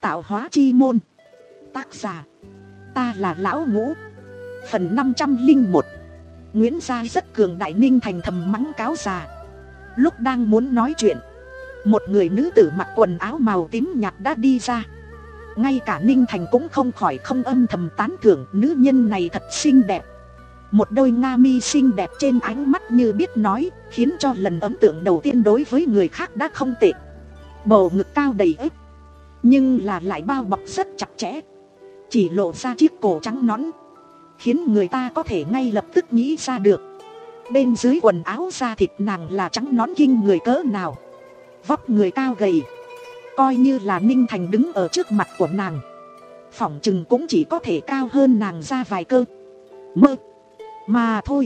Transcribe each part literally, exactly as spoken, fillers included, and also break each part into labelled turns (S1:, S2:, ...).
S1: Tạo hóa chi môn. Tác giả, ta là Lão Ngũ. Phần năm trăm linh một. Nguyễn gia rất cường đại. Ninh Thành thầm mắng cáo già. Lúc đang muốn nói chuyện, một người nữ tử mặc quần áo màu tím nhạt đã đi ra. Ngay cả Ninh Thành cũng không khỏi không âm thầm tán thưởng nữ nhân này thật xinh đẹp. Một đôi nga mi xinh đẹp trên ánh mắt như biết nói, khiến cho lần ấn tượng đầu tiên đối với người khác đã không tệ. Bầu ngực cao đầy ếp, nhưng là lại bao bọc rất chặt chẽ, chỉ lộ ra chiếc cổ trắng nõn, khiến người ta có thể ngay lập tức nghĩ ra được bên dưới quần áo da thịt nàng là trắng nõn kinh người cỡ nào. Vóc người cao gầy, coi như là Ninh Thành đứng ở trước mặt của nàng, phỏng chừng cũng chỉ có thể cao hơn nàng ra vài cơ mơ mà thôi.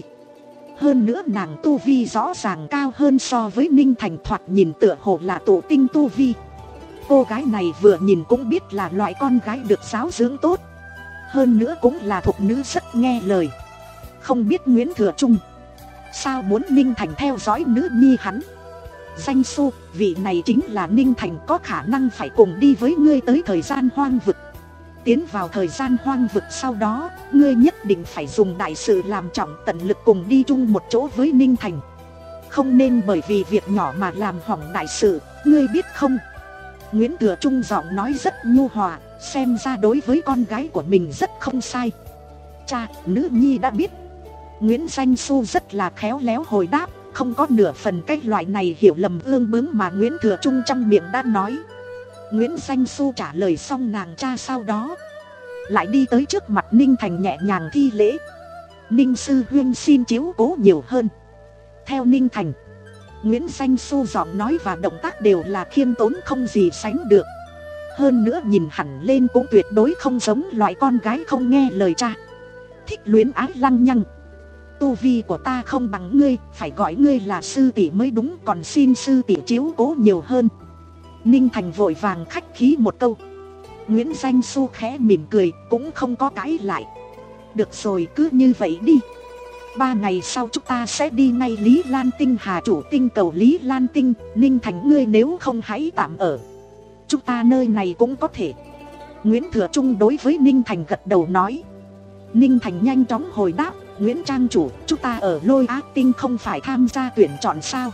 S1: Hơn nữa nàng tu vi rõ ràng cao hơn so với Ninh Thành, thoạt nhìn tựa hồ là tổ tinh tu vi. Cô gái này vừa nhìn cũng biết là loại con gái được giáo dưỡng tốt, hơn nữa cũng là thục nữ rất nghe lời. Không biết Nguyễn Thừa Trung sao muốn Ninh Thành theo dõi nữ nhi hắn. Danh Xu, vị này chính là Ninh Thành, có khả năng phải cùng đi với ngươi tới thời gian hoang vực. Tiến vào thời gian hoang vực sau đó, ngươi nhất định phải dùng đại sự làm trọng, tận lực cùng đi chung một chỗ với Ninh Thành. Không nên bởi vì việc nhỏ mà làm hỏng đại sự, ngươi biết không? Nguyễn Thừa Trung giọng nói rất nhu hòa, xem ra đối với con gái của mình rất không sai. Cha, nữ nhi đã biết. Nguyễn Danh Xu rất là khéo léo hồi đáp, không có nửa phần cái loại này hiểu lầm ương bướng mà Nguyễn Thừa Trung trong miệng đã nói. Nguyễn Danh Xu trả lời xong nàng cha sau đó lại đi tới trước mặt Ninh Thành nhẹ nhàng thi lễ. Ninh sư huynh xin chiếu cố nhiều hơn. Theo Ninh Thành, Nguyễn Danh Xu giọng nói và động tác đều là khiêm tốn không gì sánh được. Hơn nữa nhìn hẳn lên cũng tuyệt đối không giống loại con gái không nghe lời cha, thích luyến ái lăng nhăng. Tu vi của ta không bằng ngươi, phải gọi ngươi là sư tỷ mới đúng, còn xin sư tỷ chiếu cố nhiều hơn. Ninh Thành vội vàng khách khí một câu. Nguyễn Danh Xu khẽ mỉm cười, cũng không có cãi lại. Được rồi, cứ như vậy đi. Ba ngày sau chúng ta sẽ đi ngay Lý Lan Tinh, Hà chủ tinh cầu Lý Lan Tinh. Ninh Thành ngươi nếu không hãy tạm ở chúng ta nơi này cũng có thể. Nguyễn Thừa Trung đối với Ninh Thành gật đầu nói. Ninh Thành nhanh chóng hồi đáp. Nguyễn trang chủ, chúng ta ở Lôi Á Tinh không phải tham gia tuyển chọn sao?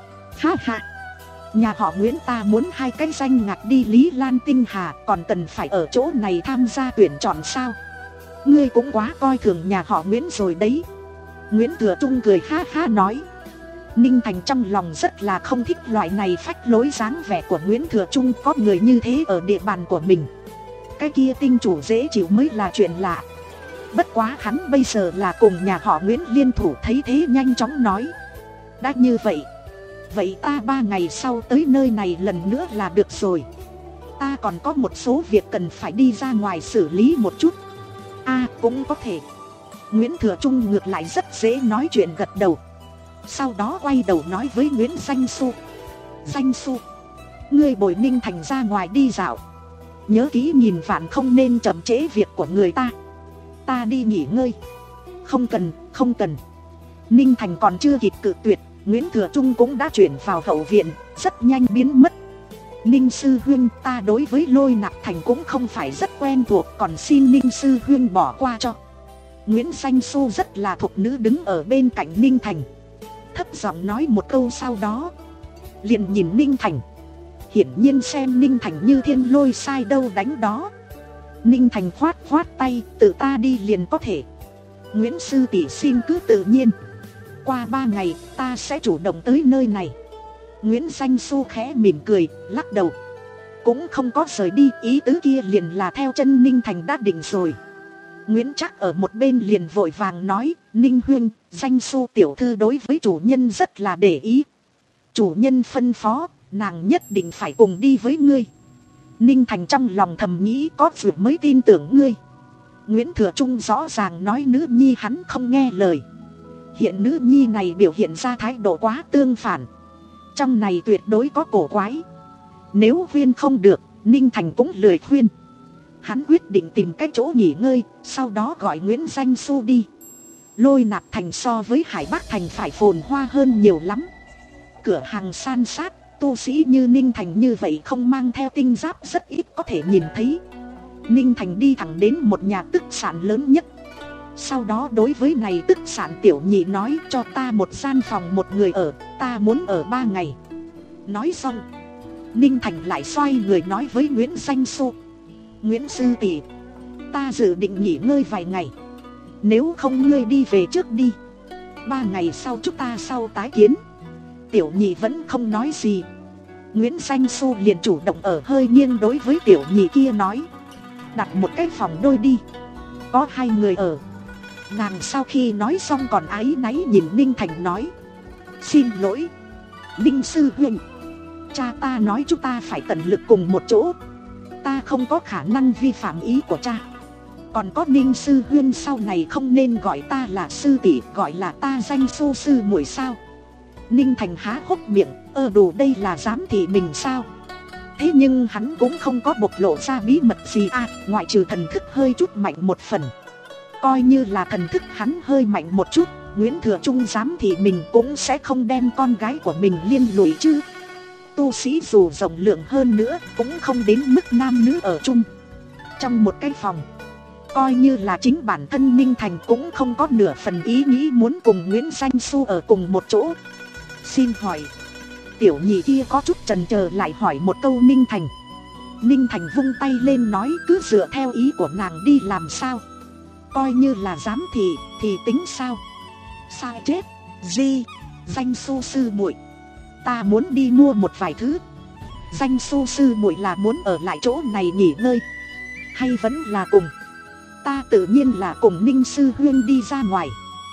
S1: Ha ha, nhà họ Nguyễn ta muốn hai cái danh ngạch đi Lý Lan Tinh Hà, còn cần phải ở chỗ này tham gia tuyển chọn sao? Ngươi cũng quá coi thường nhà họ Nguyễn rồi đấy. Nguyễn Thừa Trung cười ha ha nói. Ninh Thành trong lòng rất là không thích loại này phách lối dáng vẻ của Nguyễn Thừa Trung, có người như thế ở địa bàn của mình. Cái kia tinh chủ dễ chịu mới là chuyện lạ. Bất quá hắn bây giờ là cùng nhà họ Nguyễn liên thủ, thấy thế nhanh chóng nói. Đã như vậy, vậy ta ba ngày sau tới nơi này lần nữa là được rồi. Ta còn có một số việc cần phải đi ra ngoài xử lý một chút. A à, cũng có thể. Nguyễn Thừa Trung ngược lại rất dễ nói chuyện gật đầu. Sau đó quay đầu nói với Nguyễn Danh Xu. Danh Xu, ngươi bồi Ninh Thành ra ngoài đi dạo, nhớ kỹ nhìn vạn không nên chậm trễ việc của người ta. Ta đi nghỉ ngơi. Không cần, không cần. Ninh Thành còn chưa kịp cự tuyệt, Nguyễn Thừa Trung cũng đã chuyển vào hậu viện, rất nhanh biến mất. Ninh sư huynh, ta đối với Lôi Nạp Thành cũng không phải rất quen thuộc, còn xin Ninh sư huynh bỏ qua cho. Nguyễn Danh Xu rất là thục nữ đứng ở bên cạnh Ninh Thành, thấp giọng nói một câu, sau đó liền nhìn Ninh Thành, hiển nhiên xem Ninh Thành như thiên lôi sai đâu đánh đó. Ninh Thành khoát khoát tay, tự ta đi liền có thể. Nguyễn sư tỷ xin cứ tự nhiên. Qua ba ngày ta sẽ chủ động tới nơi này. Nguyễn Danh Xu khẽ mỉm cười, lắc đầu, cũng không có rời đi, ý tứ kia liền là theo chân Ninh Thành đã định rồi. Nguyễn Trắc ở một bên liền vội vàng nói. Ninh huynh, Danh Xu tiểu thư đối với chủ nhân rất là để ý. Chủ nhân phân phó, nàng nhất định phải cùng đi với ngươi. Ninh Thành trong lòng thầm nghĩ, có việc mới tin tưởng ngươi. Nguyễn Thừa Trung rõ ràng nói nữ nhi hắn không nghe lời. Hiện nữ nhi này biểu hiện ra thái độ quá tương phản, trong này tuyệt đối có cổ quái. Nếu khuyên không được, Ninh Thành cũng lười khuyên. Hắn quyết định tìm cái chỗ nghỉ ngơi, sau đó gọi Nguyễn Danh Xu đi. Lôi Nạp Thành so với Hải Bắc Thành phải phồn hoa hơn nhiều lắm. Cửa hàng san sát, tu sĩ như Ninh Thành như vậy không mang theo tinh giáp rất ít có thể nhìn thấy. Ninh Thành đi thẳng đến một nhà tức sản lớn nhất. Sau đó đối với này tức sản tiểu nhị nói, cho ta một gian phòng một người ở, ta muốn ở ba ngày. Nói xong, Ninh Thành lại xoay người nói với Nguyễn Danh Xu: Nguyễn sư tỷ, ta dự định nghỉ ngơi vài ngày, nếu không ngươi đi về trước đi, ba ngày sau chúng ta sau tái kiến. Tiểu nhị vẫn không nói gì. Nguyễn Danh Xu liền chủ động ở hơi nghiêng đối với tiểu nhị kia nói: đặt một cái phòng đôi đi, có hai người ở. Nàng sau khi nói xong còn áy náy nhìn Ninh Thành nói: xin lỗi Ninh sư huynh, cha ta nói chúng ta phải tận lực cùng một chỗ, ta không có khả năng vi phạm ý của cha. Còn có Ninh sư huynh sau này không nên gọi ta là sư tỷ, gọi là ta Danh Xu sư muội sao? Ninh Thành há hốc miệng, ơ đủ đây là giám thị mình sao? Thế nhưng hắn cũng không có bộc lộ ra bí mật gì à, ngoại trừ thần thức hơi chút mạnh một phần. Coi như là thần thức hắn hơi mạnh một chút, Nguyễn Thừa Trung giám thị mình cũng sẽ không đem con gái của mình liên lụy chứ. Tu sĩ dù rộng lượng hơn nữa cũng không đến mức nam nữ ở chung trong một cái phòng. Coi như là chính bản thân Ninh Thành cũng không có nửa phần ý nghĩ muốn cùng Nguyễn Danh Xu ở cùng một chỗ. Xin hỏi, tiểu nhị kia có chút chần chờ lại hỏi một câu Ninh Thành. Ninh Thành vung tay lên nói cứ dựa theo ý của nàng đi làm sao. Coi như là giám thị thì tính sao? Sai chết gì? Danh Xu sư muội, ta muốn đi mua một vài thứ. Danh Xu sư muội là muốn ở lại chỗ này nghỉ ngơi hay vẫn là cùng? Ta tự nhiên là cùng Ninh sư huynh đi ra ngoài.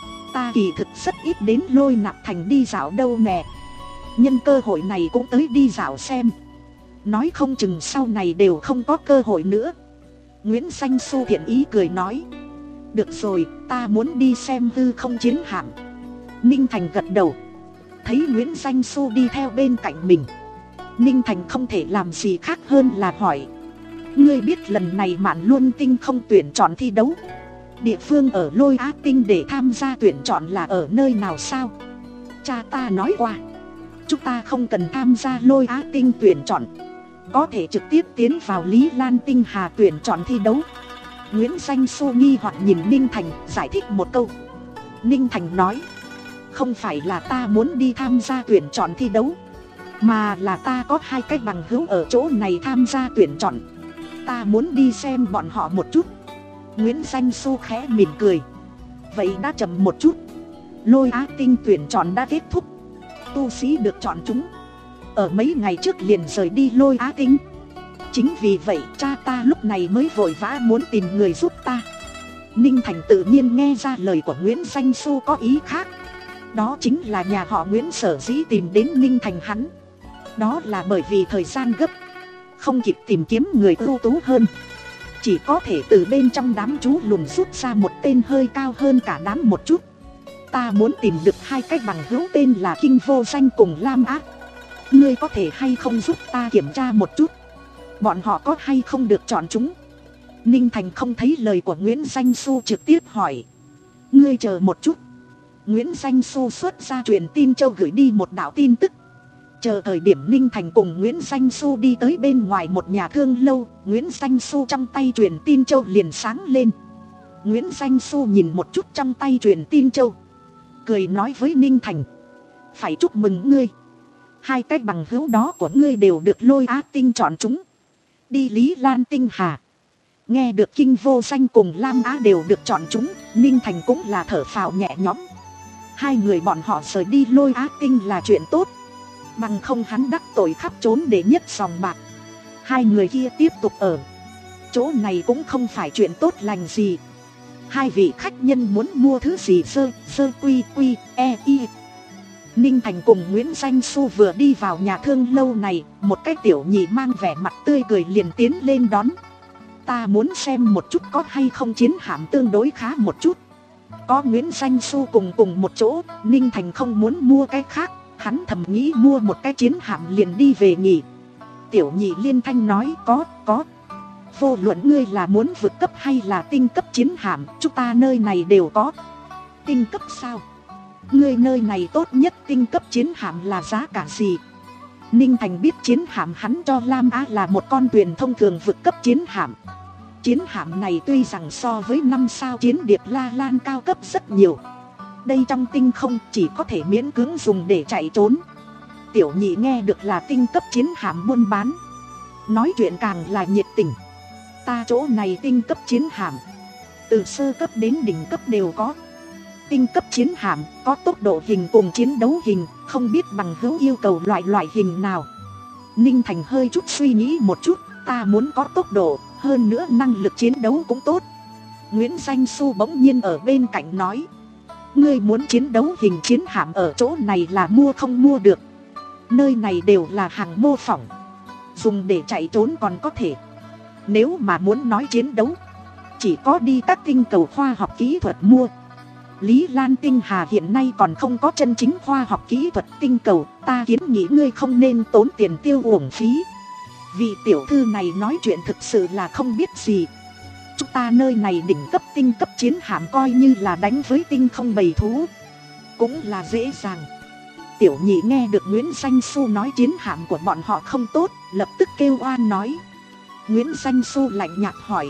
S1: Ta kỳ thực rất ít đến Lôi Nạp Thành đi dạo đâu nè. Nhân cơ hội này cũng tới đi dạo xem, nói không chừng sau này đều không có cơ hội nữa. Nguyễn Danh Xu thiện ý cười nói: được rồi, ta muốn đi xem hư không chiến hạm. Ninh Thành gật đầu. Thấy Nguyễn Danh Xu đi theo bên cạnh mình, Ninh Thành không thể làm gì khác hơn là hỏi: ngươi biết lần này Mạn Luân Tinh không tuyển chọn thi đấu, địa phương ở Lôi Á Tinh để tham gia tuyển chọn là ở nơi nào sao? Cha ta nói qua, chúng ta không cần tham gia Lôi Á Tinh tuyển chọn, có thể trực tiếp tiến vào Lý Lan Tinh Hà tuyển chọn thi đấu. Nguyễn Danh Xu nghi hoặc nhìn Ninh Thành, giải thích một câu. Ninh Thành nói: không phải là ta muốn đi tham gia tuyển chọn thi đấu, mà là ta có hai cái bằng hữu ở chỗ này tham gia tuyển chọn, ta muốn đi xem bọn họ một chút. Nguyễn Danh Xu khẽ mỉm cười. Vậy đã chậm một chút, Lôi Á Tinh tuyển chọn đã kết thúc, tu sĩ được chọn chúng ở mấy ngày trước liền rời đi Lôi Á Tinh. Chính vì vậy cha ta lúc này mới vội vã muốn tìm người giúp ta. Ninh Thành tự nhiên nghe ra lời của Nguyễn Danh Xu có ý khác. Đó chính là nhà họ Nguyễn sở dĩ tìm đến Ninh Thành hắn, đó là bởi vì thời gian gấp, không kịp tìm kiếm người ưu tú hơn, chỉ có thể từ bên trong đám chú lùn rút ra một tên hơi cao hơn cả đám một chút. Ta muốn tìm được hai cái bằng hữu tên là Kinh Vô Danh cùng Lam Ác. Ngươi có thể hay không giúp ta kiểm tra một chút, bọn họ có hay không được chọn chúng? Ninh Thành không thấy lời của Nguyễn Danh Xu trực tiếp hỏi: ngươi chờ một chút. Nguyễn Danh Xu xuất ra truyền tin châu gửi đi một đạo tin tức. Chờ thời điểm Ninh Thành cùng Nguyễn Danh Xu đi tới bên ngoài một nhà thương lâu, Nguyễn Danh Xu trong tay truyền tin châu liền sáng lên. Nguyễn Danh Xu nhìn một chút trong tay truyền tin châu, cười nói với Ninh Thành: phải chúc mừng ngươi, hai cái bằng hữu đó của ngươi đều được Lôi Á Tinh chọn chúng, đi Lý Lan Tinh Hà. Nghe được Kinh Vô Danh cùng Lam Á đều được chọn chúng, Ninh Thành cũng là thở phào nhẹ nhõm. Hai người bọn họ rời đi Lôi Á Tinh là chuyện tốt, bằng không hắn đắc tội khắp trốn để nhất sòng bạc. Hai người kia tiếp tục ở chỗ này cũng không phải chuyện tốt lành gì. Hai vị khách nhân muốn mua thứ gì sơ sơ quy quy e y. Ninh Thành cùng Nguyễn Danh Xu vừa đi vào nhà thương lâu này, một cái tiểu nhị mang vẻ mặt tươi cười liền tiến lên đón. Ta muốn xem một chút có hay không chiến hạm tương đối khá một chút. Có Nguyễn Danh Xu cùng cùng một chỗ, Ninh Thành không muốn mua cái khác, hắn thầm nghĩ mua một cái chiến hạm liền đi về nghỉ. Tiểu nhị liên thanh nói: có, có. Vô luận ngươi là muốn vượt cấp hay là tinh cấp chiến hạm, chúng ta nơi này đều có. Tinh cấp sao? Ngươi nơi này tốt nhất tinh cấp chiến hạm là giá cả gì? Ninh Thành biết chiến hạm hắn cho Lam Á là một con thuyền thông thường vượt cấp chiến hạm. Chiến hạm này tuy rằng so với năm sao chiến điệp La Lan cao cấp rất nhiều, đây trong tinh không chỉ có thể miễn cưỡng dùng để chạy trốn. Tiểu nhị nghe được là tinh cấp chiến hạm buôn bán, nói chuyện càng là nhiệt tình. Ta chỗ này tinh cấp chiến hạm từ sơ cấp đến đỉnh cấp đều có. Tinh cấp chiến hạm có tốc độ hình cùng chiến đấu hình, không biết bằng hữu yêu cầu loại loại hình nào. Ninh Thành hơi chút suy nghĩ một chút, ta muốn có tốc độ, hơn nữa năng lực chiến đấu cũng tốt. Nguyễn Danh Xu bỗng nhiên ở bên cạnh nói, ngươi muốn chiến đấu hình chiến hạm ở chỗ này là mua không mua được. Nơi này đều là hàng mô phỏng, dùng để chạy trốn còn có thể. Nếu mà muốn nói chiến đấu, chỉ có đi các tinh cầu khoa học kỹ thuật mua. Lý Lan Tinh Hà hiện nay còn không có chân chính khoa học kỹ thuật tinh cầu, ta kiến nghị ngươi không nên tốn tiền tiêu uổng phí. Vị tiểu thư này nói chuyện thực sự là không biết gì. Chúng ta nơi này đỉnh cấp tinh cấp chiến hạm coi như là đánh với tinh không bầy thú, cũng là dễ dàng. Tiểu nhị nghe được Nguyễn Danh Xu nói chiến hạm của bọn họ không tốt, lập tức kêu oan nói. Nguyễn Danh Xu lạnh nhạt hỏi,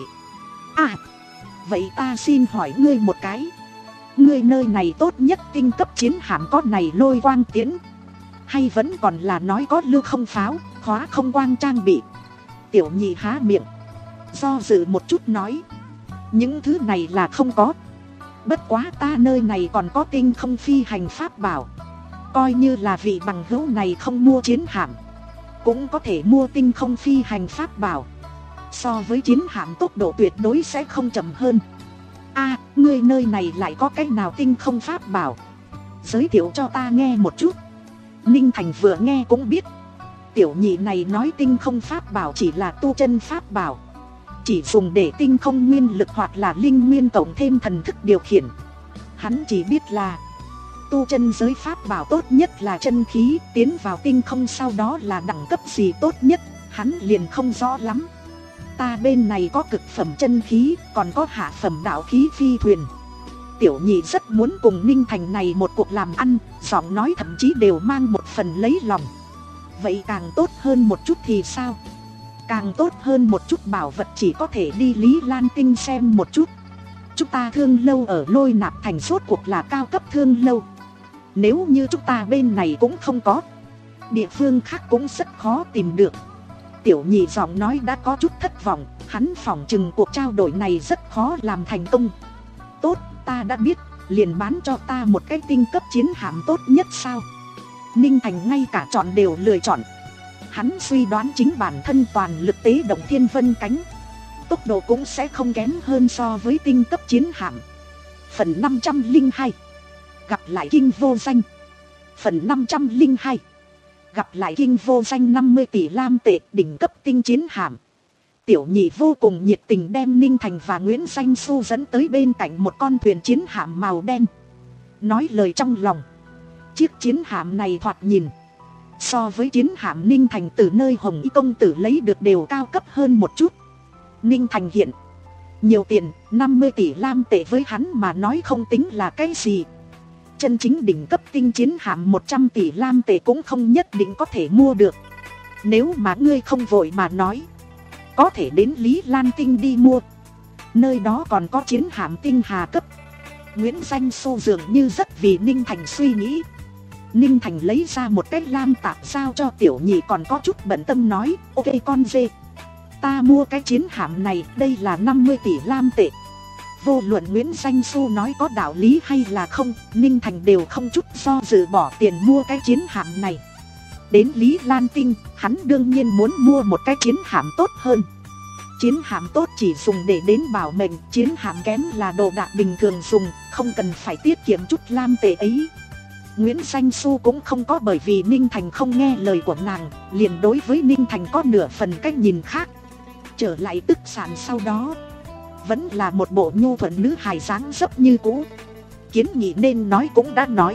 S1: à, vậy ta xin hỏi ngươi một cái, ngươi nơi này tốt nhất tinh cấp chiến hạm có này lôi quang tiễn, hay vẫn còn là nói có lưu không pháo, khóa không quang trang bị? Tiểu nhị há miệng, do dự một chút nói, những thứ này là không có. Bất quá ta nơi này còn có tinh không phi hành pháp bảo. Coi như là vị bằng hữu này không mua chiến hạm, cũng có thể mua tinh không phi hành pháp bảo. So với chiến hạm tốc độ tuyệt đối sẽ không chậm hơn. A, à, ngươi nơi này lại có cách nào tinh không pháp bảo? Giới thiệu cho ta nghe một chút. Ninh Thành vừa nghe cũng biết, tiểu nhị này nói tinh không pháp bảo chỉ là tu chân pháp bảo, chỉ dùng để tinh không nguyên lực hoặc là linh nguyên cộng thêm thần thức điều khiển. Hắn chỉ biết là tu chân giới pháp bảo tốt nhất là chân khí, tiến vào tinh không sau đó là đẳng cấp gì tốt nhất, hắn liền không rõ lắm. Ta bên này có cực phẩm chân khí, còn có hạ phẩm đạo khí phi thuyền. Tiểu nhị rất muốn cùng Ninh Thành này một cuộc làm ăn, giọng nói thậm chí đều mang một phần lấy lòng. Vậy càng tốt hơn một chút thì sao? Càng tốt hơn một chút bảo vật chỉ có thể đi Lý Lan Tinh xem một chút. Chúng ta thương lâu ở Lôi Nạp Thành rốt cuộc là cao cấp thương lâu. Nếu như chúng ta bên này cũng không có, địa phương khác cũng rất khó tìm được. Tiểu nhị giọng nói đã có chút thất vọng, hắn phỏng chừng cuộc trao đổi này rất khó làm thành công. Tốt, ta đã biết, liền bán cho ta một cái tinh cấp chiến hạm tốt nhất sao? Ninh Thành ngay cả chọn đều lựa chọn. Hắn suy đoán chính bản thân toàn lực tế động thiên vân cánh, tốc độ cũng sẽ không kém hơn so với tinh cấp chiến hạm. Phần năm trăm linh hai, gặp lại kinh vô danh. Phần năm trăm linh hai, gặp lại kinh vô danh. Năm mươi tỷ lam tệ đỉnh cấp tinh chiến hạm. Tiểu nhị vô cùng nhiệt tình đem Ninh Thành và Nguyễn Danh Xu dẫn tới bên cạnh một con thuyền chiến hạm màu đen, nói lời trong lòng. Chiếc chiến hạm này thoạt nhìn so với chiến hạm Ninh Thành từ nơi Hồng Y công tử lấy được đều cao cấp hơn một chút. Ninh Thành hiện nhiều tiền, năm mươi tỷ lam tệ với hắn mà nói không tính là cái gì. Chân chính đỉnh cấp tinh chiến hạm một trăm tỷ lam tệ cũng không nhất định có thể mua được. Nếu mà ngươi không vội mà nói, có thể đến Lý Lan Tinh đi mua, nơi đó còn có chiến hạm tinh hà cấp. Nguyễn Danh Xu dường như rất vì Ninh Thành suy nghĩ. Ninh Thành lấy ra một cái lam tạp giao cho tiểu nhị, còn có chút bận tâm nói, ok con dê, ta mua cái chiến hạm này, đây là năm mươi tỷ lam tệ. Vô luận Nguyễn Danh Xu nói có đạo lý hay là không, Ninh Thành đều không chút do dự bỏ tiền mua cái chiến hạm này. Đến Lý Lan Tinh, hắn đương nhiên muốn mua một cái chiến hạm tốt hơn. Chiến hạm tốt chỉ dùng để đến bảo mệnh, chiến hạm kém là đồ đạc bình thường dùng, không cần phải tiết kiệm chút lam tệ ấy. Nguyễn Danh Xu cũng không có bởi vì Ninh Thành không nghe lời của nàng, liền đối với Ninh Thành có nửa phần cách nhìn khác. Trở lại tức sản sau đó, vẫn là một bộ nhu thuận nữ hài dáng dấp như cũ. Kiến nghị nên nói cũng đã nói.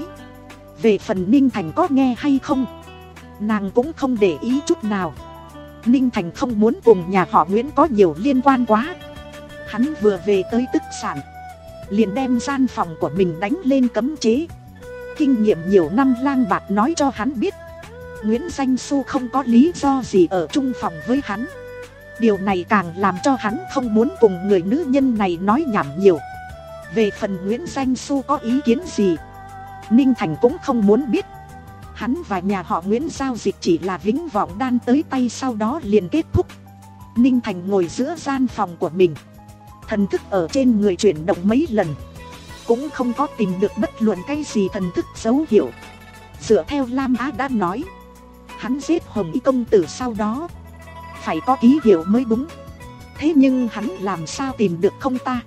S1: Về phần Ninh Thành có nghe hay không, nàng cũng không để ý chút nào. Ninh Thành không muốn cùng nhà họ Nguyễn có nhiều liên quan quá. Hắn vừa về tới tức sản, liền đem gian phòng của mình đánh lên cấm chế. Kinh nghiệm nhiều năm lang bạt nói cho hắn biết, Nguyễn Danh Xu không có lý do gì ở chung phòng với hắn. Điều này càng làm cho hắn không muốn cùng người nữ nhân này nói nhảm nhiều. Về phần Nguyễn Danh Xu có ý kiến gì, Ninh Thành cũng không muốn biết. Hắn và nhà họ Nguyễn giao dịch chỉ là Vĩnh Vọng Đan tới tay sau đó liền kết thúc. Ninh Thành ngồi giữa gian phòng của mình, thần thức ở trên người chuyển động mấy lần, cũng không có tìm được bất luận cái gì thần thức dấu hiệu. Dựa theo Lam Á đã nói, hắn giết Hồng Y công tử sau đó phải có ký hiệu mới đúng. Thế nhưng hắn làm sao tìm được không ta?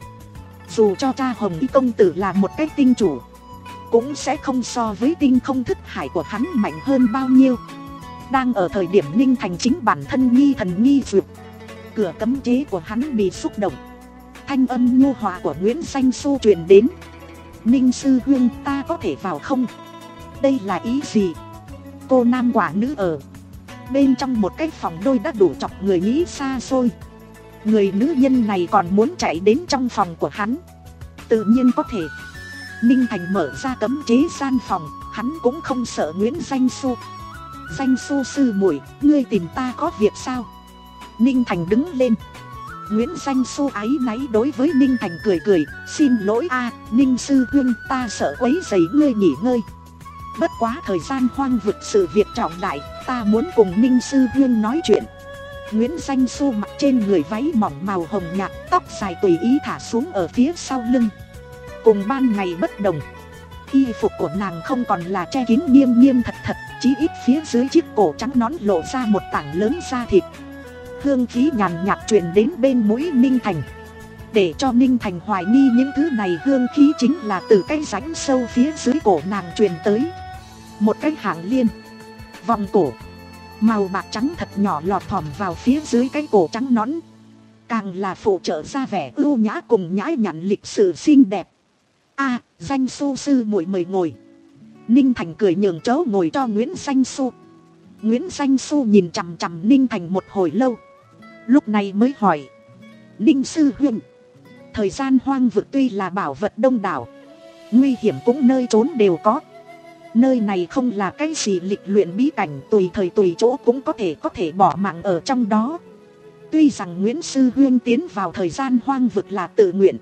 S1: Dù cho cha Hồng Y công tử là một cái tinh chủ, cũng sẽ không so với tinh không thức hải của hắn mạnh hơn bao nhiêu. Đang ở thời điểm Ninh Thành chính bản thân nghi thần nghi dược, cửa cấm chế của hắn bị xúc động. Thanh âm nhu hòa của Nguyễn Danh Xu truyền đến. Ninh sư huynh, ta có thể vào không? Đây là ý gì? Cô nam quả nữ ở bên trong một cái phòng đôi đã đủ chọc người nghĩ xa xôi. Người nữ nhân này còn muốn chạy đến trong phòng của hắn? Tự nhiên có thể. Ninh Thành mở ra cấm chế gian phòng, hắn cũng không sợ Nguyễn Danh Xu. Danh Xu sư muội, ngươi tìm ta có việc sao? Ninh Thành đứng lên. Nguyễn Danh Xu áy náy đối với Ninh Thành cười cười. Xin lỗi a, Ninh sư huynh, ta sợ quấy rầy ngươi nghỉ ngơi. Bất quá thời gian hoang vực sự việc trọng đại, ta muốn cùng Ninh sư huynh nói chuyện. Nguyễn Danh Xu mặc trên người váy mỏng màu hồng nhạt, tóc dài tùy ý thả xuống ở phía sau lưng. Cùng ban ngày bất đồng, y phục của nàng không còn là che kín nghiêm nghiêm thật thật, chí ít phía dưới chiếc cổ trắng nõn lộ ra một tảng lớn da thịt. Hương khí nhàn nhạt truyền đến bên mũi Ninh Thành, để cho Ninh Thành hoài nghi những thứ này hương khí chính là từ cái rãnh sâu phía dưới cổ nàng truyền tới. Một cái hạng liên, vòng cổ, màu bạc trắng thật nhỏ lọt thỏm vào phía dưới cái cổ trắng nõn, càng là phụ trợ ra vẻ ưu nhã cùng nhã nhặn lịch sự xinh đẹp. A, Danh Xu sư muội mời ngồi. Ninh Thành cười nhường chỗ ngồi cho Nguyễn Danh Xu. Nguyễn Danh Xu nhìn chằm chằm Ninh Thành một hồi lâu, lúc này mới hỏi. Ninh sư huynh, thời gian hoang vực tuy là bảo vật đông đảo, nguy hiểm cũng nơi trốn đều có. Nơi này không là cái gì lịch luyện bí cảnh tùy thời tùy chỗ cũng có thể có thể bỏ mạng ở trong đó. Tuy rằng Nguyễn sư huynh tiến vào thời gian hoang vực là tự nguyện,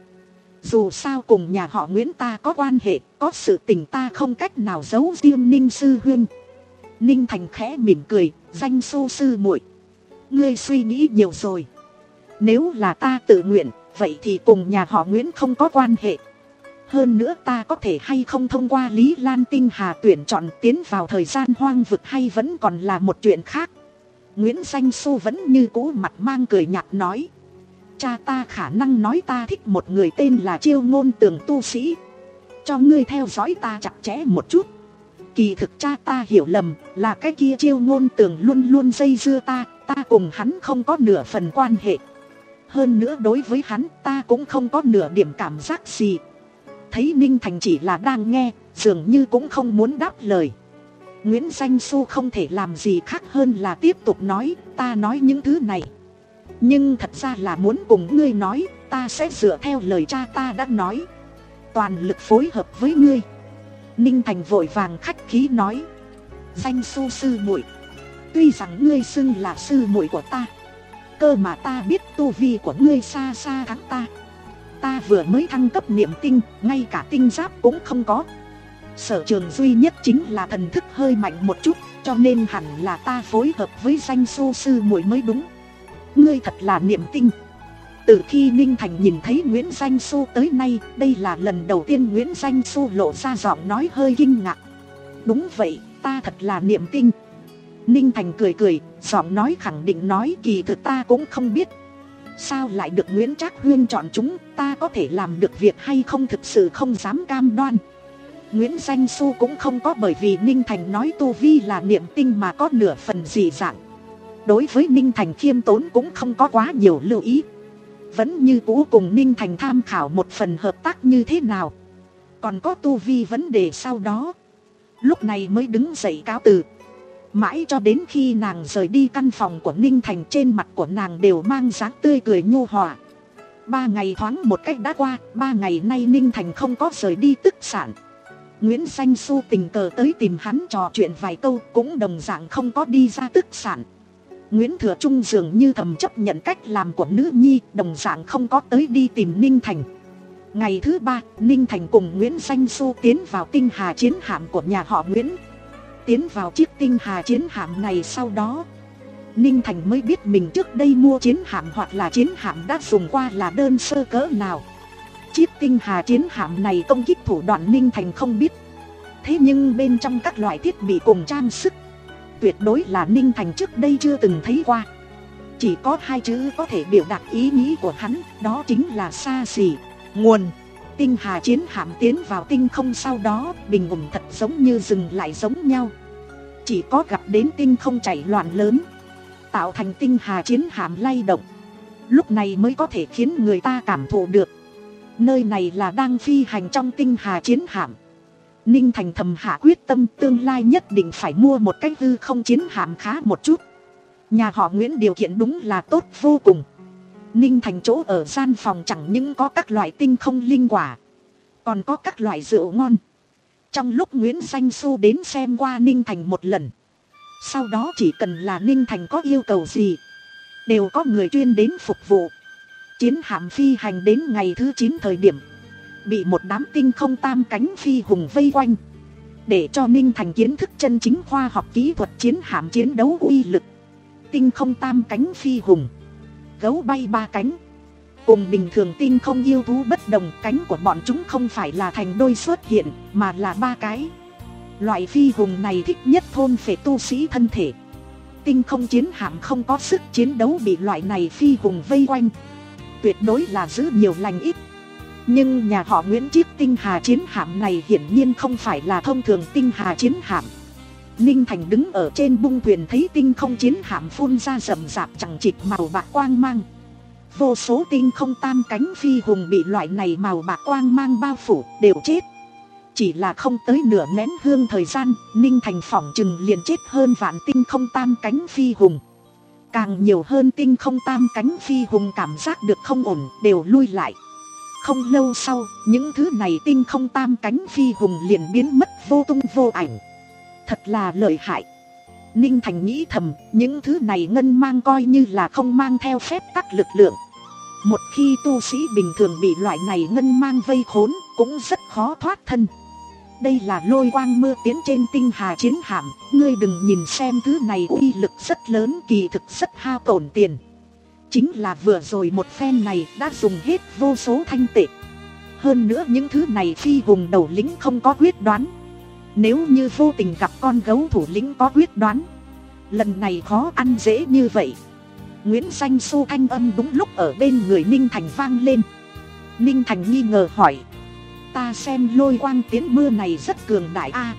S1: dù sao cùng nhà họ Nguyễn ta có quan hệ, có sự tình ta không cách nào giấu riêng Ninh sư huynh. Ninh Thành khẽ mỉm cười. Danh Xu sư muội, ngươi suy nghĩ nhiều rồi. Nếu là ta tự nguyện, vậy thì cùng nhà họ Nguyễn không có quan hệ. Hơn nữa ta có thể hay không thông qua Lý Lan Tinh Hà tuyển chọn tiến vào thời gian hoang vực hay vẫn còn là một chuyện khác. Nguyễn Danh Xu vẫn như cũ mặt mang cười nhạt nói. Cha ta khả năng nói ta thích một người tên là Chiêu Ngôn Tường tu sĩ. Cho ngươi theo dõi ta chặt chẽ một chút. Kỳ thực cha ta hiểu lầm, là cái kia Chiêu Ngôn Tường luôn luôn dây dưa ta, ta cùng hắn không có nửa phần quan hệ. Hơn nữa đối với hắn ta cũng không có nửa điểm cảm giác gì. Thấy Ninh Thành chỉ là đang nghe, dường như cũng không muốn đáp lời. Nguyễn Danh Xu không thể làm gì khác hơn là tiếp tục nói. Ta nói những thứ này, nhưng thật ra là muốn cùng ngươi nói. Ta sẽ dựa theo lời cha ta đã nói, toàn lực phối hợp với ngươi. Ninh Thành vội vàng khách khí nói. Danh Xu sư muội, tuy rằng ngươi xưng là sư muội của ta, cơ mà ta biết tu vi của ngươi xa xa thắng ta. Ta vừa mới thăng cấp niệm tinh, ngay cả tinh giáp cũng không có. Sở trường duy nhất chính là thần thức hơi mạnh một chút, cho nên hẳn là ta phối hợp với Danh Xu sư muội mới đúng. Ngươi thật là niệm tinh. Từ khi Ninh Thành nhìn thấy Nguyễn Danh Xu tới nay, đây là lần đầu tiên Nguyễn Danh Xu lộ ra giọng nói hơi kinh ngạc. Đúng vậy, ta thật là niệm tinh. Ninh Thành cười cười, giọng nói khẳng định nói. Kỳ thực ta cũng không biết sao lại được Nguyễn Trác Huyên chọn chúng. Ta có thể làm được việc hay không thực sự không dám cam đoan. Nguyễn Danh Xu cũng không có bởi vì Ninh Thành nói tu vi là niệm tinh mà có nửa phần gì dạng. Đối với Ninh Thành khiêm tốn cũng không có quá nhiều lưu ý, vẫn như cũ cùng Ninh Thành tham khảo một phần hợp tác như thế nào. Còn có tu vi vấn đề sau đó, lúc này mới đứng dậy cáo từ. Mãi cho đến khi nàng rời đi căn phòng của Ninh Thành, trên mặt của nàng đều mang dáng tươi cười nhu hòa. Ba ngày thoáng một cách đã qua, ba ngày nay Ninh Thành không có rời đi tức sản. Nguyễn Danh Xu tình cờ tới tìm hắn trò chuyện vài câu, cũng đồng dạng không có đi ra tức sản. Nguyễn Thừa Trung dường như thầm chấp nhận cách làm của nữ nhi, đồng dạng không có tới đi tìm Ninh Thành. Ngày thứ ba, Ninh Thành cùng Nguyễn Danh Xu tiến vào tinh hà chiến hạm của nhà họ Nguyễn. Tiến vào chiếc tinh hà chiến hạm này sau đó, Ninh Thành mới biết mình trước đây mua chiến hạm hoặc là chiến hạm đã dùng qua là đơn sơ cỡ nào. Chiếc tinh hà chiến hạm này công kích thủ đoạn Ninh Thành không biết. Thế nhưng bên trong các loại thiết bị cùng trang sức, tuyệt đối là Ninh Thành trước đây chưa từng thấy qua. Chỉ có hai chữ có thể biểu đạt ý nghĩ của hắn, đó chính là xa xỉ. Nguồn. Tinh hà chiến hạm tiến vào tinh không sau đó, bình ổn thật giống như dừng lại giống nhau. Chỉ có gặp đến tinh không chảy loạn lớn, tạo thành tinh hà chiến hạm lay động, lúc này mới có thể khiến người ta cảm thụ được nơi này là đang phi hành trong tinh hà chiến hạm. Ninh Thành thầm hạ quyết tâm tương lai nhất định phải mua một cái hư không chiến hạm khá một chút. Nhà họ Nguyễn điều kiện đúng là tốt vô cùng. Ninh Thành chỗ ở gian phòng chẳng những có các loại tinh không linh quả, còn có các loại rượu ngon. Trong lúc Nguyễn Danh Xu đến xem qua Ninh Thành một lần, sau đó chỉ cần là Ninh Thành có yêu cầu gì, đều có người chuyên đến phục vụ. Chiến hạm phi hành đến ngày thứ chín thời điểm, bị một đám tinh không tam cánh phi hùng vây quanh. Để cho Ninh Thành kiến thức chân chính khoa học kỹ thuật chiến hạm chiến đấu uy lực, tinh không tam cánh phi hùng, gấu bay ba cánh. Cùng bình thường tinh không yêu thú bất đồng, cánh của bọn chúng không phải là thành đôi xuất hiện, mà là ba cái. Loại phi hùng này thích nhất thôn phệ tu sĩ thân thể. Tinh không chiến hạm không có sức chiến đấu bị loại này phi hùng vây quanh, tuyệt đối là giữ nhiều lành ít. Nhưng nhà họ Nguyễn chiếc tinh hà chiến hạm này hiển nhiên không phải là thông thường tinh hà chiến hạm. Ninh Thành đứng ở trên bung thuyền thấy tinh không chiến hạm phun ra rậm rạp chẳng chịt màu bạc quang mang. Vô số tinh không tam cánh phi hùng bị loại này màu bạc quang mang bao phủ đều chết. Chỉ là không tới nửa nén hương thời gian, Ninh Thành phỏng chừng liền chết hơn vạn tinh không tam cánh phi hùng. Càng nhiều hơn tinh không tam cánh phi hùng cảm giác được không ổn, đều lui lại. Không lâu sau, những thứ này tinh không tam cánh phi hùng liền biến mất vô tung vô ảnh. Thật là lợi hại. Ninh Thành nghĩ thầm, những thứ này ngân mang coi như là không mang theo phép tắc lực lượng. Một khi tu sĩ bình thường bị loại này ngân mang vây khốn, cũng rất khó thoát thân. Đây là lôi quang mưa tiến trên tinh hà chiến hạm, ngươi đừng nhìn xem thứ này uy lực rất lớn, kỳ thực rất hao tổn tiền. Chính là vừa rồi một phen này đã dùng hết vô số thanh tệ. Hơn nữa những thứ này phi hùng đầu lĩnh không có quyết đoán. Nếu như vô tình gặp con gấu thủ lĩnh có quyết đoán, lần này khó ăn dễ như vậy. Nguyễn Danh Xu thanh âm đúng lúc ở bên người Ninh Thành vang lên. Ninh Thành nghi ngờ hỏi, ta xem lôi quang tiến mưa này rất cường đại a,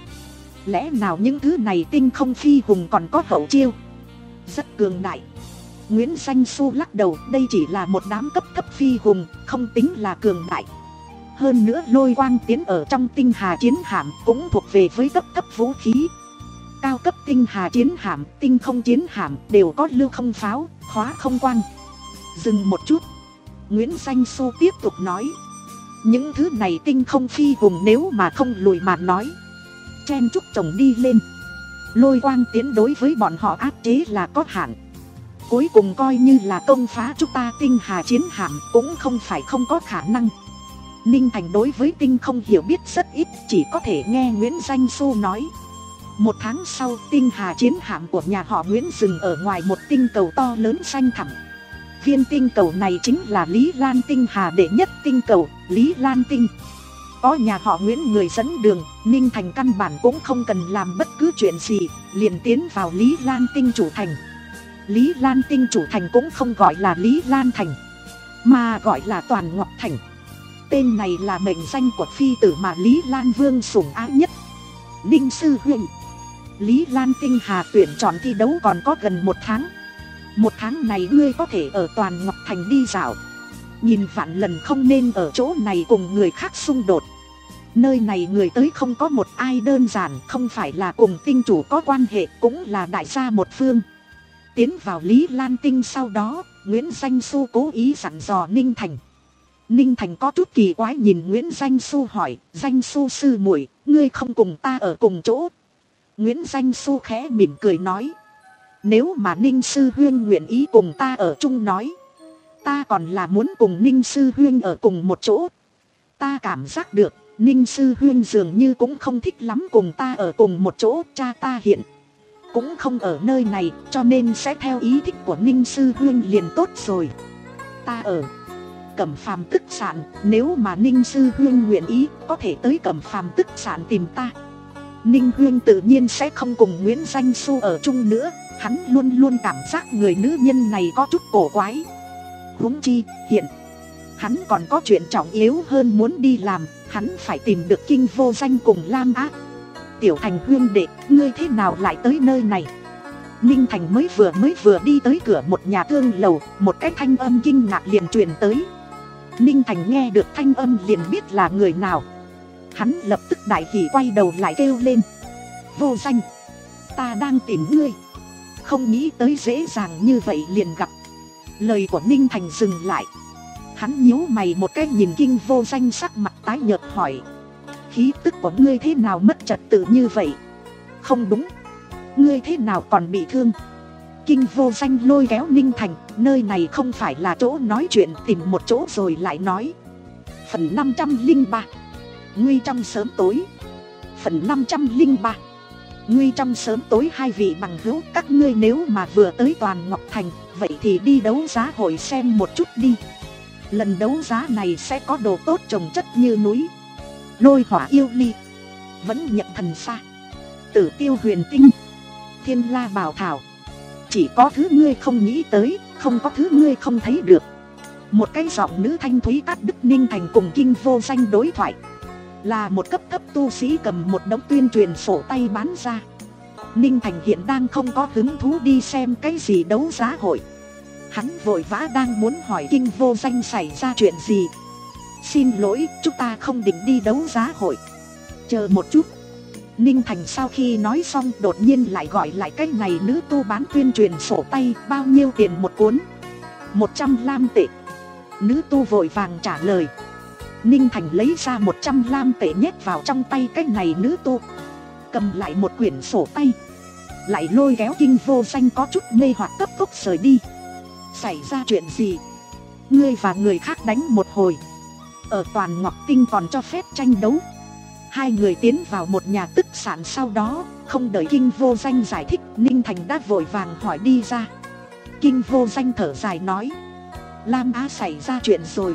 S1: lẽ nào những thứ này tinh không phi hùng còn có hậu chiêu? Rất cường đại. Nguyễn Danh Xu lắc đầu, đây chỉ là một đám cấp thấp phi hùng, không tính là cường đại. Hơn nữa lôi quang tiến ở trong tinh hà chiến hạm cũng thuộc về với cấp thấp vũ khí. Cao cấp tinh hà chiến hạm, tinh không chiến hạm đều có lưu không pháo, khóa không quang. Dừng một chút, Nguyễn Danh Xu tiếp tục nói, những thứ này tinh không phi hùng nếu mà không lùi mà nói, chen chúc chồng đi lên, lôi quang tiến đối với bọn họ áp chế là có hạn. Cuối cùng coi như là công phá chúng ta tinh hà chiến hạm cũng không phải không có khả năng. Ninh Thành đối với tinh không hiểu biết rất ít, chỉ có thể nghe Nguyễn Danh Xu nói. Một tháng sau, tinh hà chiến hạm của nhà họ Nguyễn dừng ở ngoài một tinh cầu to lớn xanh thẳm. Viên tinh cầu này chính là Lý Lan tinh hà đệ nhất tinh cầu, Lý Lan tinh. Có nhà họ Nguyễn người dẫn đường, Ninh Thành căn bản cũng không cần làm bất cứ chuyện gì, liền tiến vào Lý Lan tinh chủ thành. Lý Lan tinh chủ thành cũng không gọi là Lý Lan thành, mà gọi là Toàn Ngọc thành. Tên này là mệnh danh của phi tử mà Lý Lan Vương sủng ái nhất. Ninh sư huynh, Lý Lan tinh hà tuyển chọn thi đấu còn có gần một tháng. Một tháng này ngươi có thể ở Toàn Ngọc thành đi dạo, nhìn vạn lần không nên ở chỗ này cùng người khác xung đột. Nơi này người tới không có một ai đơn giản, không phải là cùng tinh chủ có quan hệ, cũng là đại gia một phương. Tiến vào Lý Lan tinh sau đó, Nguyễn Danh Xu cố ý dặn dò Ninh Thành. Ninh Thành có chút kỳ quái nhìn Nguyễn Danh Xu hỏi, Danh Xu sư muội, ngươi không cùng ta ở cùng chỗ. Nguyễn Danh Xu khẽ mỉm cười nói. Nếu mà Ninh Sư Huyên nguyện ý cùng ta ở chung nói, ta còn là muốn cùng Ninh Sư Huyên ở cùng một chỗ. Ta cảm giác được Ninh Sư Huyên dường như cũng không thích lắm cùng ta ở cùng một chỗ. Cha ta hiện cũng không ở nơi này, cho nên sẽ theo ý thích của Ninh Sư Huyên liền tốt rồi. Ta ở Cẩm Phàm Tức Sản, nếu mà Ninh Sư Huyên nguyện ý có thể tới Cẩm Phàm Tức Sản tìm ta. Ninh Huyên tự nhiên sẽ không cùng Nguyễn Danh Xu ở chung nữa. Hắn luôn luôn cảm giác người nữ nhân này có chút cổ quái. Huống chi hiện hắn còn có chuyện trọng yếu hơn muốn đi làm. Hắn phải tìm được Kinh Vô Danh cùng Lam Á. Tiểu Thành huyên đệ, ngươi thế nào lại tới nơi này? Ninh Thành mới vừa mới vừa đi tới cửa một nhà thương lầu, một cái thanh âm kinh ngạc liền truyền tới. Ninh Thành nghe được thanh âm liền biết là người nào. Hắn lập tức đại hỉ quay đầu lại kêu lên. Vô Danh, ta đang tìm ngươi. Không nghĩ tới dễ dàng như vậy liền gặp. Lời của Ninh Thành dừng lại. Hắn nhíu mày một cái nhìn Kinh Vô Danh sắc mặt tái nhợt hỏi. Khí tức của ngươi thế nào mất trật tự như vậy? Không đúng, ngươi thế nào còn bị thương? Kinh Vô Danh lôi kéo Ninh Thành. Nơi này không phải là chỗ nói chuyện, tìm một chỗ rồi lại nói. Phần năm trăm linh ba, nguy trong sớm tối. Phần năm trăm linh ba, nguy trong sớm tối. Hai vị bằng hữu, các ngươi nếu mà vừa tới Toàn Ngọc Thành, vậy thì đi đấu giá hội xem một chút đi. Lần đấu giá này sẽ có đồ tốt trồng chất như núi. Lôi hỏa yêu ly, vẫn nhận thần xa, tử tiêu huyền tinh, thiên la bảo thảo. Chỉ có thứ ngươi không nghĩ tới, không có thứ ngươi không thấy được. Một cái giọng nữ thanh thúy cắt đứt Ninh Thành cùng Kinh Vô Danh đối thoại. Là một cấp cấp tu sĩ cầm một đống tuyên truyền sổ tay bán ra. Ninh Thành hiện đang không có hứng thú đi xem cái gì đấu giá hội. Hắn vội vã đang muốn hỏi Kinh Vô Danh xảy ra chuyện gì. Xin lỗi, chúng ta không định đi đấu giá hội. Chờ một chút. Ninh Thành sau khi nói xong đột nhiên lại gọi lại cái này nữ tu bán tuyên truyền sổ tay. Bao nhiêu tiền một cuốn? Một trăm lam tệ. Nữ tu vội vàng trả lời. Ninh Thành lấy ra một trăm lam tệ nhét vào trong tay cái này nữ tu. Cầm lại một quyển sổ tay. Lại lôi kéo Kinh Vô Danh có chút mê hoặc cấp tốc rời đi. Xảy ra chuyện gì? Ngươi và người khác đánh một hồi. Ở Toàn Ngọc Tinh còn cho phép tranh đấu. Hai người tiến vào một nhà tức sản, sau đó không đợi Kinh Vô Danh giải thích, Ninh Thành đã vội vàng hỏi đi ra. Kinh Vô Danh thở dài nói. Lam Á xảy ra chuyện rồi.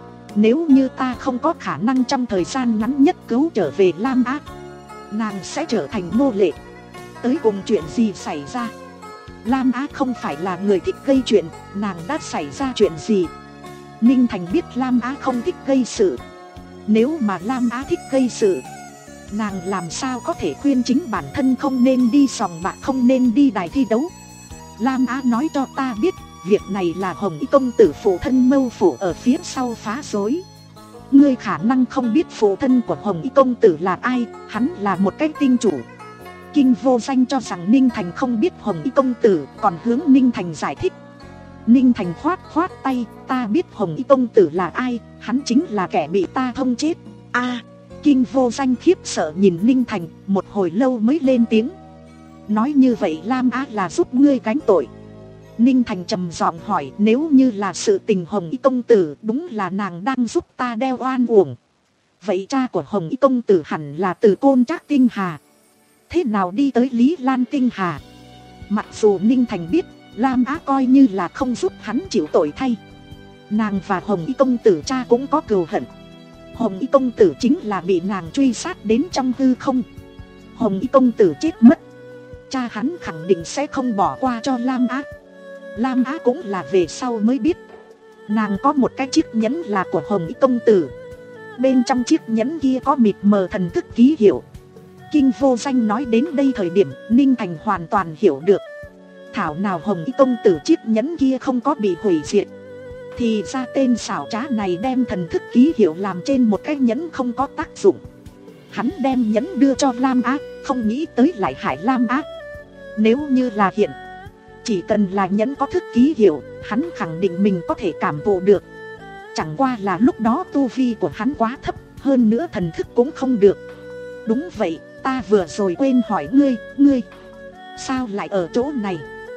S1: Nếu như ta không có khả năng trong thời gian ngắn nhất cứu trở về Lam Á, nàng sẽ trở thành nô lệ. Tới cùng chuyện gì xảy ra? Lam Á không phải là người thích gây chuyện, nàng đã xảy ra chuyện gì? Ninh Thành biết Lam Á không thích gây sự. Nếu mà Lam Á thích gây sự, nàng làm sao có thể khuyên chính bản thân không nên đi sòng bạc, không nên đi đài thi đấu. Lam Á nói cho ta biết, việc này là Hồng Y công tử phụ thân Mâu Phủ ở phía sau phá rối. Ngươi khả năng không biết phụ thân của Hồng Y công tử là ai, hắn là một cái tinh chủ. Kinh Vô Danh cho rằng Ninh Thành không biết Hồng Y công tử, còn hướng Ninh Thành giải thích. Ninh Thành khoát khoát tay, ta biết Hồng Y công tử là ai, hắn chính là kẻ bị ta thông chết. A, à, Kinh Vô Danh khiếp sợ nhìn Ninh Thành, một hồi lâu mới lên tiếng. Nói như vậy Lam Á là giúp ngươi gánh tội. Ninh Thành trầm giọng hỏi, nếu như là sự tình Hồng Y công tử, đúng là nàng đang giúp ta đeo oan uổng. Vậy cha của Hồng Y công tử hẳn là từ Côn Trác Tinh Hà, thế nào đi tới Lý Lan Tinh Hà? Mặc dù Ninh Thành biết Lam Á coi như là không giúp hắn chịu tội thay, nàng và Hồng Y công tử cha cũng có cừu hận. Hồng Y công tử chính là bị nàng truy sát đến trong hư không. Hồng Y công tử chết mất, cha hắn khẳng định sẽ không bỏ qua cho Lam Á. Lam Á cũng là về sau mới biết, nàng có một cái chiếc nhẫn là của Hồng Y công tử. Bên trong chiếc nhẫn kia có mịt mờ thần thức ký hiệu. Kinh Vô Danh nói đến đây thời điểm, Ninh Thành hoàn toàn hiểu được. Thảo nào Hồng Y công tử chiếc nhẫn kia không có bị hủy diệt. Thì ra tên xảo trá này đem thần thức ký hiệu làm trên một cái nhẫn không có tác dụng. Hắn đem nhẫn đưa cho Lam Á, không nghĩ tới lại hại Lam Á. Nếu như là hiện, chỉ cần là nhẫn có thức ký hiệu, hắn khẳng định mình có thể cảm thụ được. Chẳng qua là lúc đó tu vi của hắn quá thấp, hơn nữa thần thức cũng không được. Đúng vậy, ta vừa rồi quên hỏi ngươi, ngươi sao lại ở chỗ này?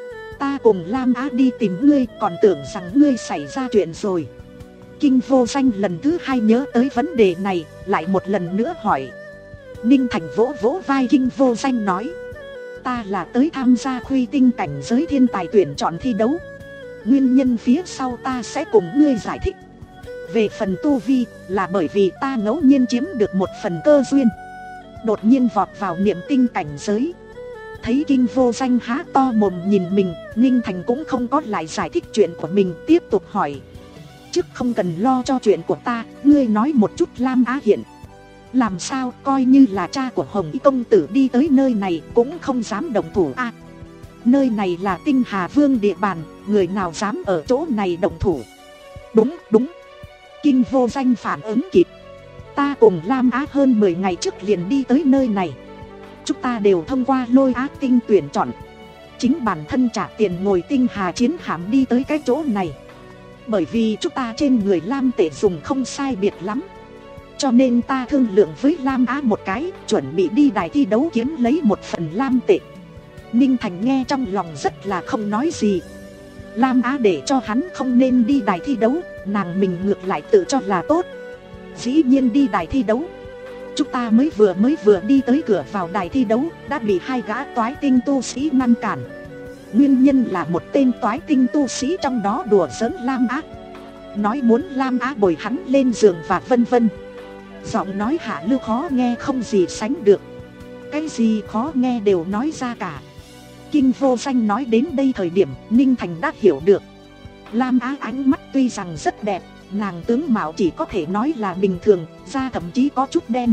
S1: Ta cùng Lam Á đi tìm ngươi, còn tưởng rằng ngươi xảy ra chuyện rồi. Kinh Vô Danh lần thứ hai nhớ tới vấn đề này, lại một lần nữa hỏi. Ninh Thành vỗ vỗ vai Kinh Vô Danh nói, ta là tới tham gia khuy tinh cảnh giới thiên tài tuyển chọn thi đấu. Nguyên nhân phía sau ta sẽ cùng ngươi giải thích. Về phần tu vi, là bởi vì ta ngẫu nhiên chiếm được một phần cơ duyên, đột nhiên vọt vào niệm tinh cảnh giới. Thấy Kinh Vô Danh há to mồm nhìn mình, Ninh Thành cũng không có lại giải thích chuyện của mình, tiếp tục hỏi. Trước không cần lo cho chuyện của ta, ngươi nói một chút Lam Á hiện làm sao? Coi như là cha của Hồng Y công tử đi tới nơi này cũng không dám động thủ a. À, nơi này là Tinh Hà Vương địa bàn, người nào dám ở chỗ này động thủ? Đúng đúng. Kinh Vô Danh phản ứng kịp. Ta cùng Lam Á hơn mười ngày trước liền đi tới nơi này. Chúng ta đều thông qua Lôi Á tinh tuyển chọn, chính bản thân trả tiền ngồi Tinh Hà chiến hạm đi tới cái chỗ này. Bởi vì chúng ta trên người Lam tệ dùng không sai biệt lắm, cho nên ta thương lượng với Lam Á một cái, chuẩn bị đi đài thi đấu kiếm lấy một phần Lam tệ. Ninh Thành nghe trong lòng rất là không nói gì. Lam Á để cho hắn không nên đi đài thi đấu, nàng mình ngược lại tự cho là tốt. Dĩ nhiên đi đài thi đấu. Chúng ta mới vừa mới vừa đi tới cửa vào đài thi đấu, đã bị hai gã toái tinh tu sĩ ngăn cản. Nguyên nhân là một tên toái tinh tu sĩ trong đó đùa giỡn Lam Á, nói muốn Lam Á bồi hắn lên giường và vân vân. Giọng nói hạ lưu khó nghe không gì sánh được, cái gì khó nghe đều nói ra cả. Kinh Vô Danh nói đến đây thời điểm, Ninh Thành đã hiểu được. Lam Á ánh mắt tuy rằng rất đẹp, nàng tướng mạo chỉ có thể nói là bình thường, da thậm chí có chút đen.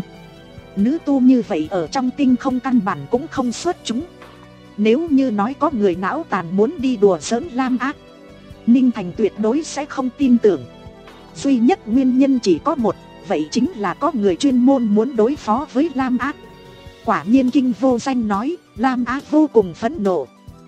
S1: Nữ tu như vậy ở trong tinh không căn bản cũng không xuất chúng. Nếu như nói có người não tàn muốn đi đùa giỡn Lam Á, Ninh Thành tuyệt đối sẽ không tin tưởng. Duy nhất nguyên nhân chỉ có một, vậy chính là có người chuyên môn muốn đối phó với Lam Á. Quả nhiên Kinh Vô Danh nói, Lam Á vô cùng phẫn nộ.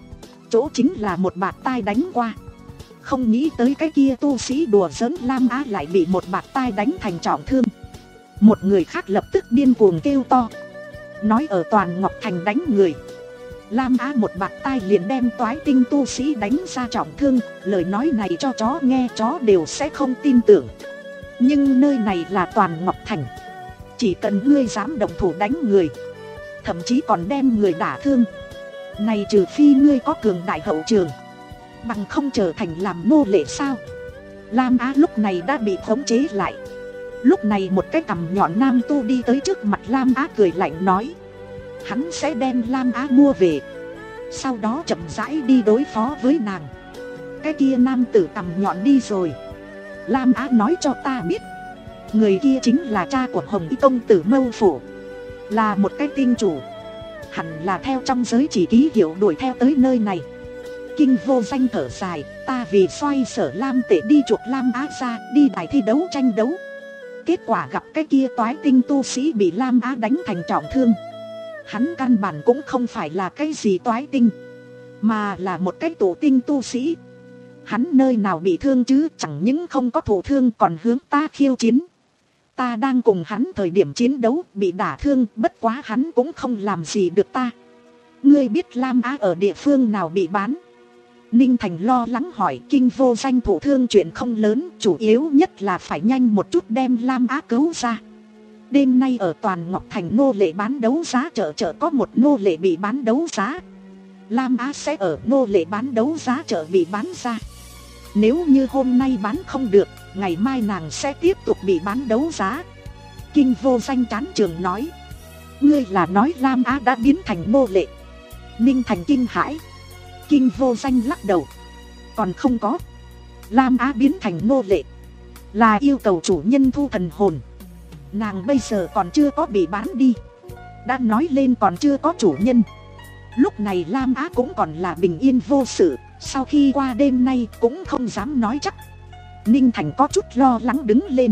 S1: Chỗ chính là một bạt tai đánh qua. Không nghĩ tới cái kia tu sĩ đùa giỡn Lam Á lại bị một bạt tai đánh thành trọng thương. Một người khác lập tức điên cuồng kêu to, nói ở Toàn Ngọc Thành đánh người. Lam Á một bạt tai liền đem toái tinh tu sĩ đánh ra trọng thương. Lời nói này cho chó nghe chó đều sẽ không tin tưởng. Nhưng nơi này là Toàn Ngọc Thành, chỉ cần ngươi dám động thủ đánh người, thậm chí còn đem người đả thương, này trừ phi ngươi có cường đại hậu trường, bằng không trở thành làm nô lệ sao? Lam Á lúc này đã bị khống chế lại. Lúc này một cái cằm nhọn nam tu đi tới trước mặt Lam Á cười lạnh nói, hắn sẽ đem Lam Á mua về, sau đó chậm rãi đi đối phó với nàng. Cái kia nam tử cằm nhọn đi rồi. Lam Á nói cho ta biết, người kia chính là cha của Hồng Y công tử Mâu Phủ, là một cái tinh chủ, hẳn là theo trong giới chỉ ký hiệu đuổi theo tới nơi này. Kinh Vô Danh thở dài, ta vì xoay sở Lam tệ đi chuộc Lam Á ra, đi đài thi đấu tranh đấu. Kết quả gặp cái kia toái tinh tu sĩ bị Lam Á đánh thành trọng thương. Hắn căn bản cũng không phải là cái gì toái tinh, mà là một cái tổ tinh tu sĩ. Hắn nơi nào bị thương chứ, chẳng những không có thổ thương còn hướng ta khiêu chiến. Ta đang cùng hắn thời điểm chiến đấu bị đả thương, bất quá hắn cũng không làm gì được ta. Ngươi biết Lam Á ở địa phương nào bị bán? Ninh Thành lo lắng hỏi. Kinh Vô Danh thổ thương chuyện không lớn, chủ yếu nhất là phải nhanh một chút đem Lam Á cứu ra. Đêm nay ở Toàn Ngọc Thành nô lệ bán đấu giá chợ chợ có một nô lệ bị bán đấu giá. Lam Á sẽ ở nô lệ bán đấu giá chợ bị bán ra. Nếu như hôm nay bán không được, ngày mai nàng sẽ tiếp tục bị bán đấu giá. Kinh Vô Danh chán trường nói, ngươi là nói Lam Á đã biến thành nô lệ? Ninh Thành kinh hãi. Kinh Vô Danh lắc đầu, còn không có. Lam Á biến thành nô lệ là yêu cầu chủ nhân thu thần hồn. Nàng bây giờ còn chưa có bị bán đi, đã nói lên còn chưa có chủ nhân. Lúc này Lam Á cũng còn là bình yên vô sự, sau khi qua đêm nay cũng không dám nói chắc. Ninh Thành có chút lo lắng đứng lên.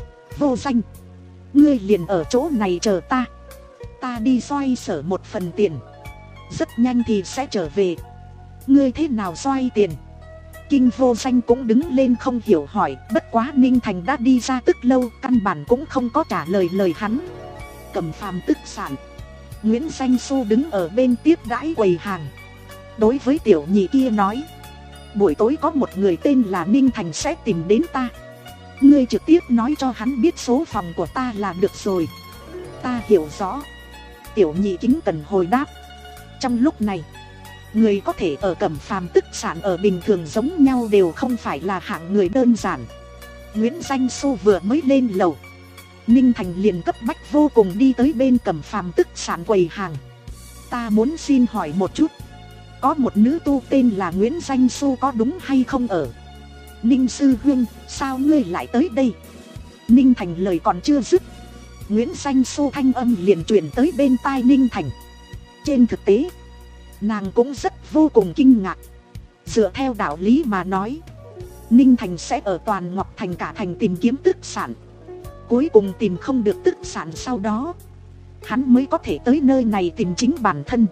S1: Vô Danh, ngươi liền ở chỗ này chờ ta, ta đi xoay sở một phần tiền, rất nhanh thì sẽ trở về. Ngươi thế nào xoay tiền? Kinh Vô Danh cũng đứng lên không hiểu hỏi, bất quá Ninh Thành đã đi ra tức lâu, căn bản cũng không có trả lời lời hắn. Cẩm Phàm tức sản. Nguyễn Danh Xu đứng ở bên tiếp đãi quầy hàng. Đối với tiểu nhị kia nói, buổi tối có một người tên là Ninh Thành sẽ tìm đến ta. Ngươi trực tiếp nói cho hắn biết số phòng của ta là được rồi. Ta hiểu rõ. Tiểu nhị kính cẩn hồi đáp. Trong lúc này, người có thể ở Cẩm Phàm tức sản ở bình thường giống nhau đều không phải là hạng người đơn giản. Nguyễn Danh Xu vừa mới lên lầu, Ninh Thành liền cấp bách vô cùng đi tới bên Cẩm Phàm tức sản quầy hàng. Ta muốn xin hỏi một chút, có một nữ tu tên là Nguyễn Danh Xu có đúng hay không ở? Ninh sư huynh, sao ngươi lại tới đây? Ninh Thành lời còn chưa dứt, Nguyễn Danh Xu thanh âm liền truyền tới bên tai Ninh Thành. Trên thực tế, nàng cũng rất vô cùng kinh ngạc. Dựa theo đạo lý mà nói, Ninh Thành sẽ ở toàn Ngọc Thành cả thành tìm kiếm tức sản. Cuối cùng tìm không được tức sản, sau đó hắn mới có thể tới nơi này tìm chính bản thân.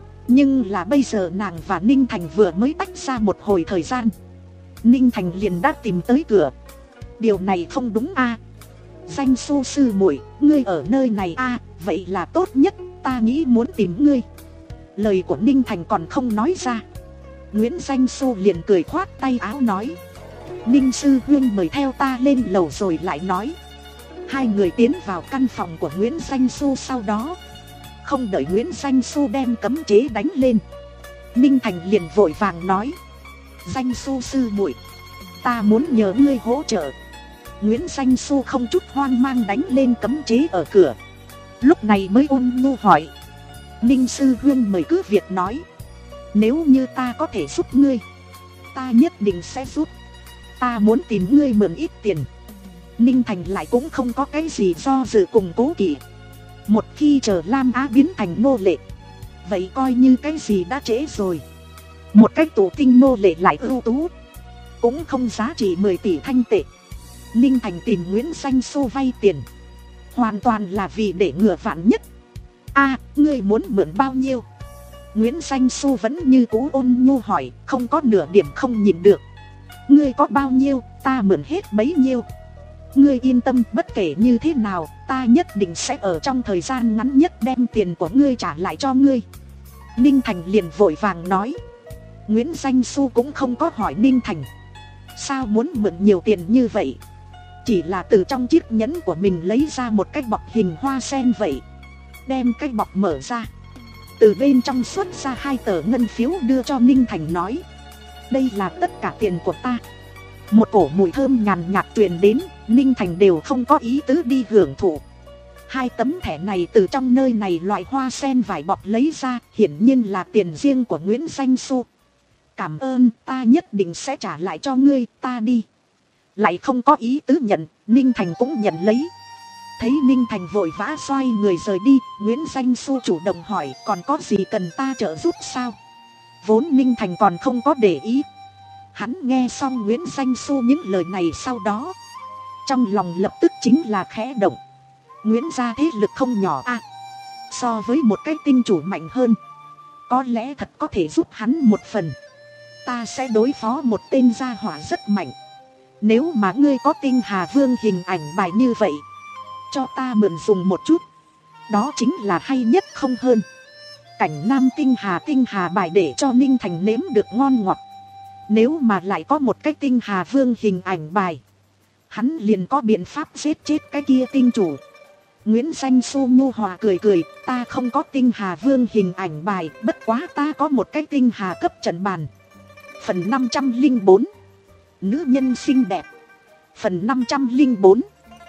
S1: Nhưng là bây giờ nàng và Ninh Thành vừa mới tách ra một hồi thời gian, Ninh Thành liền đã tìm tới cửa. Điều này không đúng a. À. Danh Xu sư muội, ngươi ở nơi này a, à, vậy là tốt nhất, ta nghĩ muốn tìm ngươi. Lời của Ninh Thành còn không nói ra, Nguyễn Danh Xu liền cười khoát tay áo nói, Ninh sư huynh mời theo ta lên lầu rồi lại nói. Hai người tiến vào căn phòng của Nguyễn Danh Xu, sau đó không đợi Nguyễn Danh Xu đem cấm chế đánh lên, Ninh Thành liền vội vàng nói, Danh Xu sư muội, ta muốn nhờ ngươi hỗ trợ. Nguyễn Danh Xu không chút hoang mang đánh lên cấm chế ở cửa, lúc này mới ôn nhu hỏi, Ninh sư huynh mời cứ việc nói. Nếu như ta có thể giúp ngươi, ta nhất định sẽ giúp. Ta muốn tìm ngươi mượn ít tiền. Ninh Thành lại cũng không có cái gì do dự cùng cố kỵ. Một khi chờ Lam Á biến thành nô lệ, vậy coi như cái gì đã trễ rồi. Một cái tù tinh nô lệ lại ưu tú, cũng không giá trị mười tỷ thanh tệ. Ninh Thành tìm Nguyễn Danh Xu vay tiền, hoàn toàn là vì để ngừa vạn nhất. A, à, ngươi muốn mượn bao nhiêu? Nguyễn Danh Xu vẫn như cũ ôn nhu hỏi, không có nửa điểm không nhìn được. Ngươi có bao nhiêu, ta mượn hết bấy nhiêu. Ngươi yên tâm, bất kể như thế nào, ta nhất định sẽ ở trong thời gian ngắn nhất đem tiền của ngươi trả lại cho ngươi. Ninh Thành liền vội vàng nói. Nguyễn Danh Xu cũng không có hỏi Ninh Thành sao muốn mượn nhiều tiền như vậy, chỉ là từ trong chiếc nhẫn của mình lấy ra một cái bọc hình hoa sen vậy, đem cái bọc mở ra, từ bên trong xuất ra hai tờ ngân phiếu đưa cho Ninh Thành nói, đây là tất cả tiền của ta. Một cổ mùi thơm nhàn nhạt truyền đến, Ninh Thành đều không có ý tứ đi hưởng thụ. Hai tấm thẻ này từ trong nơi này loại hoa sen vải bọc lấy ra, hiển nhiên là tiền riêng của Nguyễn Danh Xu. Cảm ơn, ta nhất định sẽ trả lại cho ngươi, ta đi. Lại không có ý tứ nhận, Ninh Thành cũng nhận lấy. Thấy Ninh Thành vội vã xoay người rời đi, Nguyễn Danh Xu chủ động hỏi còn có gì cần ta trợ giúp sao? Vốn Ninh Thành còn không có để ý. Hắn nghe xong Nguyễn Danh Xu những lời này sau đó, trong lòng lập tức chính là khẽ động. Nguyễn gia thế lực không nhỏ a, à, so với một cái tinh chủ mạnh hơn, có lẽ thật có thể giúp hắn một phần. Ta sẽ đối phó một tên gia hỏa rất mạnh. Nếu mà ngươi có tinh Hà Vương hình ảnh bài như vậy, cho ta mượn dùng một chút, đó chính là hay nhất không hơn. Cảnh Nam tinh Hà tinh Hà bài để cho Ninh Thành nếm được ngon ngọt. Nếu mà lại có một cái tinh Hà Vương hình ảnh bài, hắn liền có biện pháp giết chết cái kia tinh chủ. Nguyễn Danh Xu nhu hòa cười cười, ta không có tinh Hà Vương hình ảnh bài, bất quá ta có một cái tinh Hà cấp trận bàn. Phần năm trăm lẻ bốn, nữ nhân xinh đẹp. Phần năm trăm lẻ bốn,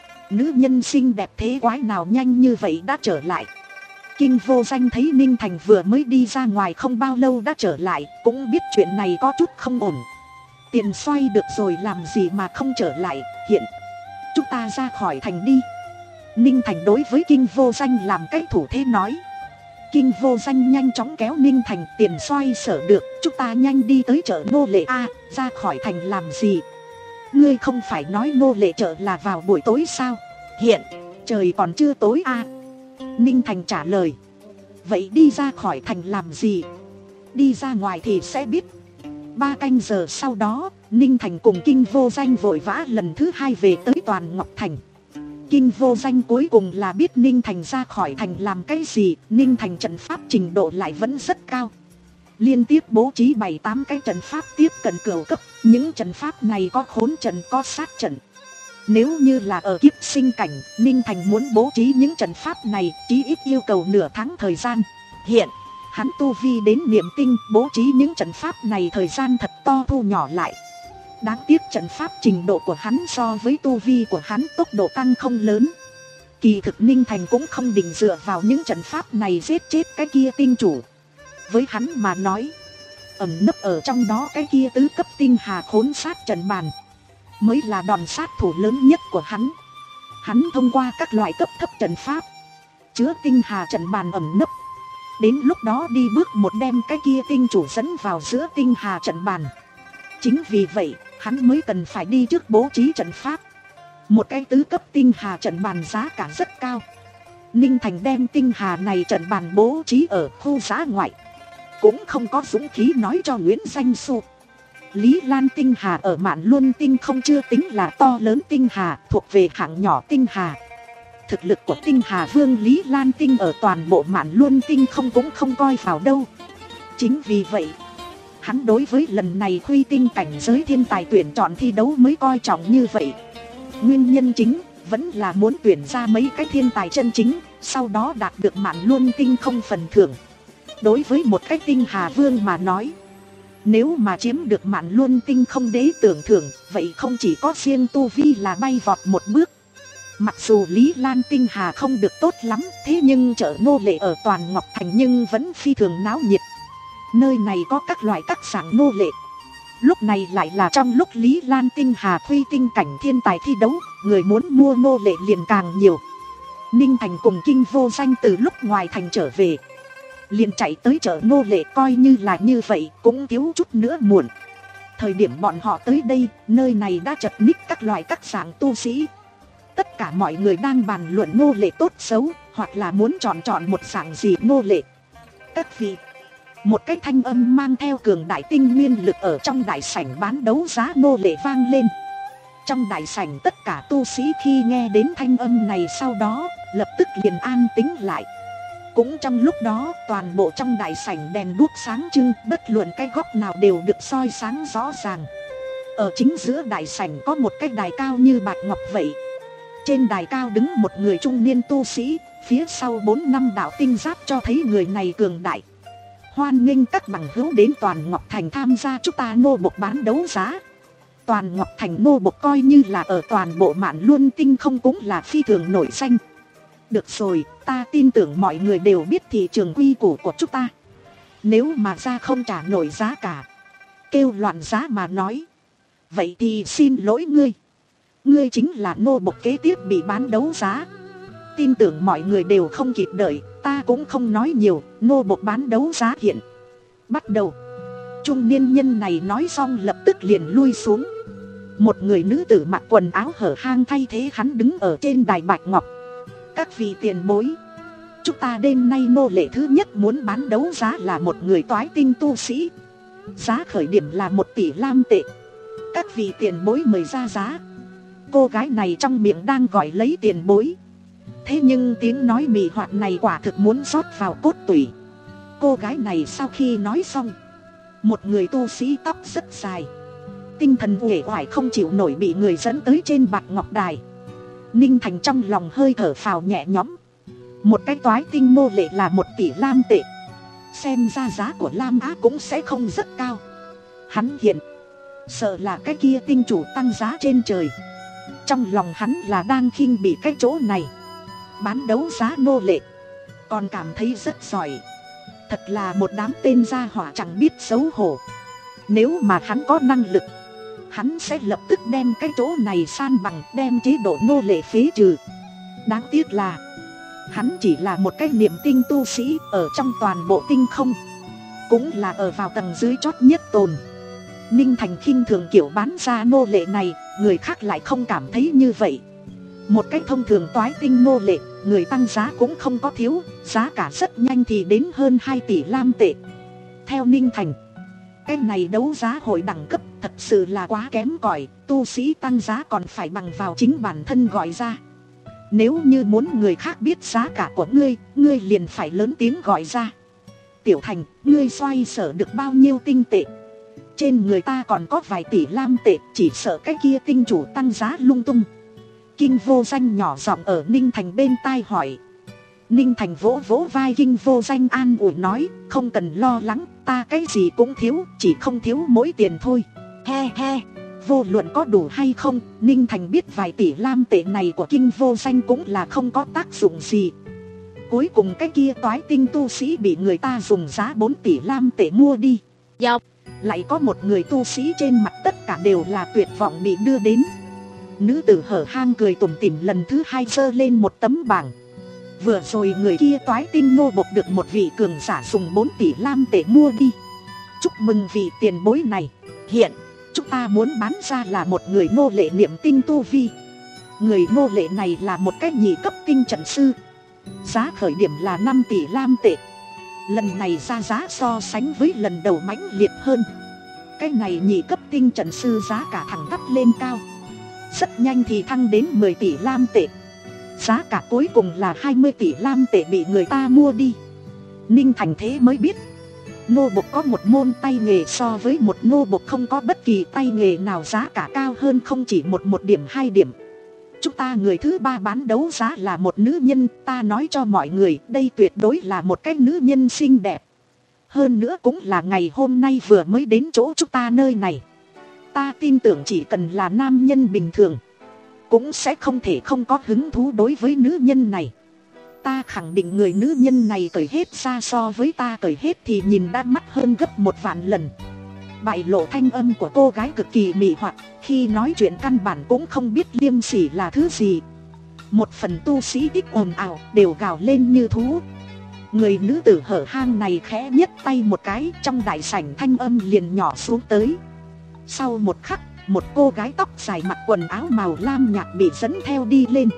S1: nữ nhân xinh đẹp thế quái nào nhanh như vậy đã trở lại. Kinh Vô Danh thấy Ninh Thành vừa mới đi ra ngoài không bao lâu đã trở lại, cũng biết chuyện này có chút không ổn. Tiền xoay được rồi làm gì mà không trở lại, hiện chúng ta ra khỏi thành đi. Ninh Thành đối với Kinh Vô Danh làm cái thủ thế nói. Kinh Vô Danh nhanh chóng kéo Ninh Thành, tiền xoay sở được, chúng ta nhanh đi tới chợ nô lệ. A, à, ra khỏi thành làm gì? Ngươi không phải nói nô lệ chợ là vào buổi tối sao? Hiện trời còn chưa tối a. À? Ninh Thành trả lời. Vậy đi ra khỏi thành làm gì? Đi ra ngoài thì sẽ biết. Ba canh giờ sau đó, Ninh Thành cùng Kinh Vô Danh vội vã lần thứ hai về tới toàn Ngọc Thành. Kinh Vô Danh cuối cùng là biết Ninh Thành ra khỏi thành làm cái gì. Ninh Thành trận pháp trình độ lại vẫn rất cao, liên tiếp bố trí bảy tám cái trận pháp tiếp cận cửu cấp. Những trận pháp này có khốn trận, có sát trận. Nếu như là ở kiếp sinh cảnh, Ninh Thành muốn bố trí những trận pháp này chí ít yêu cầu nửa tháng thời gian. Hiện hắn tu vi đến niệm tinh, bố trí những trận pháp này thời gian thật to thu nhỏ lại. Đáng tiếc trận pháp trình độ của hắn so với tu vi của hắn tốc độ tăng không lớn. Kỳ thực Ninh Thành cũng không định dựa vào những trận pháp này giết chết cái kia tinh chủ. Với hắn mà nói, ẩn nấp ở trong đó cái kia tứ cấp tinh hà khốn sát trận bàn mới là đòn sát thủ lớn nhất của hắn. Hắn thông qua các loại cấp thấp trận pháp chứa tinh hà trận bàn ẩn nấp, đến lúc đó đi bước một đem cái kia tinh chủ dẫn vào giữa tinh hà trận bàn. Chính vì vậy hắn mới cần phải đi trước bố trí trận pháp. Một cái tứ cấp tinh hà trận bàn giá cả rất cao. Ninh Thành đem tinh hà này trận bàn bố trí ở khu giá ngoại, cũng không có dũng khí nói cho Nguyễn Danh Xu. Lý Lan tinh hà ở Mạn Luân tinh không chưa tính là to lớn tinh hà, thuộc về hạng nhỏ tinh hà. Thực lực của tinh hà vương Lý Lan tinh ở toàn bộ Mạn Luân tinh không cũng không coi vào đâu. Chính vì vậy hắn đối với lần này Huy tinh cảnh giới thiên tài tuyển chọn thi đấu mới coi trọng như vậy. Nguyên nhân chính vẫn là muốn tuyển ra mấy cái thiên tài chân chính, sau đó đạt được Mạn Luân tinh không phần thưởng. Đối với một cái tinh hà vương mà nói, nếu mà chiếm được Mạn Luân tinh không đế tưởng thưởng, vậy không chỉ có riêng tu vi là bay vọt một bước. Mặc dù Lý Lan tinh hà không được tốt lắm, thế nhưng chợ nô lệ ở toàn Ngọc Thành nhưng vẫn phi thường náo nhiệt. Nơi này có các loại các dạng nô lệ. Lúc này lại là trong lúc Lý Lan tinh hà Huy tinh cảnh thiên tài thi đấu, người muốn mua nô lệ liền càng nhiều. Ninh Thành cùng Kinh Vô Danh từ lúc ngoài thành trở về, liền chạy tới chợ nô lệ, coi như là như vậy cũng thiếu chút nữa muộn. Thời điểm bọn họ tới đây, nơi này đã chật ních các loại các dạng tu sĩ. Tất cả mọi người đang bàn luận nô lệ tốt xấu, hoặc là muốn chọn chọn một dạng gì nô lệ. Các vị, một cái thanh âm mang theo cường đại tinh nguyên lực ở trong đại sảnh bán đấu giá nô lệ vang lên. Trong đại sảnh tất cả tu sĩ khi nghe đến thanh âm này sau đó lập tức liền an tĩnh lại. Cũng trong lúc đó toàn bộ trong đại sảnh đèn đuốc sáng trưng, bất luận cái góc nào đều được soi sáng rõ ràng. Ở chính giữa đại sảnh có một cái đài cao như bạch ngọc vậy. Trên đài cao đứng một người trung niên tu sĩ, phía sau bốn năm đạo tinh giáp cho thấy người này cường đại. Hoan nghênh các bằng hữu đến toàn Ngọc Thành tham gia chúng ta nô bộc bán đấu giá. Toàn Ngọc Thành nô bộc coi như là ở toàn bộ Mạn Luân tinh không cũng là phi thường nổi danh. Được rồi, ta tin tưởng mọi người đều biết thị trường quy củ của chúng ta. Nếu mà ra không trả nổi giá cả, kêu loạn giá mà nói, vậy thì xin lỗi ngươi. Ngươi chính là nô bộc kế tiếp bị bán đấu giá. Tin tưởng mọi người đều không kịp đợi, ta cũng không nói nhiều, nô bộc bán đấu giá hiện bắt đầu. Trung niên nhân này nói xong lập tức liền lui xuống. Một người nữ tử mặc quần áo hở hang thay thế hắn đứng ở trên đài bạch ngọc. Các vị tiền bối, chúng ta đêm nay nô lệ thứ nhất muốn bán đấu giá là một người toái tinh tu sĩ. Giá khởi điểm là một tỷ lam tệ. Các vị tiền bối mời ra giá. Cô gái này trong miệng đang gọi lấy tiền bối, thế nhưng tiếng nói mị hoạt này quả thực muốn rót vào cốt tủy. Cô gái này sau khi nói xong, một người tu sĩ tóc rất dài, tinh thần uể oải không chịu nổi bị người dẫn tới trên bạch ngọc đài. Ninh Thành trong lòng hơi thở phào nhẹ nhõm. Một cái toái tinh nô lệ là một tỷ lam tệ, xem ra giá của Lam Á cũng sẽ không rất cao. Hắn hiện sợ là cái kia tinh chủ tăng giá trên trời. Trong lòng hắn là đang khinh bị cái chỗ này. Bán đấu giá nô lệ, còn cảm thấy rất giỏi. Thật là một đám tên gia hỏa chẳng biết xấu hổ. Nếu mà hắn có năng lực, hắn sẽ lập tức đem cái chỗ này san bằng, đem chế độ nô lệ phế trừ. Đáng tiếc là hắn chỉ là một cái niệm tinh tu sĩ ở trong toàn bộ tinh không, cũng là ở vào tầng dưới chót nhất tồn. Ninh Thành khinh thường kiểu bán ra nô lệ này, người khác lại không cảm thấy như vậy. Một cách thông thường toái tinh nô lệ, người tăng giá cũng không có thiếu, giá cả rất nhanh thì đến hơn hai tỷ lam tệ. Theo Ninh Thành, cái này đấu giá hội đẳng cấp thật sự là quá kém cỏi, tu sĩ tăng giá còn phải bằng vào chính bản thân gọi ra. Nếu như muốn người khác biết giá cả của ngươi, ngươi liền phải lớn tiếng gọi ra. Tiểu Thành, ngươi xoay sở được bao nhiêu tinh tệ? Trên người ta còn có vài tỷ lam tệ, chỉ sợ cái kia tinh chủ tăng giá lung tung. Kinh Vô Danh nhỏ giọng ở Ninh Thành bên tai hỏi. Ninh Thành vỗ vỗ vai Kinh Vô Danh an ủi nói, không cần lo lắng, ta cái gì cũng thiếu, chỉ không thiếu mỗi tiền thôi. He he, vô luận có đủ hay không, Ninh Thành biết vài tỷ lam tệ này của Kinh Vô Danh cũng là không có tác dụng gì. Cuối cùng cái kia toái tinh tu sĩ bị người ta dùng giá bốn tỷ lam tệ mua đi. Dọc, lại có một người tu sĩ trên mặt tất cả đều là tuyệt vọng bị đưa đến. Nữ tử hở hang cười tủm tỉm lần thứ hai giơ lên một tấm bảng. Vừa rồi người kia toái tinh nô bộc được một vị cường giả dùng bốn tỷ lam tệ mua đi. Chúc mừng vị tiền bối này. Hiện, chúng ta muốn bán ra là một người nô lệ niệm tinh tu vi. Người nô lệ này là một cái nhị cấp tinh trận sư. Giá khởi điểm là năm tỷ lam tệ. Lần này ra giá so sánh với lần đầu mãnh liệt hơn. Cái này nhị cấp tinh trận sư giá cả thẳng tắp lên cao. Rất nhanh thì thăng đến mười tỷ lam tệ. Giá cả cuối cùng là hai mươi tỷ lam tệ bị người ta mua đi. Ninh Thành thế mới biết, nô bộc có một môn tay nghề so với một nô bộc không có bất kỳ tay nghề nào giá cả cao hơn không chỉ một một điểm hai điểm. Chúng ta người thứ ba bán đấu giá là một nữ nhân, ta nói cho mọi người đây tuyệt đối là một cái nữ nhân xinh đẹp. Hơn nữa cũng là ngày hôm nay vừa mới đến chỗ chúng ta nơi này. Ta tin tưởng chỉ cần là nam nhân bình thường cũng sẽ không thể không có hứng thú đối với nữ nhân này. Ta khẳng định người nữ nhân này cởi hết ra so với ta cởi hết thì nhìn đã mắt hơn gấp một vạn lần. Bại lộ thanh âm của cô gái cực kỳ mị hoặc, khi nói chuyện căn bản cũng không biết liêm sỉ là thứ gì. Một phần tu sĩ ít ồn ào đều gào lên như thú. Người nữ tử hở hang này khẽ nhấc tay một cái, trong đại sảnh thanh âm liền nhỏ xuống tới. Sau một khắc, một cô gái tóc dài mặc quần áo màu lam nhạt bị dẫn theo đi lên.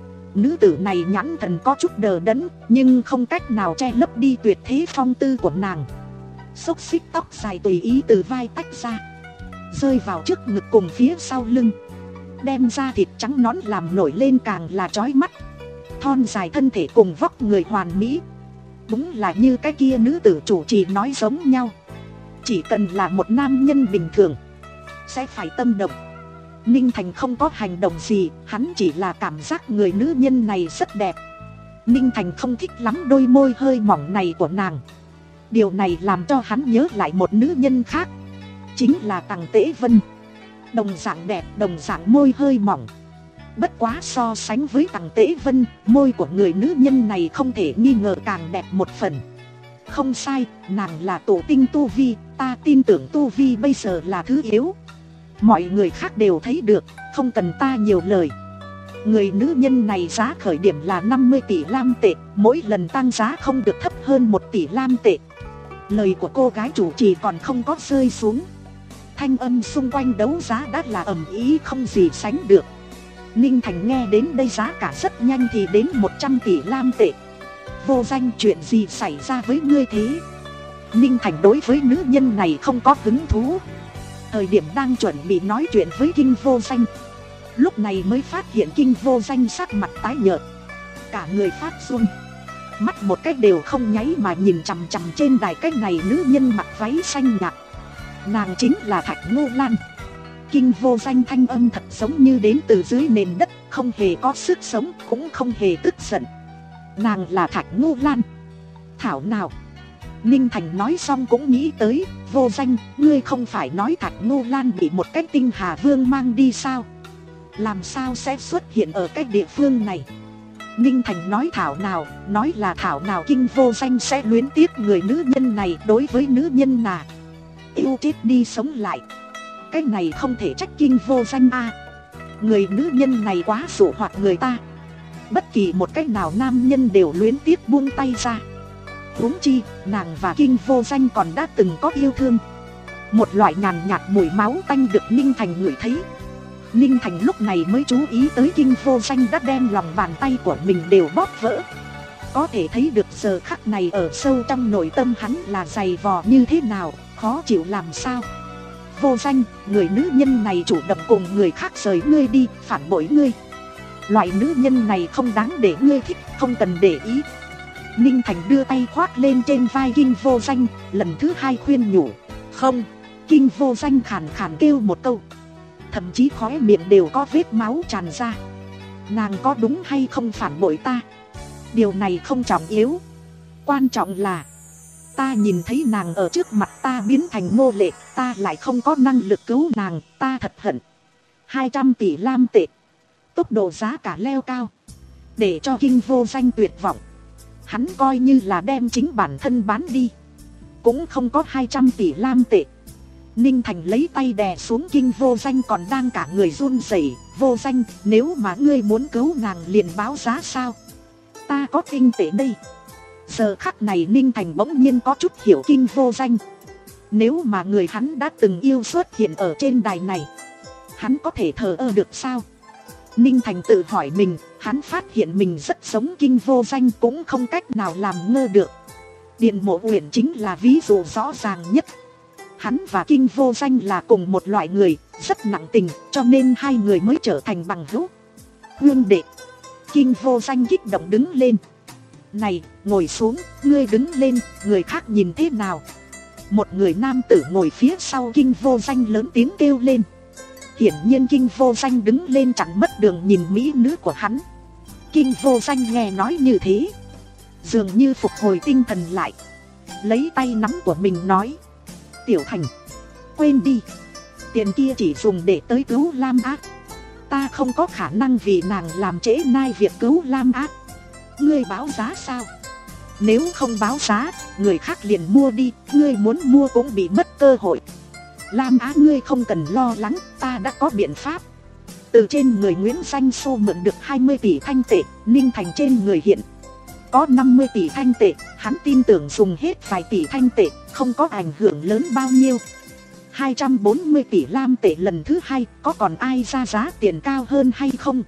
S1: Nữ tử này nhãn thần có chút đờ đẫn, nhưng không cách nào che lấp đi tuyệt thế phong tư của nàng. Xốc xích tóc dài tùy ý từ vai tách ra, rơi vào trước ngực cùng phía sau lưng, đem ra thịt trắng nõn làm nổi lên càng là chói mắt. Thon dài thân thể cùng vóc người hoàn mỹ, đúng là như cái kia nữ tử chủ trì nói giống nhau. Chỉ cần là một nam nhân bình thường sẽ phải tâm động. Ninh Thành không có hành động gì, hắn chỉ là cảm giác người nữ nhân này rất đẹp. Ninh Thành không thích lắm đôi môi hơi mỏng này của nàng. Điều này làm cho hắn nhớ lại một nữ nhân khác, chính là Tằng Tế Vân. Đồng dạng đẹp, đồng dạng môi hơi mỏng. Bất quá so sánh với Tằng Tế Vân, môi của người nữ nhân này không thể nghi ngờ càng đẹp một phần. Không sai, nàng là tổ tinh tu vi, ta tin tưởng tu vi bây giờ là thứ yếu. Mọi người khác đều thấy được, không cần ta nhiều lời. Người nữ nhân này giá khởi điểm là năm mươi tỷ lam tệ, mỗi lần tăng giá không được thấp hơn một tỷ lam tệ. Lời của cô gái chủ trì còn không có rơi xuống, thanh âm xung quanh đấu giá đã là ầm ĩ không gì sánh được. Ninh Thành nghe đến đây giá cả rất nhanh thì đến một trăm tỷ lam tệ. Vô Danh, chuyện gì xảy ra với ngươi thế? Ninh Thành đối với nữ nhân này không có hứng thú. Thời điểm đang chuẩn bị nói chuyện với Kinh Vô Danh, lúc này mới phát hiện Kinh Vô Danh sắc mặt tái nhợt, cả người phát run, mắt một cách đều không nháy mà nhìn chằm chằm trên đài cái này nữ nhân mặc váy xanh nhạt. Nàng chính là Thạch Ngô Lan. Kinh Vô Danh thanh âm thật giống như đến từ dưới nền đất, không hề có sức sống, cũng không hề tức giận. Nàng là Thạch Ngô Lan. Thảo nào. Ninh Thành nói xong cũng nghĩ tới, Vô Danh, ngươi không phải nói Thạch Ngô Lan bị một cái tinh hà vương mang đi sao? Làm sao sẽ xuất hiện ở cái địa phương này? Ninh Thành nói thảo nào, nói là thảo nào Kinh Vô Danh sẽ luyến tiếc người nữ nhân này. Đối với nữ nhân nào yêu chết đi sống lại, cái này không thể trách Kinh Vô Danh a. Người nữ nhân này quá dụ hoặc người ta, bất kỳ một cách nào nam nhân đều luyến tiếc buông tay ra. Huống chi, nàng và Kinh Vô Danh còn đã từng có yêu thương. Một loại nhàn nhạt mùi máu tanh được Ninh Thành ngửi thấy. Ninh Thành lúc này mới chú ý tới Kinh Vô Danh đã đem lòng bàn tay của mình đều bóp vỡ. Có thể thấy được giờ khắc này ở sâu trong nội tâm hắn là dày vò như thế nào, khó chịu làm sao. Vô Danh, người nữ nhân này chủ động cùng người khác rời ngươi đi, phản bội ngươi. Loại nữ nhân này không đáng để ngươi thích, không cần để ý. Ninh Thành đưa tay khoác lên trên vai Kinh Vô Danh, lần thứ hai khuyên nhủ. Không. Kinh Vô Danh khàn khàn kêu một câu, thậm chí khóe miệng đều có vết máu tràn ra. Nàng có đúng hay không phản bội ta, điều này không trọng yếu. Quan trọng là ta nhìn thấy nàng ở trước mặt ta biến thành nô lệ, ta lại không có năng lực cứu nàng, ta thật hận. Hai trăm tỷ lam tệ, tốc độ giá cả leo cao, để cho Kinh Vô Danh tuyệt vọng. Hắn coi như là đem chính bản thân bán đi, cũng không có hai trăm tỷ lam tệ. Ninh Thành lấy tay đè xuống Kinh Vô Danh còn đang cả người run rẩy. Vô Danh, nếu mà ngươi muốn cứu nàng liền báo giá sao? Ta có kinh tệ đây. Giờ khắc này Ninh Thành bỗng nhiên có chút hiểu Kinh Vô Danh. Nếu mà người hắn đã từng yêu xuất hiện ở trên đài này, hắn có thể thờ ơ được sao? Ninh Thành tự hỏi mình, hắn phát hiện mình rất giống Kinh Vô Danh, cũng không cách nào làm ngơ được. Điền Mộ Uyển chính là ví dụ rõ ràng nhất. Hắn và Kinh Vô Danh là cùng một loại người, rất nặng tình, cho nên hai người mới trở thành bằng hữu. Huynh đệ. Kinh Vô Danh kích động đứng lên. Này, ngồi xuống, ngươi đứng lên, người khác nhìn thế nào? Một người nam tử ngồi phía sau Kinh Vô Danh lớn tiếng kêu lên. Hiển nhiên Kinh Vô Danh đứng lên chặn mất đường nhìn mỹ nữ của hắn. Kinh Vô Danh nghe nói như thế, dường như phục hồi tinh thần lại, lấy tay nắm của mình nói. Tiểu Thành, quên đi, tiền kia chỉ dùng để tới cứu Lam Ác. Ta không có khả năng vì nàng làm trễ nai việc cứu Lam Ác. Ngươi báo giá sao? Nếu không báo giá, người khác liền mua đi, ngươi muốn mua cũng bị mất cơ hội. Lam Á ngươi không cần lo lắng, ta đã có biện pháp. Từ trên người Nguyễn Danh Xô mượn được hai mươi tỷ thanh tệ, Ninh Thành trên người hiện có năm mươi tỷ thanh tệ, hắn tin tưởng dùng hết vài tỷ thanh tệ, không có ảnh hưởng lớn bao nhiêu. Hai trăm bốn mươi tỷ lam tệ lần thứ hai, có còn ai ra giá tiền cao hơn hay không?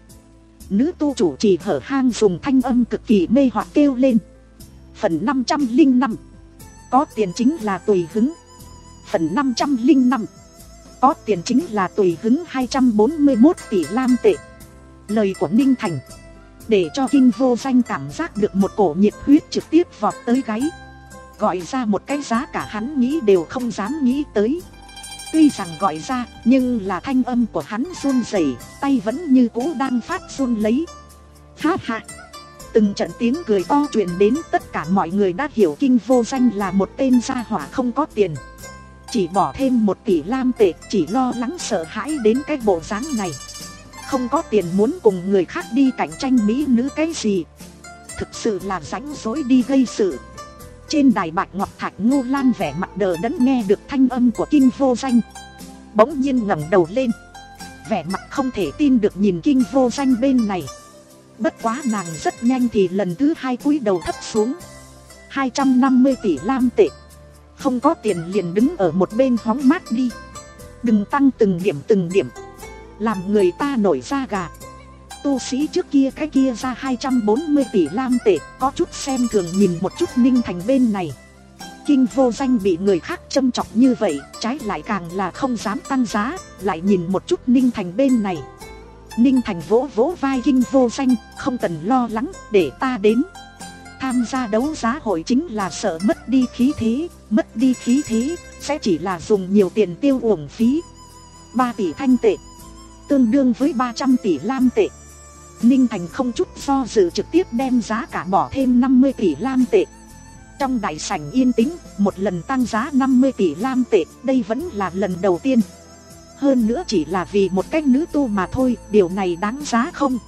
S1: Nữ tu chủ trì hở hang dùng thanh âm cực kỳ mê hoặc kêu lên. Phần năm trăm lẻ năm, có tiền chính là tùy hứng. Phần năm trăm lẻ năm, có tiền chính là tùy hứng. Hai trăm bốn mươi mốt tỷ lam tệ. Lời của Ninh Thành để cho Kinh Vô Danh cảm giác được một cổ nhiệt huyết trực tiếp vọt tới gáy, gọi ra một cái giá cả hắn nghĩ đều không dám nghĩ tới. Tuy rằng gọi ra, nhưng là thanh âm của hắn run rẩy, tay vẫn như cũ đang phát run lấy. Ha ha! Từng trận tiếng cười to truyền đến, tất cả mọi người đã hiểu Kinh Vô Danh là một tên gia hỏa không có tiền. Chỉ bỏ thêm một tỷ lam tệ, chỉ lo lắng sợ hãi đến cái bộ dáng này. Không có tiền muốn cùng người khác đi cạnh tranh mỹ nữ cái gì, thực sự là rãnh rỗi đi gây sự. Trên đài Bạch Ngọc Thạch Ngô Lan vẻ mặt đờ đẫn nghe được thanh âm của Kinh Vô Danh, bỗng nhiên ngẩng đầu lên, vẻ mặt không thể tin được nhìn Kinh Vô Danh bên này. Bất quá nàng rất nhanh thì lần thứ hai cúi đầu thấp xuống. Hai trăm năm mươi tỷ lam tệ, không có tiền liền đứng ở một bên hóng mát đi, đừng tăng từng điểm từng điểm, làm người ta nổi da gà. Tu sĩ trước kia cái kia ra hai trăm bốn mươi tỷ lam tệ, có chút xem thường nhìn một chút Ninh Thành bên này. Kinh Vô Danh bị người khác châm chọc như vậy, trái lại càng là không dám tăng giá, lại nhìn một chút Ninh Thành bên này. Ninh Thành vỗ vỗ vai Kinh Vô Danh, không cần lo lắng, để ta đến. Tham gia đấu giá hội chính là sợ mất đi khí thế, mất đi khí thế sẽ chỉ là dùng nhiều tiền tiêu uổng phí. Ba tỷ thanh tệ, tương đương với ba trăm tỷ lam tệ. Ninh Thành không chút do dự trực tiếp đem giá cả bỏ thêm năm mươi tỷ lam tệ. Trong đại sảnh yên tĩnh, một lần tăng giá năm mươi tỷ lam tệ, đây vẫn là lần đầu tiên. Hơn nữa chỉ là vì một cách nữ tu mà thôi, điều này đáng giá không?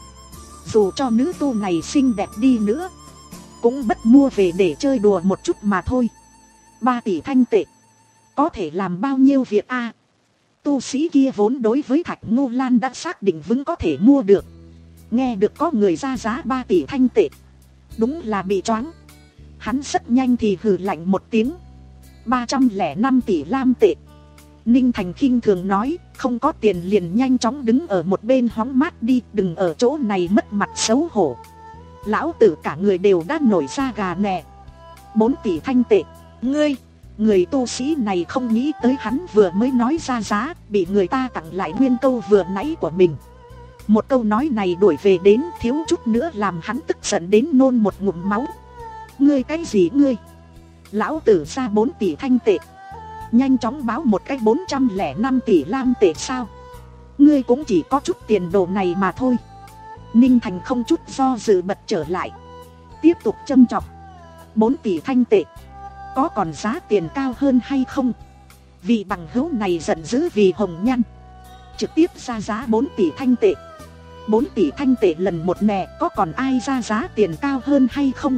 S1: Dù cho nữ tu này xinh đẹp đi nữa, cũng bất mua về để chơi đùa một chút mà thôi. Ba tỷ thanh tệ, có thể làm bao nhiêu việc a? À, tu sĩ kia vốn đối với Thạch Ngô Lan đã xác định vững có thể mua được. Nghe được có người ra giá ba tỷ thanh tệ, đúng là bị choáng. Hắn rất nhanh thì hừ lạnh một tiếng. Ba trăm lẻ năm tỷ lam tệ. Ninh Thành khinh thường nói, không có tiền liền nhanh chóng đứng ở một bên hóng mát đi, đừng ở chỗ này mất mặt xấu hổ. Lão tử cả người đều đã nổi da gà nè. Bốn tỷ thanh tệ, ngươi. Người tu sĩ này không nghĩ tới hắn vừa mới nói ra giá, bị người ta tặng lại nguyên câu vừa nãy của mình. Một câu nói này đuổi về đến thiếu chút nữa làm hắn tức giận đến nôn một ngụm máu. Ngươi cái gì ngươi? Lão tử ra bốn tỷ thanh tệ, nhanh chóng báo một cái bốn trăm lẻ năm tỷ lam tệ sao? Ngươi cũng chỉ có chút tiền đồ này mà thôi. Ninh Thành không chút do dự bật trở lại, tiếp tục châm chọc. Bốn tỷ thanh tệ, có còn giá tiền cao hơn hay không? Vị bằng hữu này giận dữ vì hồng nhan, trực tiếp ra giá bốn tỷ thanh tệ. Bốn tỷ thanh tệ lần một nè, có còn ai ra giá tiền cao hơn hay không?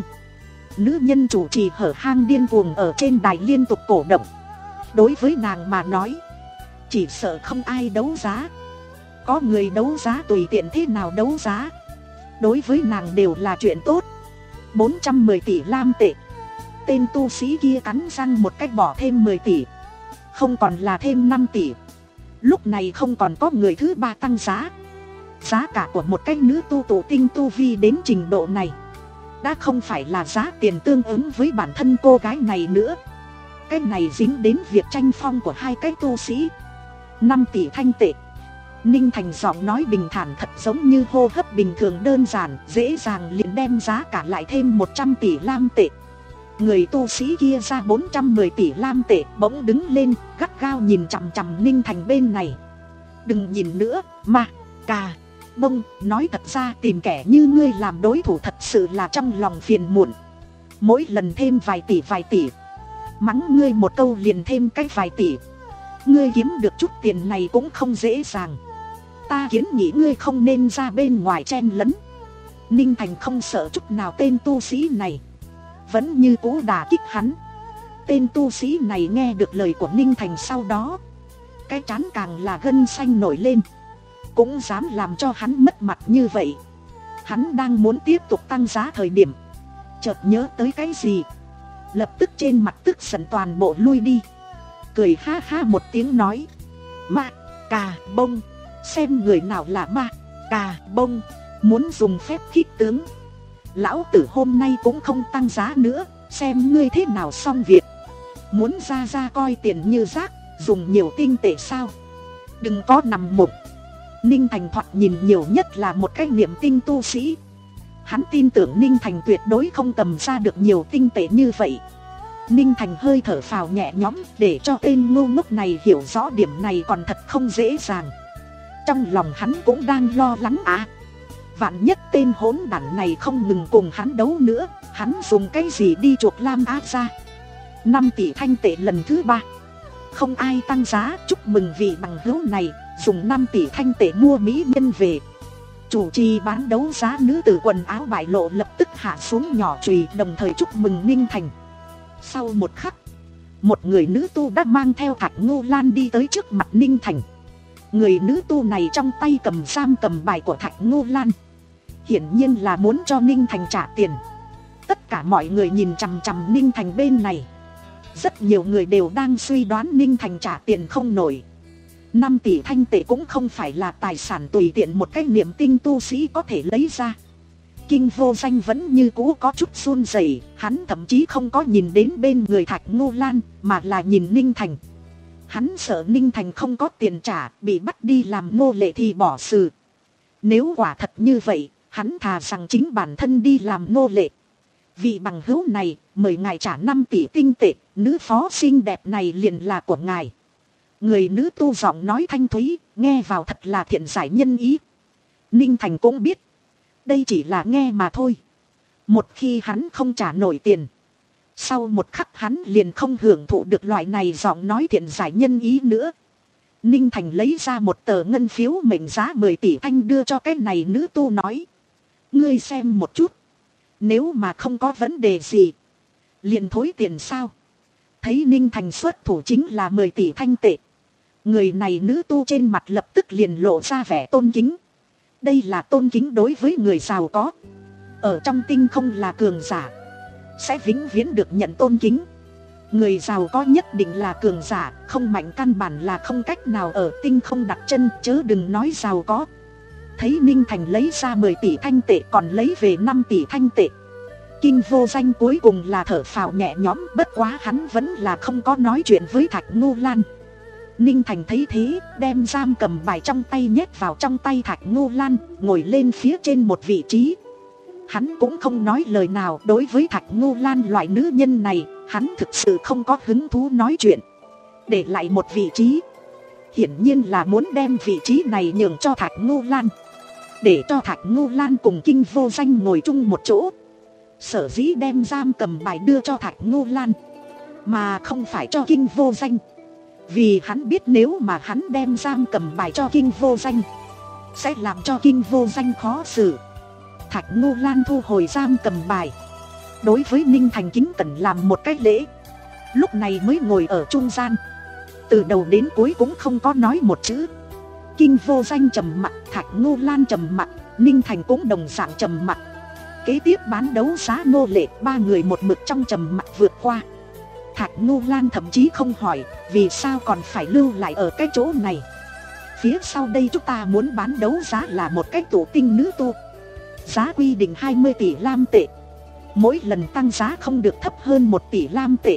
S1: Nữ nhân chủ trì hở hang điên cuồng ở trên đài liên tục cổ động. Đối với nàng mà nói, chỉ sợ không ai đấu giá. Có người đấu giá tùy tiện thế nào đấu giá, đối với nàng đều là chuyện tốt. Bốn trăm mười tỷ lam tệ. Tên tu sĩ kia cắn răng một cách bỏ thêm mười tỷ, không còn là thêm năm tỷ. Lúc này không còn có người thứ ba tăng giá. Giá cả của một cái nữ tu tụ tinh tu vi đến trình độ này đã không phải là giá tiền tương ứng với bản thân cô gái này nữa. Cái này dính đến việc tranh phong của hai cái tu sĩ. Năm tỷ thanh tệ. Ninh Thành giọng nói bình thản thật giống như hô hấp bình thường đơn giản, dễ dàng liền đem giá cả lại thêm một trăm tỷ lam tệ. Người tu sĩ kia ra bốn trăm mười tỷ lam tệ bỗng đứng lên, gắt gao nhìn chằm chằm Ninh Thành bên này. Đừng nhìn nữa, mà, cà, bông, nói thật ra tìm kẻ như ngươi làm đối thủ thật sự là trong lòng phiền muộn. Mỗi lần thêm vài tỷ vài tỷ, mắng ngươi một câu liền thêm cái vài tỷ. Ngươi kiếm được chút tiền này cũng không dễ dàng. Ta kiến nghị ngươi không nên ra bên ngoài chen lấn. Ninh Thành không sợ chút nào tên tu sĩ này, vẫn như cũ đả kích hắn. Tên tu sĩ này nghe được lời của Ninh Thành sau đó, cái trán càng là gân xanh nổi lên. Cũng dám làm cho hắn mất mặt như vậy. Hắn đang muốn tiếp tục tăng giá thời điểm, chợt nhớ tới cái gì, lập tức trên mặt tức giận toàn bộ lui đi, cười ha ha một tiếng nói: Ma, cà, bông, xem người nào là ma, cà, bông. Muốn dùng phép khích tướng, lão tử hôm nay cũng không tăng giá nữa, xem ngươi thế nào xong việc. Muốn ra ra coi tiền như rác, dùng nhiều tinh tệ sao? Đừng có nằm mộng. Ninh Thành thoạt nhìn nhiều nhất là một cái niệm tinh tu sĩ. Hắn tin tưởng Ninh Thành tuyệt đối không cầm ra được nhiều tinh tệ như vậy. Ninh Thành hơi thở phào nhẹ nhõm, để cho tên ngu ngốc này hiểu rõ điểm này còn thật không dễ dàng. Trong lòng hắn cũng đang lo lắng à, vạn nhất tên hỗn đản này không ngừng cùng hắn đấu nữa, hắn dùng cái gì đi chuộc Lam Á ra? Năm tỷ thanh tệ lần thứ ba, không ai tăng giá. Chúc mừng vị bằng hữu này dùng năm tỷ thanh tệ mua mỹ nhân về. Chủ trì bán đấu giá nữ tử quần áo bại lộ lập tức hạ xuống nhỏ chùy, đồng thời chúc mừng Ninh Thành. Sau một khắc, một người nữ tu đã mang theo Thạch Ngô Lan đi tới trước mặt Ninh Thành. Người nữ tu này trong tay cầm giam cầm bài của Thạch Ngô Lan, hiển nhiên là muốn cho Ninh Thành trả tiền. Tất cả mọi người nhìn chằm chằm Ninh Thành bên này. Rất nhiều người đều đang suy đoán Ninh Thành trả tiền không nổi. Năm tỷ thanh tệ cũng không phải là tài sản tùy tiện một cái niệm tinh tu sĩ có thể lấy ra. Kinh Vô Danh vẫn như cũ có chút run rẩy, hắn thậm chí không có nhìn đến bên người Thạch Ngô Lan, mà là nhìn Ninh Thành. Hắn sợ Ninh Thành không có tiền trả, bị bắt đi làm nô lệ thì bỏ xử. Nếu quả thật như vậy, hắn thà rằng chính bản thân đi làm nô lệ. Vị bằng hữu này, mời ngài trả năm tỷ tinh tệ, nữ phó xinh đẹp này liền là của ngài. Người nữ tu giọng nói thanh thúy, nghe vào thật là thiện giải nhân ý. Ninh Thành cũng biết, đây chỉ là nghe mà thôi. Một khi hắn không trả nổi tiền, sau một khắc hắn liền không hưởng thụ được loại này giọng nói thiện giải nhân ý nữa. Ninh Thành lấy ra một tờ ngân phiếu mệnh giá mười tỷ anh đưa cho cái này nữ tu nói: Ngươi xem một chút, nếu mà không có vấn đề gì, liền thối tiền sao? Thấy Ninh Thành xuất thủ chính là mười tỷ thanh tệ, người này nữ tu trên mặt lập tức liền lộ ra vẻ tôn kính. Đây là tôn kính đối với người giàu có. Ở trong tinh không là cường giả, sẽ vĩnh viễn được nhận tôn kính. Người giàu có nhất định là cường giả, không mạnh căn bản là không cách nào ở tinh không đặt chân, chớ đừng nói giàu có. Thấy Ninh Thành lấy ra mười tỷ thanh tệ còn lấy về năm tỷ thanh tệ, Kinh Vô Danh cuối cùng là thở phào nhẹ nhõm. Bất quá hắn vẫn là không có nói chuyện với Thạch Ngô Lan. Ninh Thành thấy thế, đem giam cầm bài trong tay nhét vào trong tay Thạch Ngô Lan, ngồi lên phía trên một vị trí. Hắn cũng không nói lời nào. Đối với Thạch Ngô Lan loại nữ nhân này, hắn thực sự không có hứng thú nói chuyện. Để lại một vị trí, hiển nhiên là muốn đem vị trí này nhường cho Thạch Ngô Lan, để cho Thạch Ngô Lan cùng Kinh Vô Danh ngồi chung một chỗ. Sở dĩ đem giam cầm bài đưa cho Thạch Ngô Lan, mà không phải cho Kinh Vô Danh, vì hắn biết nếu mà hắn đem giam cầm bài cho Kinh Vô Danh, sẽ làm cho Kinh Vô Danh khó xử. Thạch Ngô Lan thu hồi giam cầm bài, đối với Ninh Thành kính cẩn làm một cái lễ, lúc này mới ngồi ở trung gian. Từ đầu đến cuối cũng không có nói một chữ. Kinh Vô Danh trầm mặc, Thạch Ngô Lan trầm mặc, Ninh Thành cũng đồng dạng trầm mặc. Kế tiếp bán đấu giá nô lệ, ba người một mực trong trầm mặc vượt qua. Thạch Ngô Lan thậm chí không hỏi vì sao còn phải lưu lại ở cái chỗ này. Phía sau đây chúng ta muốn bán đấu giá là một cái tổ tinh nữ tu, giá quy định hai mươi tỷ lam tệ, mỗi lần tăng giá không được thấp hơn một tỷ lam tệ.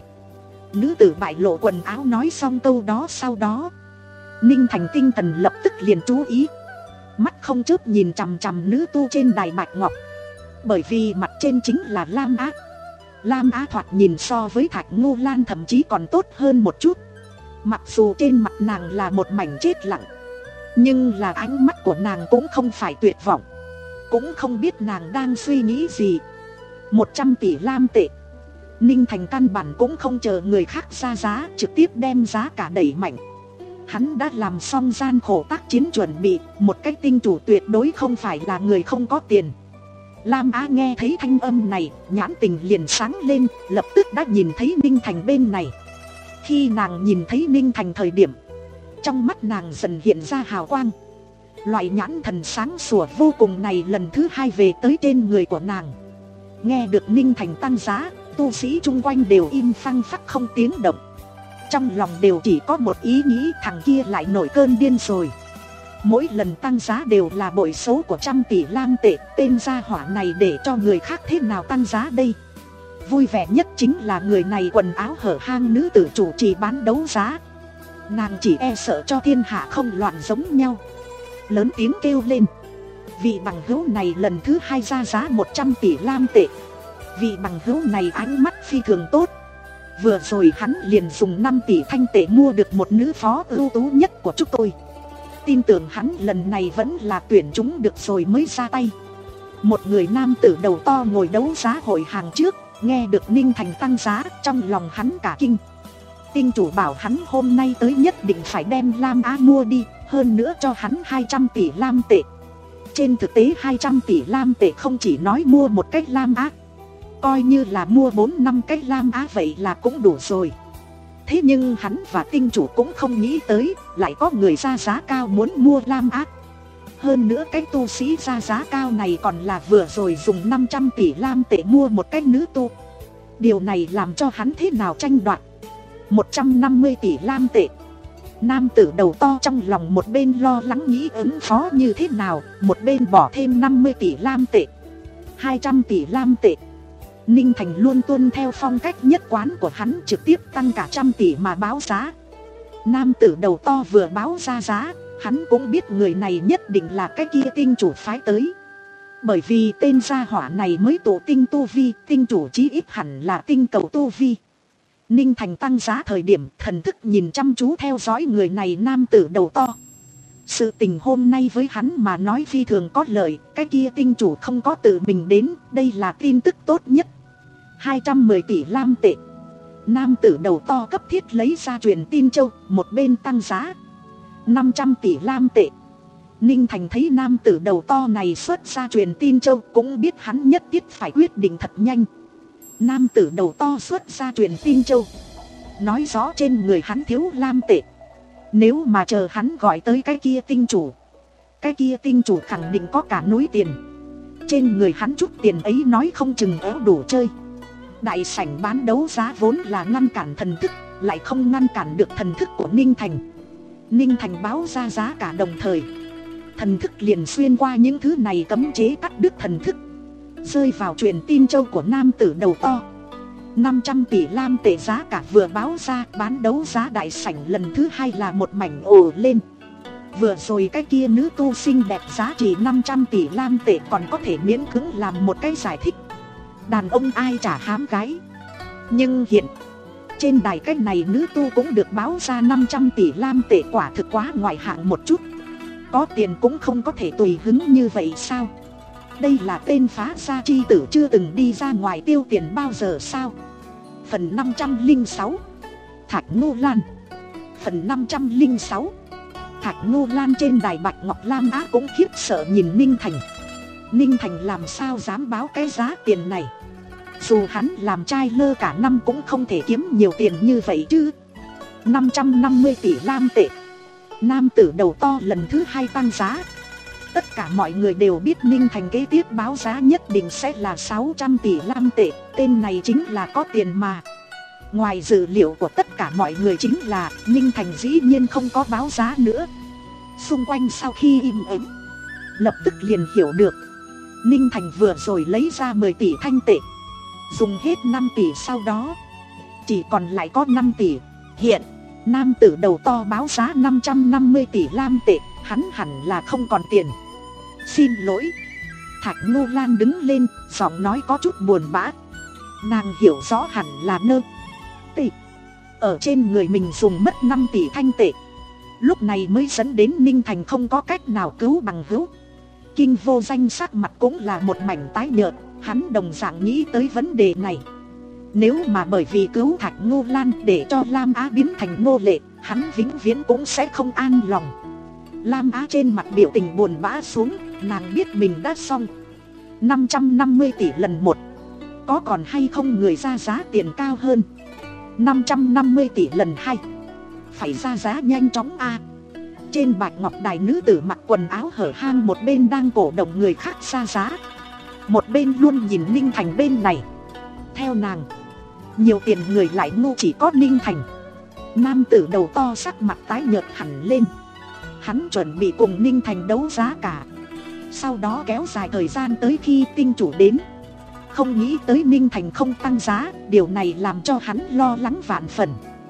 S1: Nữ tử bại lộ quần áo nói xong câu đó, sau đó Ninh Thành tinh thần lập tức liền chú ý, mắt không chớp nhìn chằm chằm nữ tu trên đài bạch ngọc. Bởi vì mặt trên chính là Lam Á. Lam Á thoạt nhìn so với Thạch Ngô Lan thậm chí còn tốt hơn một chút. Mặc dù trên mặt nàng là một mảnh chết lặng, nhưng là ánh mắt của nàng cũng không phải tuyệt vọng, cũng không biết nàng đang suy nghĩ gì. Một trăm tỷ lam tệ. Ninh Thành căn bản cũng không chờ người khác ra giá, trực tiếp đem giá cả đẩy mạnh. Hắn đã làm xong gian khổ tác chiến chuẩn bị, một cách tinh chủ tuyệt đối không phải là người không có tiền. Lam Á nghe thấy thanh âm này, nhãn tình liền sáng lên, lập tức đã nhìn thấy Ninh Thành bên này. Khi nàng nhìn thấy Ninh Thành thời điểm, trong mắt nàng dần hiện ra hào quang. Loại nhãn thần sáng sủa vô cùng này lần thứ hai về tới trên người của nàng. Nghe được Ninh Thành tăng giá, tu sĩ chung quanh đều im phăng phắc không tiếng động. Trong lòng đều chỉ có một ý nghĩ, thằng kia lại nổi cơn điên rồi. Mỗi lần tăng giá đều là bội số của trăm tỷ lam tệ, tên gia hỏa này để cho người khác thế nào tăng giá đây. Vui vẻ nhất chính là người này quần áo hở hang nữ tử chủ trì bán đấu giá. Nàng chỉ e sợ cho thiên hạ không loạn giống nhau, lớn tiếng kêu lên: vị bằng hữu này lần thứ hai ra giá một trăm tỷ lam tệ. Vị bằng hữu này ánh mắt phi thường tốt, vừa rồi hắn liền dùng năm tỷ thanh tệ mua được một nữ phó ưu tú nhất của chúng tôi. Tin tưởng hắn lần này vẫn là tuyển chúng được rồi mới ra tay. Một người nam tử đầu to ngồi đấu giá hội hàng trước, nghe được Ninh Thành tăng giá, trong lòng hắn cả kinh. Tinh chủ bảo hắn hôm nay tới nhất định phải đem Lam Á mua đi, hơn nữa cho hắn hai trăm tỷ lam tệ. Trên thực tế hai trăm tỷ lam tệ không chỉ nói mua một cái Lam Á, coi như là mua bốn năm cái Lam Á vậy là cũng đủ rồi. Thế nhưng hắn và tinh chủ cũng không nghĩ tới, lại có người ra giá cao muốn mua Lam Á. Hơn nữa cái tu sĩ ra giá cao này còn là vừa rồi dùng năm trăm tỷ lam tệ mua một cái nữ tu. Điều này làm cho hắn thế nào tranh đoạt. Một trăm năm mươi tỷ lam tệ. Nam tử đầu to trong lòng một bên lo lắng nghĩ ứng phó như thế nào, một bên bỏ thêm năm mươi tỷ lam tệ. Hai trăm tỷ lam tệ. Ninh Thành luôn tuân theo phong cách nhất quán của hắn, trực tiếp tăng cả trăm tỷ mà báo giá. Nam tử đầu to vừa báo ra giá, hắn cũng biết người này nhất định là cái kia tinh chủ phái tới. Bởi vì tên gia hỏa này mới tổ tinh tu vi, tinh chủ chí ít hẳn là tinh cầu tu vi. Ninh Thành tăng giá thời điểm, thần thức nhìn chăm chú theo dõi người này nam tử đầu to. Sự tình hôm nay với hắn mà nói phi thường có lợi, cái kia tinh chủ không có tự mình đến, đây là tin tức tốt nhất. Hai trăm mười tỷ lam tệ. Nam tử đầu to cấp thiết lấy ra truyền tin châu, một bên tăng giá. Năm trăm tỷ lam tệ. Ninh Thành thấy nam tử đầu to này xuất ra truyền tin châu, cũng biết hắn nhất thiết phải quyết định thật nhanh. Nam tử đầu to xuất ra truyền tin châu, nói rõ trên người hắn thiếu lam tệ. Nếu mà chờ hắn gọi tới cái kia tinh chủ, cái kia tinh chủ khẳng định có cả núi tiền. Trên người hắn chút tiền ấy nói không chừng éo đủ chơi. Đại sảnh bán đấu giá vốn là ngăn cản thần thức, lại không ngăn cản được thần thức của Ninh Thành. Ninh Thành báo ra giá cả đồng thời, thần thức liền xuyên qua những thứ này cấm chế cắt đứt thần thức, rơi vào truyền tin châu của nam tử đầu to. năm trăm tỷ lam tệ giá cả vừa báo ra, bán đấu giá đại sảnh lần thứ hai là một mảnh ồ lên. Vừa rồi cái kia nữ tu xinh đẹp giá trị năm trăm tỷ lam tệ còn có thể miễn cưỡng làm một cái giải thích, đàn ông ai chả hám gái. Nhưng hiện trên đài cái này nữ tu cũng được báo ra năm trăm tỷ lam tệ, quả thực quá ngoại hạng một chút. Có tiền cũng không có thể tùy hứng như vậy sao? Đây là tên phá gia chi tử chưa từng đi ra ngoài tiêu tiền bao giờ sao? Phần năm trăm lẻ sáu Thạch Ngô Lan. Phần năm trăm lẻ sáu Thạch Ngô Lan. Trên đài Bạch Ngọc Lam Á cũng khiếp sợ nhìn Ninh Thành. Ninh Thành làm sao dám báo cái giá tiền này? Dù hắn làm trai lơ cả năm cũng không thể kiếm nhiều tiền như vậy chứ. Năm trăm năm mươi tỷ lam tệ. Nam tử đầu to lần thứ hai tăng giá. Tất cả mọi người đều biết Ninh Thành kế tiếp báo giá nhất định sẽ là sáu trăm tỷ lam tệ. Tên này chính là có tiền mà. Ngoài dự liệu của tất cả mọi người chính là Ninh Thành dĩ nhiên không có báo giá nữa. Xung quanh sau khi im ắng, lập tức liền hiểu được Ninh Thành vừa rồi lấy ra mười tỷ thanh tệ, dùng hết năm tỷ, sau đó chỉ còn lại có năm tỷ. Hiện nam tử đầu to báo giá năm trăm năm mươi tỷ lam tệ, hắn hẳn là không còn tiền. Xin lỗi. Thạch Ngô Lan đứng lên, giọng nói có chút buồn bã. Nàng hiểu rõ hẳn là nơ tệ ở trên người mình dùng mất năm tỷ thanh tệ, lúc này mới dẫn đến Ninh Thành không có cách nào cứu bằng hữu. Kinh Vô Danh sắc mặt cũng là một mảnh tái nhợt, hắn đồng dạng nghĩ tới vấn đề này. Nếu mà bởi vì cứu Thạch Ngô Lan để cho Lam Á biến thành nô lệ, hắn vĩnh viễn cũng sẽ không an lòng. Lam Á trên mặt biểu tình buồn bã xuống, nàng biết mình đã xong. Năm trăm năm mươi tỷ lần một, có còn hay không người ra giá tiền cao hơn? Năm trăm năm mươi tỷ lần hai, phải ra giá nhanh chóng a. Trên Bạch Ngọc Đài, nữ tử mặc quần áo hở hang một bên đang cổ động người khác ra giá, một bên luôn nhìn Ninh Thành bên này. Theo nàng, nhiều tiền người lại ngu chỉ có Ninh Thành. Nam tử đầu to sắc mặt tái nhợt hẳn lên. Hắn chuẩn bị cùng Ninh Thành đấu giá cả, sau đó kéo dài thời gian tới khi tinh chủ đến. Không nghĩ tới Ninh Thành không tăng giá, điều này làm cho hắn lo lắng vạn phần.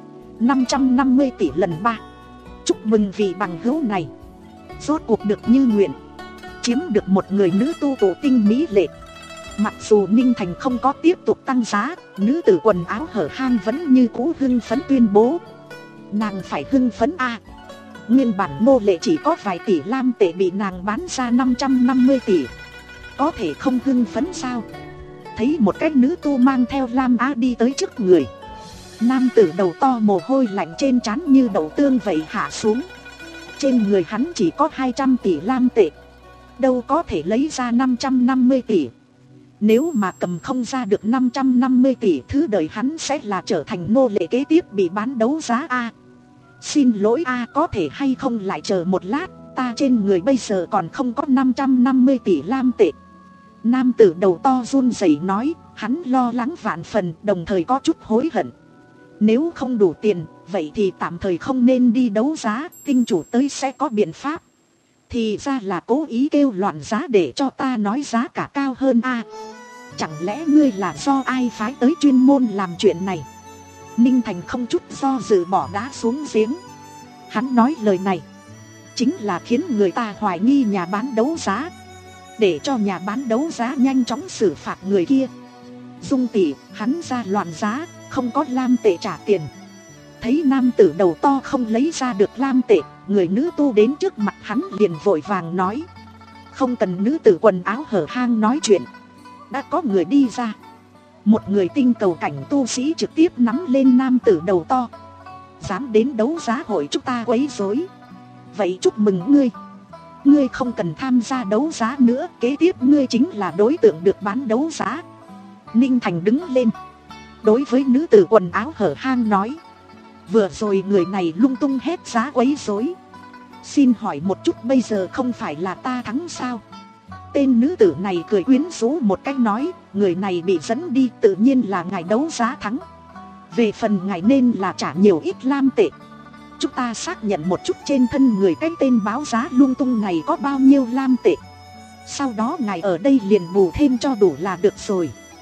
S1: Năm trăm năm mươi tỷ lần ba. Chúc mừng vị bằng hữu này, rốt cuộc được như nguyện, chiếm được một người nữ tu cổ tinh mỹ lệ. Mặc dù Ninh Thành không có tiếp tục tăng giá, nữ tử quần áo hở hang vẫn như cũ hưng phấn tuyên bố. Nàng phải hưng phấn a. Nguyên bản nô lệ chỉ có vài tỷ lam tệ bị nàng bán ra năm trăm năm mươi tỷ, có thể không hưng phấn sao? Thấy một cái nữ tu mang theo Lam Á đi tới trước người, nam tử đầu to mồ hôi lạnh trên trán như đậu tương vậy hạ xuống. Trên người hắn chỉ có hai trăm tỷ lam tệ, đâu có thể lấy ra năm trăm năm mươi tỷ. Nếu mà cầm không ra được năm trăm năm mươi tỷ, thứ đời hắn sẽ là trở thành nô lệ kế tiếp bị bán đấu giá a. Xin lỗi a, có thể hay không lại chờ một lát, ta trên người bây giờ còn không có năm trăm năm mươi tỷ lam tệ. Nam tử đầu to run rẩy nói, hắn lo lắng vạn phần, đồng thời có chút hối hận. Nếu không đủ tiền, vậy thì tạm thời không nên đi đấu giá, tinh chủ tới sẽ có biện pháp. Thì ra là cố ý kêu loạn giá để cho ta nói giá cả cao hơn a. Chẳng lẽ ngươi là do ai phái tới chuyên môn làm chuyện này? Ninh Thành không chút do dự bỏ đá xuống giếng. Hắn nói lời này chính là khiến người ta hoài nghi nhà bán đấu giá, để cho nhà bán đấu giá nhanh chóng xử phạt người kia. Dung tỷ, hắn ra loạn giá, không có lam tệ trả tiền. Thấy nam tử đầu to không lấy ra được lam tệ, người nữ tu đến trước mặt hắn liền vội vàng nói. Không cần nữ tử quần áo hở hang nói chuyện, đã có người đi ra. Một người tinh cầu cảnh tu sĩ trực tiếp nắm lên nam tử đầu to. Dám đến đấu giá hội chúng ta quấy rối, vậy chúc mừng ngươi. Ngươi không cần tham gia đấu giá nữa, kế tiếp ngươi chính là đối tượng được bán đấu giá. Ninh Thành đứng lên, đối với nữ tử quần áo hở hang nói. Vừa rồi người này lung tung hết giá quấy rối. Xin hỏi một chút, bây giờ không phải là ta thắng sao? Tên nữ tử này cười quyến rũ một cách nói, người này bị dẫn đi tự nhiên là ngài đấu giá thắng. Về phần ngài nên là trả nhiều ít lam tệ. Chúng ta xác nhận một chút trên thân người cái tên báo giá lung tung này có bao nhiêu lam tệ. Sau đó ngài ở đây liền bù thêm cho đủ là được rồi.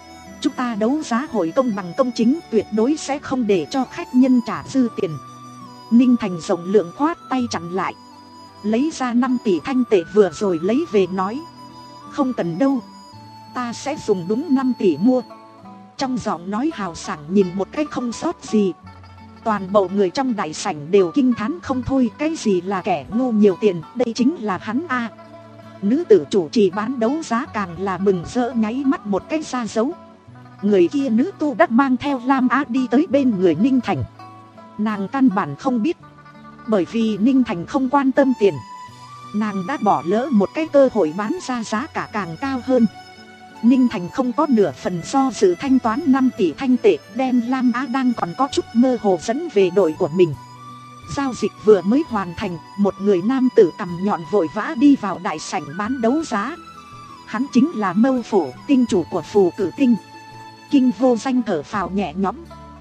S1: chúng ta đấu giá hội công bằng công chính, tuyệt đối sẽ không để cho khách nhân trả dư tiền. Ninh Thành rộng lượng khoát tay chặn lại, lấy ra năm tỷ thanh tệ vừa rồi lấy về nói, không cần đâu, ta sẽ dùng đúng năm tỷ mua. Trong giọng nói hào sảng nhìn một cái không sót gì. Toàn bộ người trong đại sảnh đều kinh thán không thôi, cái gì là kẻ ngu nhiều tiền, đây chính là hắn a. Nữ tử chủ trì bán đấu giá càng là mừng rỡ nháy mắt một cái ra dấu. Người kia nữ tu đã mang theo Lam Á đi tới bên người Ninh Thành. Nàng căn bản không biết, bởi vì Ninh Thành không quan tâm tiền, nàng đã bỏ lỡ một cái cơ hội bán ra giá cả càng cao hơn. Ninh Thành không có nửa phần do dự thanh toán năm tỷ thanh tệ, đem Lam Á đang còn có chút mơ hồ dẫn về đội của mình. Giao dịch vừa mới hoàn thành, một người nam tử cằm nhọn vội vã đi vào đại sảnh bán đấu giá. Hắn chính là Mâu Phổ, tinh chủ của Phù Cử Tinh. Kinh Vô Danh thở phào nhẹ nhõm,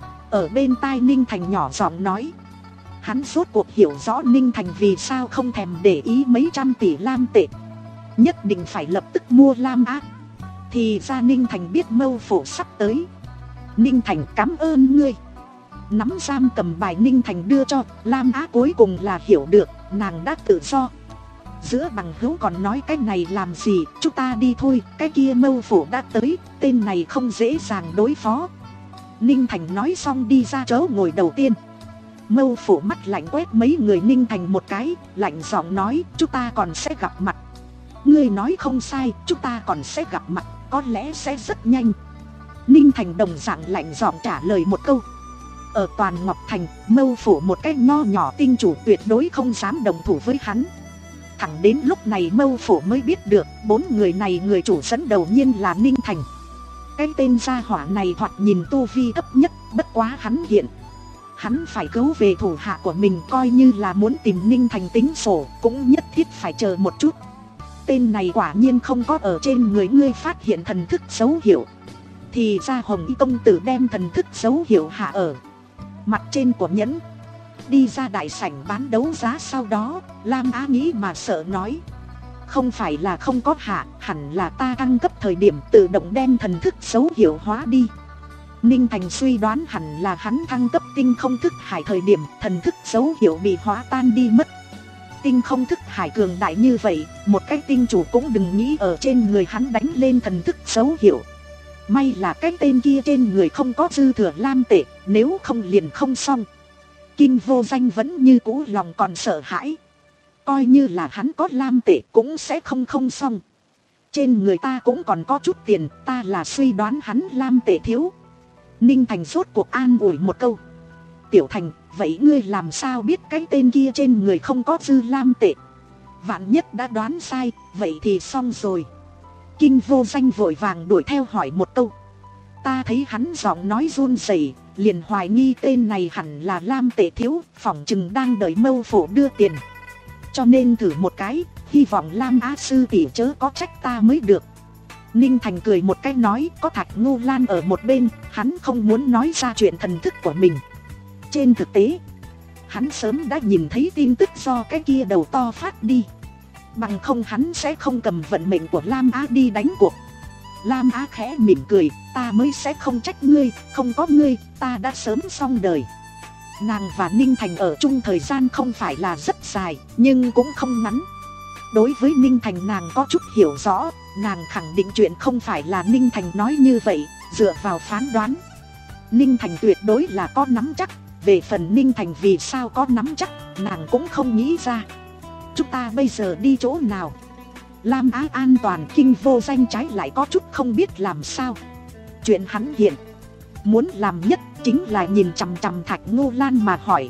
S1: ở bên tai Ninh Thành nhỏ giọng nói. Hắn rốt cuộc hiểu rõ Ninh Thành vì sao không thèm để ý mấy trăm tỷ lam tệ, nhất định phải lập tức mua Lam Á. Thì ra Ninh Thành biết Mâu Phổ sắp tới. Ninh Thành cảm ơn ngươi. Nắm giam cầm bài Ninh Thành đưa cho Lam Á cuối cùng là hiểu được nàng đã tự do. Giữa bằng hữu còn nói cái này làm gì, chúng ta đi thôi, cái kia Mâu Phổ đã tới, tên này không dễ dàng đối phó. Ninh Thành nói xong đi ra chỗ ngồi đầu tiên. Mâu Phổ mắt lạnh quét mấy người Ninh Thành một cái, lạnh giọng nói, chúng ta còn sẽ gặp mặt. Ngươi nói không sai, chúng ta còn sẽ gặp mặt, có lẽ sẽ rất nhanh. Ninh Thành đồng dạng lạnh giọng trả lời một câu. Ở toàn Ngọc Thành, Mâu Phổ một cái nho nhỏ tinh chủ tuyệt đối không dám đồng thủ với hắn. Thẳng đến lúc này Mâu Phổ mới biết được, bốn người này người chủ dẫn đầu nhiên là Ninh Thành. Cái tên gia hỏa này thoạt nhìn tu vi cấp nhất, bất quá hắn hiện hắn phải cứu về thủ hạ của mình, coi như là muốn tìm Ninh Thành tính sổ, cũng nhất thiết phải chờ một chút. Tên này quả nhiên không có ở trên người ngươi phát hiện thần thức dấu hiệu. Thì ra Hồng Y công tử đem thần thức dấu hiệu hạ ở mặt trên của nhẫn. Đi ra đại sảnh bán đấu giá sau đó, Lam Á nghĩ mà sợ nói, không phải là không có hạ, hẳn là ta thăng cấp thời điểm tự động đem thần thức dấu hiệu hóa đi. Ninh Thành suy đoán hẳn là hắn thăng cấp tinh không thức hải thời điểm thần thức dấu hiệu bị hóa tan đi mất. Tinh không thức hải cường đại như vậy, một cái tinh chủ cũng đừng nghĩ ở trên người hắn đánh lên thần thức dấu hiệu. May là cái tên kia trên người không có dư thừa lam tệ, nếu không liền không xong. Kinh Vô Danh vẫn như cũ lòng còn sợ hãi, coi như là hắn có lam tệ cũng sẽ không không xong. Trên người ta cũng còn có chút tiền, ta là suy đoán hắn lam tệ thiếu. Ninh Thành rốt cuộc an ủi một câu. Tiểu Thành, vậy ngươi làm sao biết cái tên kia trên người không có dư lam tệ? Vạn nhất đã đoán sai, vậy thì xong rồi. Kinh Vô Danh vội vàng đuổi theo hỏi một câu. Ta thấy hắn giọng nói run rẩy, liền hoài nghi tên này hẳn là lam tệ thiếu, phỏng chừng đang đợi Mâu Phổ đưa tiền. Cho nên thử một cái, hy vọng Lam Á sư tỷ chớ có trách ta mới được. Ninh Thành cười một cái nói, có Thạch Ngô Lan ở một bên, hắn không muốn nói ra chuyện thần thức của mình. Trên thực tế, hắn sớm đã nhìn thấy tin tức do cái kia đầu to phát đi. Bằng không hắn sẽ không cầm vận mệnh của Lam Á đi đánh cuộc. Lam Á khẽ mỉm cười, ta mới sẽ không trách ngươi, không có ngươi, ta đã sớm xong đời. Nàng và Ninh Thành ở chung thời gian không phải là rất dài, nhưng cũng không ngắn. Đối với Ninh Thành nàng có chút hiểu rõ, nàng khẳng định chuyện không phải là Ninh Thành nói như vậy, dựa vào phán đoán. Ninh Thành tuyệt đối là có nắm chắc, về phần Ninh Thành vì sao có nắm chắc, nàng cũng không nghĩ ra. Chúng ta bây giờ đi chỗ nào? Lam Á an toàn, Kinh Vô Danh trái lại có chút không biết làm sao. Chuyện hắn hiện muốn làm nhất chính là nhìn chằm chằm Thạch Ngô Lan mà hỏi,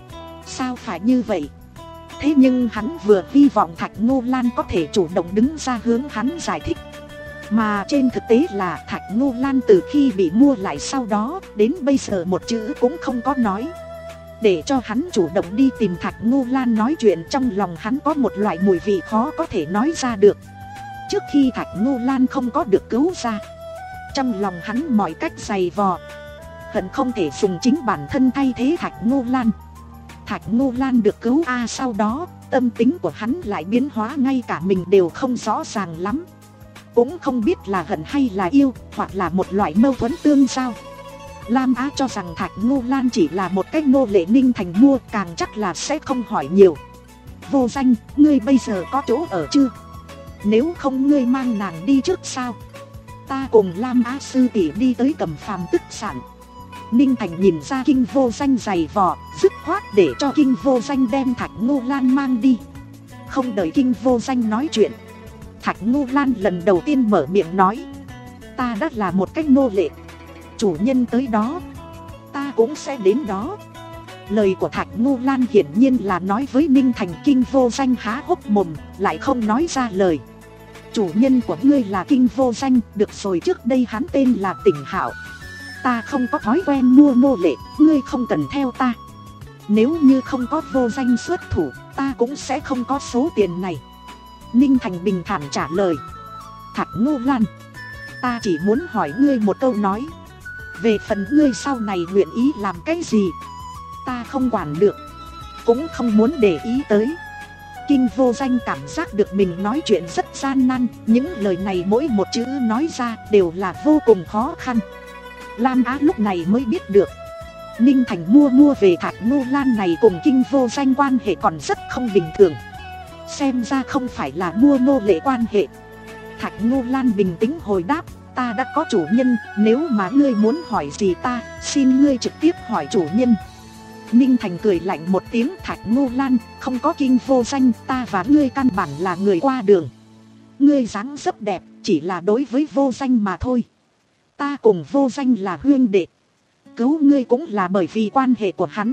S1: sao phải như vậy? Thế nhưng hắn vừa hy vọng Thạch Ngô Lan có thể chủ động đứng ra hướng hắn giải thích. Mà trên thực tế là Thạch Ngô Lan từ khi bị mua lại sau đó, đến bây giờ một chữ cũng không có nói. Để cho hắn chủ động đi tìm Thạch Ngô Lan nói chuyện, trong lòng hắn có một loại mùi vị khó có thể nói ra được. Trước khi Thạch Ngô Lan không có được cứu ra, trong lòng hắn mọi cách giày vò, hận không thể dùng chính bản thân thay thế Thạch Ngô Lan. Thạch Ngô Lan được cứu a à, sau đó tâm tính của hắn lại biến hóa ngay cả mình đều không rõ ràng lắm. cũng không biết là hận hay là yêu, hoặc là một loại mâu thuẫn tương giao. Lam Á cho rằng Thạch Ngô Lan chỉ là một cái nô lệ Ninh Thành mua, càng chắc là sẽ không hỏi nhiều. Vô Danh, ngươi bây giờ có chỗ ở chưa? Nếu không ngươi mang nàng đi trước sao? Ta cùng Lam Á sư tỷ đi tới Cẩm Phàm Tức Sản. Ninh Thành nhìn ra Kinh Vô Danh giày vò, dứt khoát để cho Kinh Vô Danh đem Thạch Ngô Lan mang đi. Không đợi Kinh Vô Danh nói chuyện, Thạch Ngô Lan lần đầu tiên mở miệng nói: ta đã là một cái nô lệ, chủ nhân tới đó, ta cũng sẽ đến đó. Lời của Thạch Ngô Lan hiển nhiên là nói với Ninh Thành. Kinh Vô Danh há hốc mồm, lại không nói ra lời. Chủ nhân của ngươi là Kinh Vô Danh, được rồi, trước đây hắn tên là Tỉnh Hạo. Ta không có thói quen mua nô lệ, ngươi không cần theo ta. Nếu như không có Vô Danh xuất thủ, ta cũng sẽ không có số tiền này. Ninh Thành bình thản trả lời: Thạch Ngô Lan, ta chỉ muốn hỏi ngươi một câu nói. Về phần ngươi sau này nguyện ý làm cái gì, ta không quản được, cũng không muốn để ý tới. Kinh Vô Danh cảm giác được mình nói chuyện rất gian nan, những lời này mỗi một chữ nói ra đều là vô cùng khó khăn. Lam Á lúc này mới biết được, Ninh Thành mua mua về Thạch Ngô Lan này cùng Kinh Vô Danh quan hệ còn rất không bình thường. Xem ra không phải là mua nô lệ quan hệ. Thạch Ngô Lan bình tĩnh hồi đáp: ta đã có chủ nhân, nếu mà ngươi muốn hỏi gì ta, xin ngươi trực tiếp hỏi chủ nhân. Ninh Thành cười lạnh một tiếng: Thạch Ngô Lan, không có Kinh Vô Danh, ta và ngươi căn bản là người qua đường. Ngươi dáng dấp đẹp, chỉ là đối với Vô Danh mà thôi. Ta cùng Vô Danh là huynh đệ, cứu ngươi cũng là bởi vì quan hệ của hắn.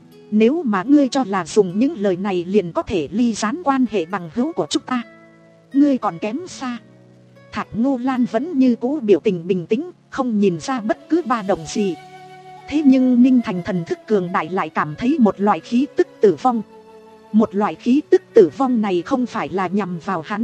S1: Nếu mà ngươi cho là dùng những lời này liền có thể ly gián quan hệ bằng hữu của chúng ta, ngươi còn kém xa. Thạch Ngô Lan vẫn như cũ biểu tình bình tĩnh, không nhìn ra bất cứ ba động gì. Thế nhưng Ninh Thành thần thức cường đại lại cảm thấy một loại khí tức tử vong. Một loại khí tức tử vong này không phải là nhằm vào hắn,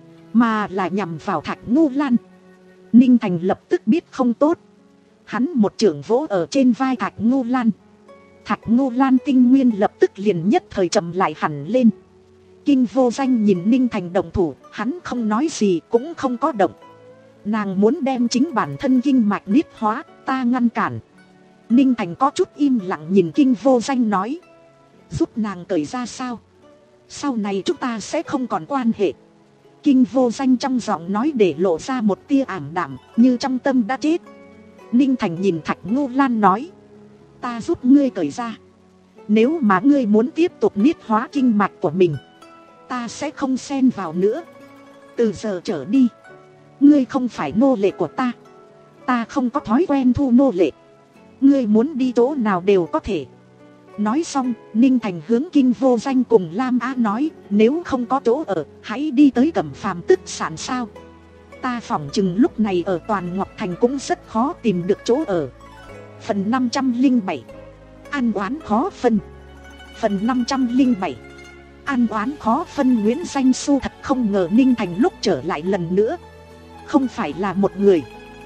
S1: mà là nhằm vào Thạch Ngô Lan. Ninh Thành lập tức biết không tốt. Hắn một chưởng vỗ ở trên vai Thạch Ngô Lan. Thạch Ngô Lan tinh nguyên lập tức liền nhất thời chậm lại hẳn lên. Kinh Vô Danh nhìn Ninh Thành động thủ, hắn không nói gì cũng không có động. Nàng muốn đem chính bản thân kinh mạch niết hóa, ta ngăn cản. Ninh Thành có chút im lặng nhìn Kinh Vô Danh nói: giúp nàng cởi ra sao? Sau này chúng ta sẽ không còn quan hệ. Kinh Vô Danh trong giọng nói để lộ ra một tia ảm đạm, như trong tâm đã chết. Ninh Thành nhìn Thạch Ngô Lan nói: ta giúp ngươi cởi ra. Nếu mà ngươi muốn tiếp tục niết hóa kinh mạch của mình, ta sẽ không xen vào nữa. Từ giờ trở đi, ngươi không phải nô lệ của ta. Ta không có thói quen thu nô lệ. Ngươi muốn đi chỗ nào đều có thể. Nói xong, Ninh Thành hướng Kinh Vô Danh cùng Lam Á nói: nếu không có chỗ ở, hãy đi tới Cẩm Phàm Tức Sản sao. Ta phỏng chừng lúc này ở toàn Ngọc Thành cũng rất khó tìm được chỗ ở. Phần năm trăm lẻ bảy, Ăn oán khó phân. Phần năm trăm lẻ bảy, Ăn oán khó phân. Nguyễn Danh Xu thật không ngờ Ninh Thành lúc trở lại lần nữa, không phải là một người,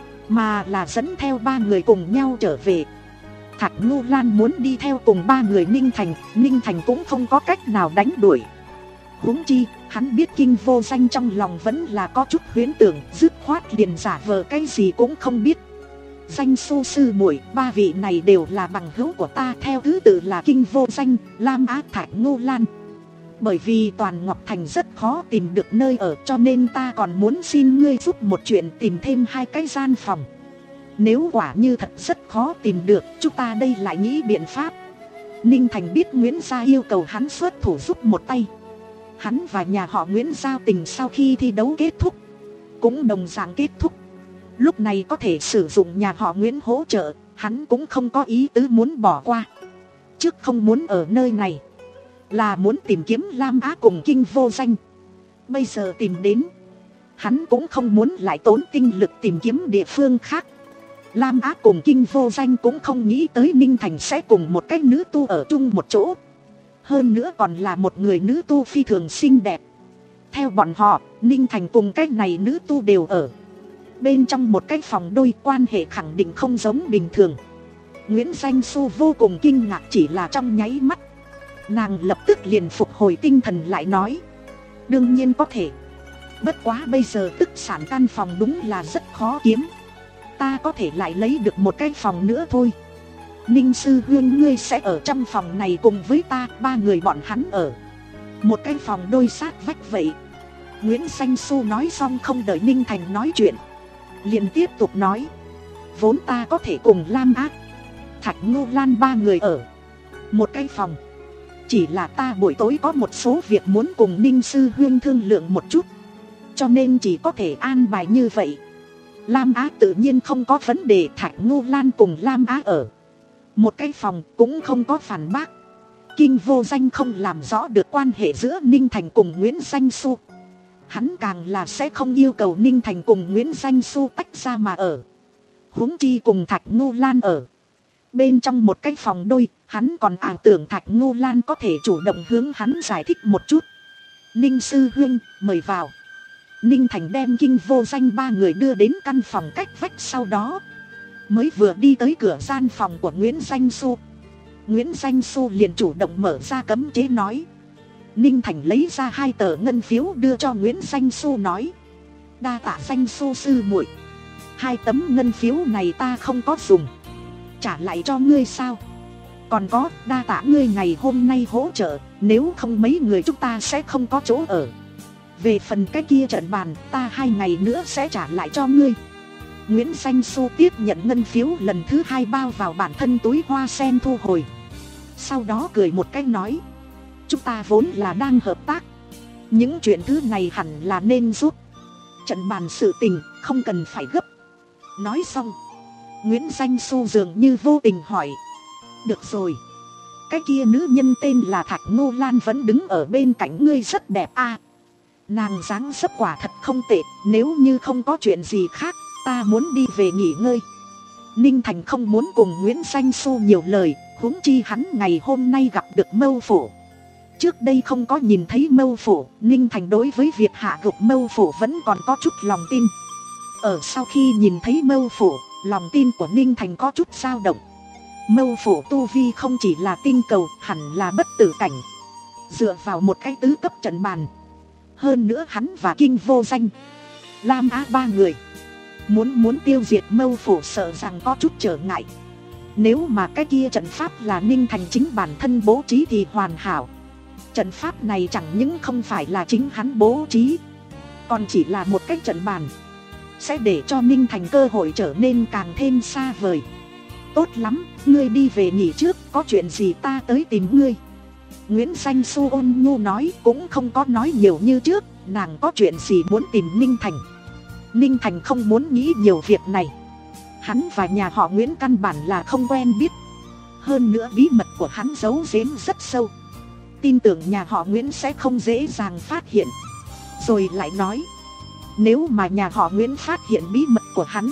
S1: mà là dẫn theo ba người cùng nhau trở về. Thạch Ngô Lan muốn đi theo cùng ba người Ninh Thành, Ninh Thành cũng không có cách nào đánh đuổi. Huống chi, hắn biết Kinh Vô Danh trong lòng vẫn là có chút huyễn tưởng, dứt khoát liền giả vờ cái gì cũng không biết. Danh Xu sư muội, ba vị này đều là bằng hữu của ta, theo thứ tự là Kinh Vô Danh, Lam Á, Thạch Ngô Lan. Bởi vì toàn Ngọc Thành rất khó tìm được nơi ở, cho nên ta còn muốn xin ngươi giúp một chuyện, tìm thêm hai cái gian phòng. Nếu quả như thật rất khó tìm được, chúng ta đây lại nghĩ biện pháp. Ninh Thành biết Nguyễn gia yêu cầu hắn xuất thủ giúp một tay. Hắn và nhà họ Nguyễn giao tình sau khi thi đấu kết thúc cũng đồng dạng kết thúc. Lúc này có thể sử dụng nhà họ Nguyễn hỗ trợ, hắn cũng không có ý tứ muốn bỏ qua. Trước không muốn ở nơi này, là muốn tìm kiếm Lam Á cùng Kinh Vô Danh. Bây giờ tìm đến, hắn cũng không muốn lại tốn tinh lực tìm kiếm địa phương khác. Lam Á cùng Kinh Vô Danh cũng không nghĩ tới Ninh Thành sẽ cùng một cái nữ tu ở chung một chỗ. Hơn nữa còn là một người nữ tu phi thường xinh đẹp. Theo bọn họ, Ninh Thành cùng cái này nữ tu đều ở bên trong một cái phòng đôi, quan hệ khẳng định không giống bình thường. Nguyễn Danh Xu vô cùng kinh ngạc, chỉ là trong nháy mắt. Nàng lập tức liền phục hồi tinh thần lại nói: đương nhiên có thể. Bất quá bây giờ tức sản căn phòng đúng là rất khó kiếm. Ta có thể lại lấy được một cái phòng nữa thôi. Ninh sư huynh ngươi sẽ ở trong phòng này cùng với ta, ba người bọn hắn ở một cái phòng đôi sát vách vậy. Nguyễn Danh Xu nói xong không đợi Ninh Thành nói chuyện, liền tiếp tục nói. Vốn ta có thể cùng Lam Ác, Thạch Ngô Lan ba người ở một cái phòng. Chỉ là ta buổi tối có một số việc muốn cùng Ninh sư huynh thương lượng một chút, cho nên chỉ có thể an bài như vậy. Lam Á tự nhiên không có vấn đề, Thạch Ngô Lan cùng Lam Á ở một cái phòng cũng không có phản bác. Kinh Vô Danh không làm rõ được quan hệ giữa Ninh Thành cùng Nguyễn Danh Xu, hắn càng là sẽ không yêu cầu Ninh Thành cùng Nguyễn Danh Xu tách ra mà ở. Huống chi cùng Thạch Ngô Lan ở bên trong một cái phòng đôi, hắn còn ảo tưởng Thạch Ngô Lan có thể chủ động hướng hắn giải thích một chút. Ninh sư huynh, mời vào. Ninh Thành đem Kinh Vô Danh ba người đưa đến căn phòng cách vách, sau đó mới vừa đi tới cửa gian phòng của Nguyễn Danh Xu, Nguyễn Danh Xu liền chủ động mở ra cấm chế nói. Ninh Thành lấy ra hai tờ ngân phiếu đưa cho Nguyễn Danh Xu nói. Đa tạ Danh Xu sư muội, hai tấm ngân phiếu này ta không có dùng, trả lại cho ngươi sao? Còn có, đa tạ ngươi ngày hôm nay hỗ trợ, nếu không mấy người chúng ta sẽ không có chỗ ở. Về phần cái kia trận bàn, ta hai ngày nữa sẽ trả lại cho ngươi. Nguyễn Danh Xu tiếp nhận ngân phiếu lần thứ hai, bao vào bản thân túi hoa sen thu hồi. Sau đó cười một cái nói. Chúng ta vốn là đang hợp tác, những chuyện thứ này hẳn là nên giúp. Trận bàn sự tình không cần phải gấp. Nói xong, Nguyễn Danh Xu dường như vô tình hỏi. Được rồi, cái kia nữ nhân tên là Thạch Ngô Lan vẫn đứng ở bên cạnh ngươi rất đẹp à? Nàng dáng dấp quả thật không tệ, nếu như không có chuyện gì khác, ta muốn đi về nghỉ ngơi. Ninh Thành không muốn cùng Nguyễn Danh Xu nhiều lời, huống chi hắn ngày hôm nay gặp được Mâu Phổ. Trước đây không có nhìn thấy Mâu Phổ, Ninh Thành đối với việc hạ gục Mâu Phổ vẫn còn có chút lòng tin. Ở sau khi nhìn thấy Mâu Phổ, lòng tin của Ninh Thành có chút dao động. Mâu Phổ tu vi không chỉ là tinh cầu, hẳn là bất tử cảnh. Dựa vào một cái tứ cấp trận bàn, hơn nữa hắn và Kinh Vô Danh, Lam Á ba người Muốn muốn tiêu diệt Mâu Phổ sợ rằng có chút trở ngại. Nếu mà cái kia trận pháp là Ninh Thành chính bản thân bố trí thì hoàn hảo. Trận pháp này chẳng những không phải là chính hắn bố trí, còn chỉ là một cái trận bàn, sẽ để cho Ninh Thành cơ hội trở nên càng thêm xa vời. Tốt lắm, ngươi đi về nghỉ trước, có chuyện gì ta tới tìm ngươi. Nguyễn Danh Xu ôn nhu nói, cũng không có nói nhiều như trước. Nàng có chuyện gì muốn tìm Ninh Thành. Ninh Thành không muốn nghĩ nhiều việc này. Hắn và nhà họ Nguyễn căn bản là không quen biết. Hơn nữa bí mật của hắn giấu giếm rất sâu, tin tưởng nhà họ Nguyễn sẽ không dễ dàng phát hiện. Rồi lại nói, nếu mà nhà họ Nguyễn phát hiện bí mật của hắn,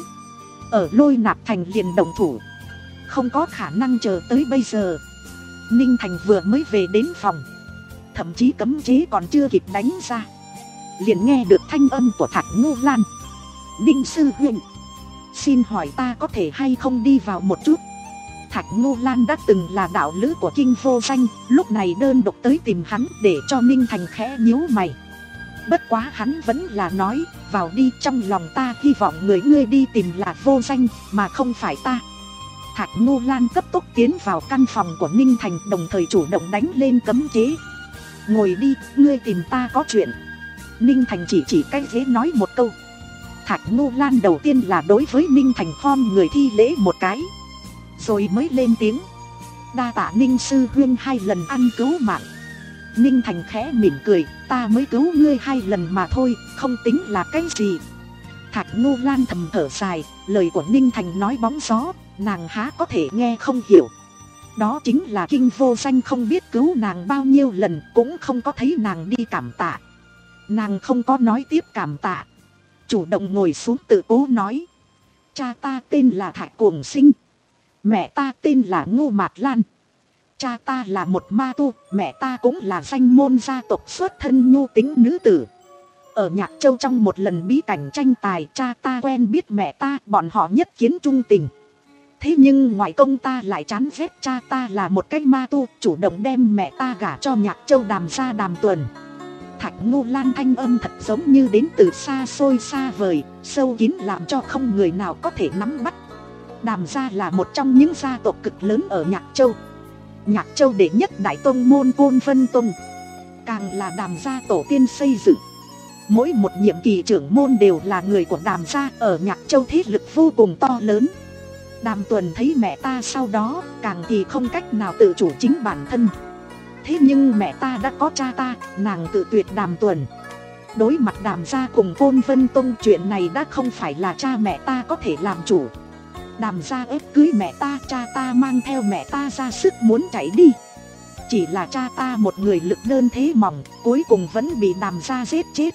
S1: ở Lôi Nạp Thành liền động thủ, không có khả năng chờ tới bây giờ. Ninh Thành vừa mới về đến phòng, thậm chí cấm chế còn chưa kịp đánh ra, liền nghe được thanh âm của Thạch Ngô Lan. Ninh sư huynh, xin hỏi ta có thể hay không đi vào một chút. Thạch Ngô Lan đã từng là đạo lữ của Kinh Vô Danh, lúc này đơn độc tới tìm hắn, để cho Ninh Thành khẽ nhíu mày. Bất quá hắn vẫn là nói, vào đi, trong lòng ta hy vọng người ngươi đi tìm là Vô Danh, mà không phải ta. Thạch Ngô Lan cấp tốc tiến vào căn phòng của Ninh Thành, đồng thời chủ động đánh lên cấm chế. Ngồi đi, ngươi tìm ta có chuyện. Ninh Thành chỉ chỉ cái ghế nói một câu. Thạch Ngô Lan đầu tiên là đối với Ninh Thành khom người thi lễ một cái, rồi mới lên tiếng. Đa tạ Ninh sư huynh hai lần ăn cứu mạng. Ninh Thành khẽ mỉm cười, ta mới cứu ngươi hai lần mà thôi, không tính là cái gì. Thạch Ngô Lan thầm thở dài, lời của Ninh Thành nói bóng gió, nàng há có thể nghe không hiểu. Đó chính là Kinh Vô Danh không biết cứu nàng bao nhiêu lần, cũng không có thấy nàng đi cảm tạ. Nàng không có nói tiếp cảm tạ, chủ động ngồi xuống tự cố nói. Cha ta tên là Thạch Cuồng Sinh, mẹ ta tên là Ngô Mạt Lan. Cha ta là một ma tu, mẹ ta cũng là danh môn gia tộc xuất thân nhu tính nữ tử. Ở Nhạc Châu trong một lần bí cảnh tranh tài, cha ta quen biết mẹ ta, bọn họ nhất kiến trung tình. Thế nhưng ngoại công ta lại chán ghét cha ta là một cái ma tu, chủ động đem mẹ ta gả cho Nhạc Châu Đàm gia Đàm Tuần. Thạch Ngô Lan thanh âm thật giống như đến từ xa xôi xa vời, sâu kín làm cho không người nào có thể nắm bắt. Đàm gia là một trong những gia tộc cực lớn ở Nhạc Châu. Nhạc Châu đệ nhất đại tông môn Côn Vân Tông, càng là Đàm gia tổ tiên xây dựng. Mỗi một nhiệm kỳ trưởng môn đều là người của Đàm gia, ở Nhạc Châu thế lực vô cùng to lớn. Đàm Tuần thấy mẹ ta sau đó càng thì không cách nào tự chủ chính bản thân. Thế nhưng mẹ ta đã có cha ta, nàng tự tuyệt Đàm Tuần. Đối mặt Đàm gia cùng Côn Vân Tông, chuyện này đã không phải là cha mẹ ta có thể làm chủ. Đàm gia ép cưới mẹ ta, cha ta mang theo mẹ ta ra sức muốn chạy đi. Chỉ là cha ta một người lực đơn thế mỏng, cuối cùng vẫn bị Đàm gia giết chết.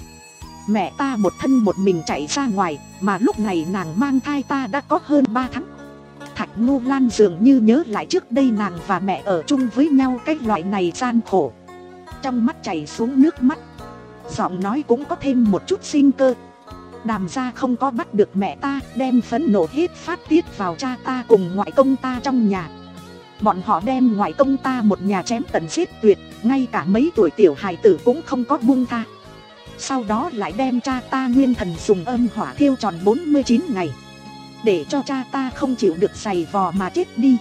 S1: Mẹ ta một thân một mình chạy ra ngoài, mà lúc này nàng mang thai ta đã có hơn ba tháng. Thạch Ngô Lan dường như nhớ lại trước đây nàng và mẹ ở chung với nhau cái loại này gian khổ. Trong mắt chảy xuống nước mắt, giọng nói cũng có thêm một chút sinh cơ. Đàm gia không có bắt được mẹ ta, đem phẫn nộ hết phát tiết vào cha ta cùng ngoại công ta trong nhà. Bọn họ đem ngoại công ta một nhà chém tận giết tuyệt, ngay cả mấy tuổi tiểu hài tử cũng không có buông tha. Sau đó lại đem cha ta nguyên thần dùng âm hỏa thiêu tròn bốn mươi chín ngày, để cho cha ta không chịu được giày vò mà chết đi.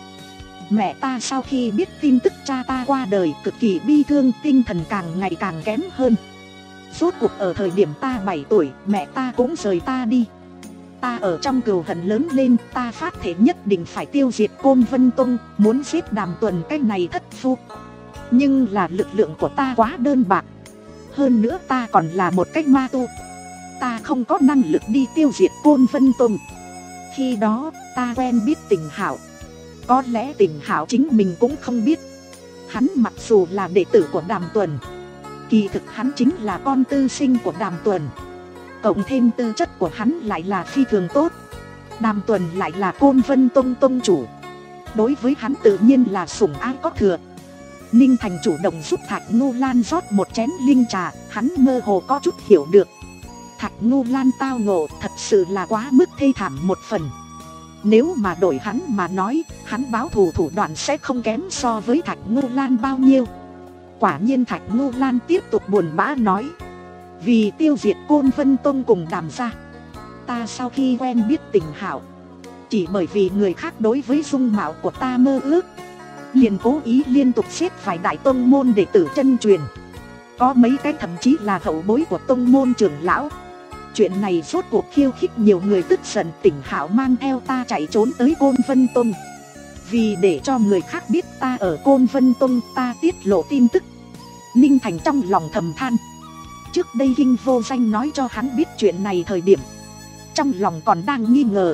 S1: Mẹ ta sau khi biết tin tức cha ta qua đời cực kỳ bi thương, tinh thần càng ngày càng kém hơn. Rốt cuộc ở thời điểm ta bảy tuổi, mẹ ta cũng rời ta đi. Ta ở trong cừu hận lớn lên, ta phát thể nhất định phải tiêu diệt Côn Vân Tông, muốn giết Đàm Tuần cái này thất phu. Nhưng là lực lượng của ta quá đơn bạc. Hơn nữa ta còn là một cách ma tu, ta không có năng lực đi tiêu diệt Côn Vân Tông. Khi đó ta quen biết Tình Hạo. Có lẽ Tình Hạo chính mình cũng không biết, hắn mặc dù là đệ tử của Đàm Tuần, kỳ thực hắn chính là con tư sinh của Đàm Tuần. Cộng thêm tư chất của hắn lại là phi thường tốt. Đàm Tuần lại là Côn Vân Tông tông chủ, đối với hắn tự nhiên là sủng ái có thừa. Ninh Thành chủ động giúp Thạch Ngô Lan rót một chén linh trà, hắn mơ hồ có chút hiểu được. Thạch Ngô Lan tao ngộ thật sự là quá mức thê thảm một phần. Nếu mà đổi hắn mà nói, hắn báo thù thủ đoạn sẽ không kém so với Thạch Ngô Lan bao nhiêu. Quả nhiên Thạch Ngô Lan tiếp tục buồn bã nói, vì tiêu diệt Côn Vân Tông cùng Đàm gia, ta sau khi quen biết Tình Hạo, chỉ bởi vì người khác đối với dung mạo của ta mơ ước, liền cố ý liên tục xếp vài đại tông môn đệ tử chân truyền, có mấy cái thậm chí là hậu bối của tông môn trưởng lão. Chuyện này rốt cuộc khiêu khích nhiều người tức giận. Tình Hạo mang theo ta chạy trốn tới Côn Vân Tông, vì để cho người khác biết ta ở Côn Vân Tông, ta tiết lộ tin tức. Ninh Thành trong lòng thầm than, trước đây Kinh Vô Danh nói cho hắn biết chuyện này thời điểm, trong lòng còn đang nghi ngờ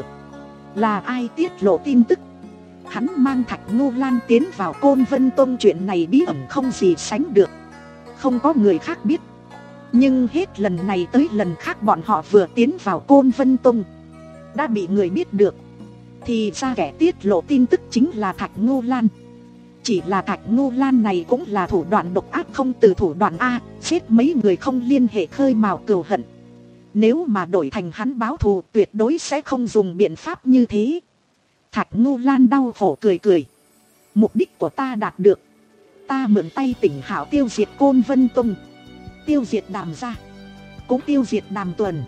S1: là ai tiết lộ tin tức. Hắn mang Thạch Ngô Lan tiến vào Côn Vân Tông, chuyện này bí ẩn không gì sánh được, không có người khác biết. Nhưng hết lần này tới lần khác bọn họ vừa tiến vào Côn Vân Tông đã bị người biết được. Thì ra kẻ tiết lộ tin tức chính là Thạch Ngô Lan. Chỉ là Thạch Ngô Lan này cũng là thủ đoạn độc ác không từ thủ đoạn A, giết mấy người không liên hệ khơi mào cừu hận. Nếu mà đổi thành hắn báo thù tuyệt đối sẽ không dùng biện pháp như thế. Thạch Ngô Lan đau khổ cười cười, mục đích của ta đạt được. Ta mượn tay Tình Hạo tiêu diệt Côn Vân Tông, tiêu diệt Đàm gia, cũng tiêu diệt Đàm Tuần.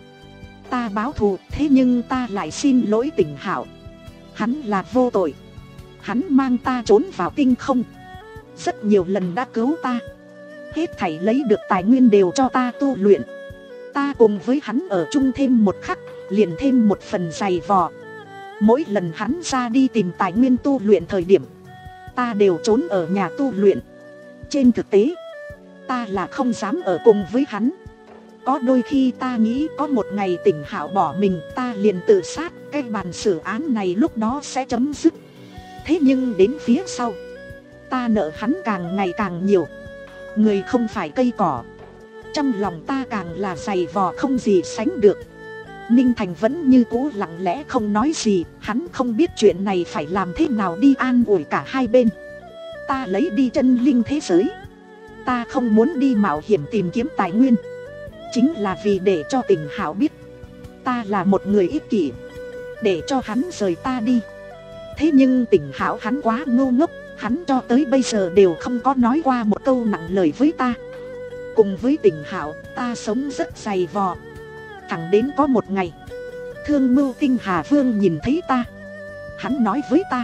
S1: Ta báo thù, thế nhưng ta lại xin lỗi Tình Hạo. Hắn là vô tội, hắn mang ta trốn vào tinh không, rất nhiều lần đã cứu ta, hết thảy lấy được tài nguyên đều cho ta tu luyện. Ta cùng với hắn ở chung thêm một khắc, liền thêm một phần dày vò. Mỗi lần hắn ra đi tìm tài nguyên tu luyện thời điểm, ta đều trốn ở nhà tu luyện. Trên thực tế, ta là không dám ở cùng với hắn. Có đôi khi ta nghĩ có một ngày Tình Hạo bỏ mình, ta liền tự sát, cái bàn xử án này lúc đó sẽ chấm dứt. Thế nhưng đến phía sau, ta nợ hắn càng ngày càng nhiều. Người không phải cây cỏ, trong lòng ta càng là dày vò không gì sánh được. Ninh Thành vẫn như cũ lặng lẽ không nói gì, hắn không biết chuyện này phải làm thế nào đi an ủi cả hai bên. Ta lấy đi chân linh thế giới, ta không muốn đi mạo hiểm tìm kiếm tài nguyên, chính là vì để cho Tình Hạo biết ta là một người ích kỷ, để cho hắn rời ta đi. Thế nhưng Tình Hạo hắn quá ngu ngốc, hắn cho tới bây giờ đều không có nói qua một câu nặng lời với ta. cùng với Tỉnh Hạo, ta sống rất dày vò. Thẳng đến có một ngày, Thương Mưu Tinh Hà Vương nhìn thấy ta. Hắn nói với ta,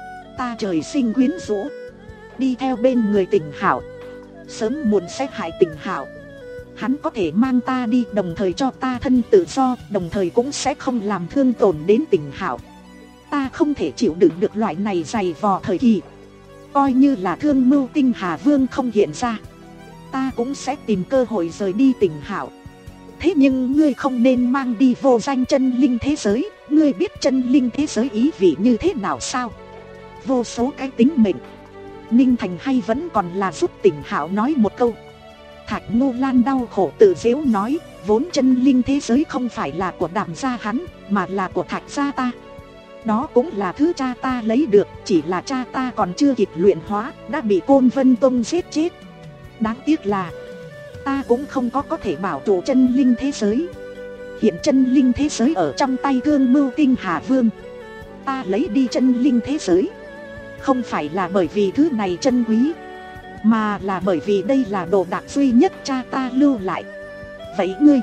S1: ta trời sinh quyến rũ, đi theo bên người Tỉnh Hạo, sớm muộn sẽ hại Tỉnh Hạo. Hắn có thể mang ta đi, đồng thời cho ta thân tự do, đồng thời cũng sẽ không làm thương tổn đến Tỉnh Hạo. Ta không thể chịu đựng được loại này dày vò thời kỳ. Coi như là Thương Mưu Tinh Hà Vương không hiện ra, ta cũng sẽ tìm cơ hội rời đi Tỉnh Hạo. Thế nhưng ngươi không nên mang đi vô danh chân linh thế giới. Ngươi biết chân linh thế giới ý vị như thế nào sao? Vô số cái tính mệnh. Ninh Thành hay vẫn còn là giúp Tỉnh Hạo nói một câu. Thạch Ngô Lan đau khổ tự giễu nói, vốn chân linh thế giới không phải là của Đàm gia hắn, mà là của Thạch gia ta. Đó cũng là thứ cha ta lấy được, chỉ là cha ta còn chưa kịp luyện hóa, đã bị Côn Vân Tông giết chết. Đáng tiếc là ta cũng không có có thể bảo trụ chân linh thế giới. Hiện chân linh thế giới ở trong tay Thương Mưu Tinh Hà Vương. Ta lấy đi chân linh thế giới, không phải là bởi vì thứ này chân quý, mà là bởi vì đây là đồ đạc duy nhất cha ta lưu lại. Vậy ngươi,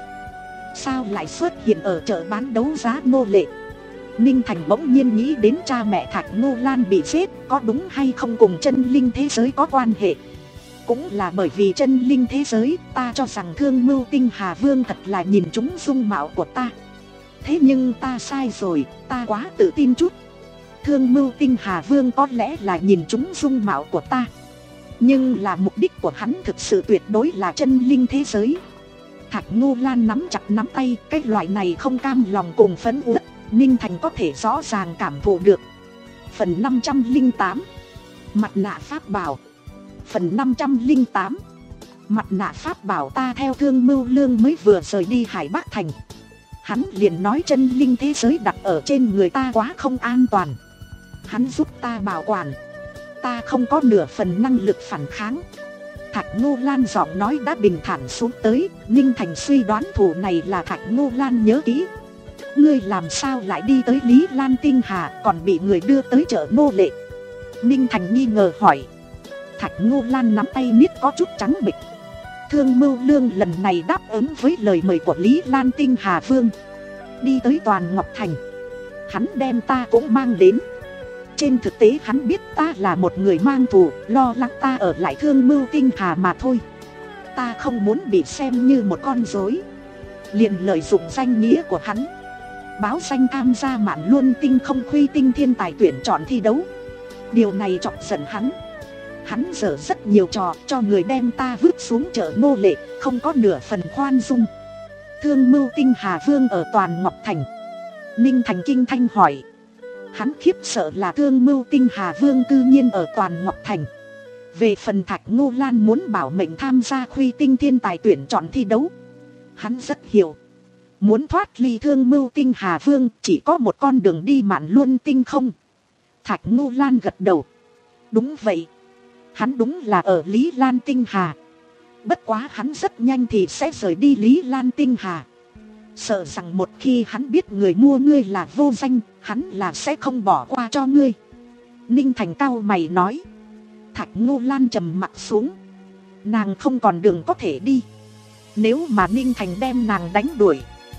S1: sao lại xuất hiện ở chợ bán đấu giá nô lệ? Ninh Thành bỗng nhiên nghĩ đến cha mẹ Thạch Ngô Lan bị giết, có đúng hay không cùng chân linh thế giới có quan hệ. Cũng là bởi vì chân linh thế giới, ta cho rằng Thương Mưu Tinh Hà Vương thật là nhìn trúng dung mạo của ta. Thế nhưng ta sai rồi, ta quá tự tin chút. Thương Mưu Tinh Hà Vương có lẽ là nhìn trúng dung mạo của ta, nhưng là mục đích của hắn thực sự tuyệt đối là chân linh thế giới. Thạch Ngô Lan nắm chặt nắm tay, cái loại này không cam lòng cùng phẫn uất, Ninh Thành có thể rõ ràng cảm thụ được. Phần năm trăm lẻ tám, mặt nạ pháp bảo. Phần năm trăm lẻ tám, mặt nạ pháp bảo. Ta theo Thương Mưu Lương mới vừa rời đi Hải Bắc Thành, hắn liền nói chân linh thế giới đặt ở trên người ta quá không an toàn. Hắn giúp ta bảo quản, ta không có nửa phần năng lực phản kháng. Thạch Ngô Lan giọng nói đã bình thản xuống tới. Ninh Thành suy đoán thù này là Thạch Ngô Lan nhớ kỹ. Ngươi làm sao lại đi tới Lý Lan Tinh Hà, còn bị người đưa tới chợ nô lệ? Ninh Thành nghi ngờ hỏi. Thạch Ngô Lan nắm tay niết có chút trắng bệch. Thương Mưu Lương lần này đáp ứng với lời mời của Lý Lan Tinh Hà Vương, đi tới Toàn Ngọc Thành. Hắn đem ta cũng mang đến. Trên thực tế hắn biết ta là một người mang thù, lo lắng ta ở lại Thương Mưu Tinh Hà mà thôi. Ta không muốn bị xem như một con rối, liền lợi dụng danh nghĩa của hắn, báo danh tham gia Mạn Luân Tinh không khuy tinh thiên tài tuyển chọn thi đấu. Điều này chọc giận hắn. Hắn giở rất nhiều trò, cho người đem ta vứt xuống chợ nô lệ, không có nửa phần khoan dung. Thương Mưu Tinh Hà Vương ở Toàn Ngọc Thành. Ninh Thành kinh thanh hỏi. Hắn khiếp sợ là Thương Mưu Tinh Hà Vương cư nhiên ở Toàn Ngọc Thành. Về phần Thạch Ngô Lan muốn bảo mệnh tham gia khuy tinh thiên tài tuyển chọn thi đấu, hắn rất hiểu. Muốn thoát ly Thương Mưu Tinh Hà Vương chỉ có một con đường đi Mạn Luân Tinh không? Thạch Ngô Lan gật đầu. Đúng vậy, hắn đúng là ở Lý Lan Tinh Hà. Bất quá hắn rất nhanh thì sẽ rời đi Lý Lan Tinh Hà. Sợ rằng một khi hắn biết người mua ngươi là vô danh, hắn là sẽ không bỏ qua cho ngươi. Ninh Thành cau mày nói. Thạch Ngô Lan trầm mặt xuống. Nàng không còn đường có thể đi. Nếu mà Ninh Thành đem nàng đánh đuổi,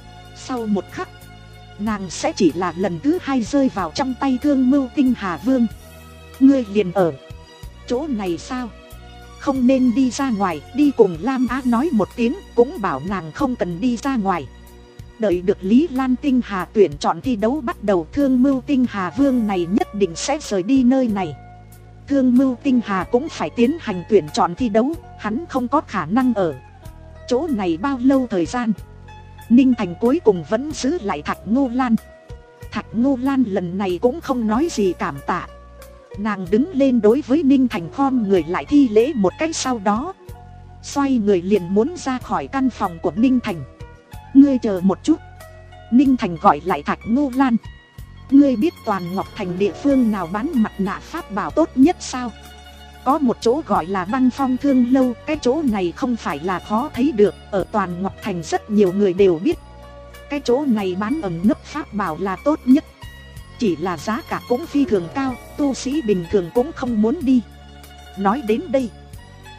S1: sau một khắc, nàng sẽ chỉ là lần thứ hai rơi vào trong tay Thương Mưu Tinh Hà Vương. Ngươi liền ở chỗ này sao? Không nên đi ra ngoài. Đi cùng Lam Á nói một tiếng, cũng bảo nàng không cần đi ra ngoài. Đợi được Lý Lan Tinh Hà tuyển chọn thi đấu bắt đầu, Thương Mưu Tinh Hà Vương này nhất định sẽ rời đi nơi này. Thương Mưu Tinh Hà cũng phải tiến hành tuyển chọn thi đấu, hắn không có khả năng ở chỗ này bao lâu thời gian. Ninh Thành cuối cùng vẫn giữ lại Thạch Ngô Lan. Thạch Ngô Lan lần này cũng không nói gì cảm tạ. Nàng đứng lên đối với Ninh Thành khom người lại thi lễ một cái, sau đó xoay người liền muốn ra khỏi căn phòng của Ninh Thành. Ngươi chờ một chút. Ninh Thành gọi lại Thạch Ngô Lan. Ngươi biết Toàn Ngọc Thành địa phương nào bán mặt nạ pháp bảo tốt nhất sao? Có một chỗ gọi là Băng Phong Thương Lâu. Cái chỗ này không phải là khó thấy được, ở Toàn Ngọc Thành rất nhiều người đều biết. Cái chỗ này bán ẩn nấp pháp bảo là tốt nhất. Chỉ là giá cả cũng phi thường cao, tu sĩ bình thường cũng không muốn đi. Nói đến đây,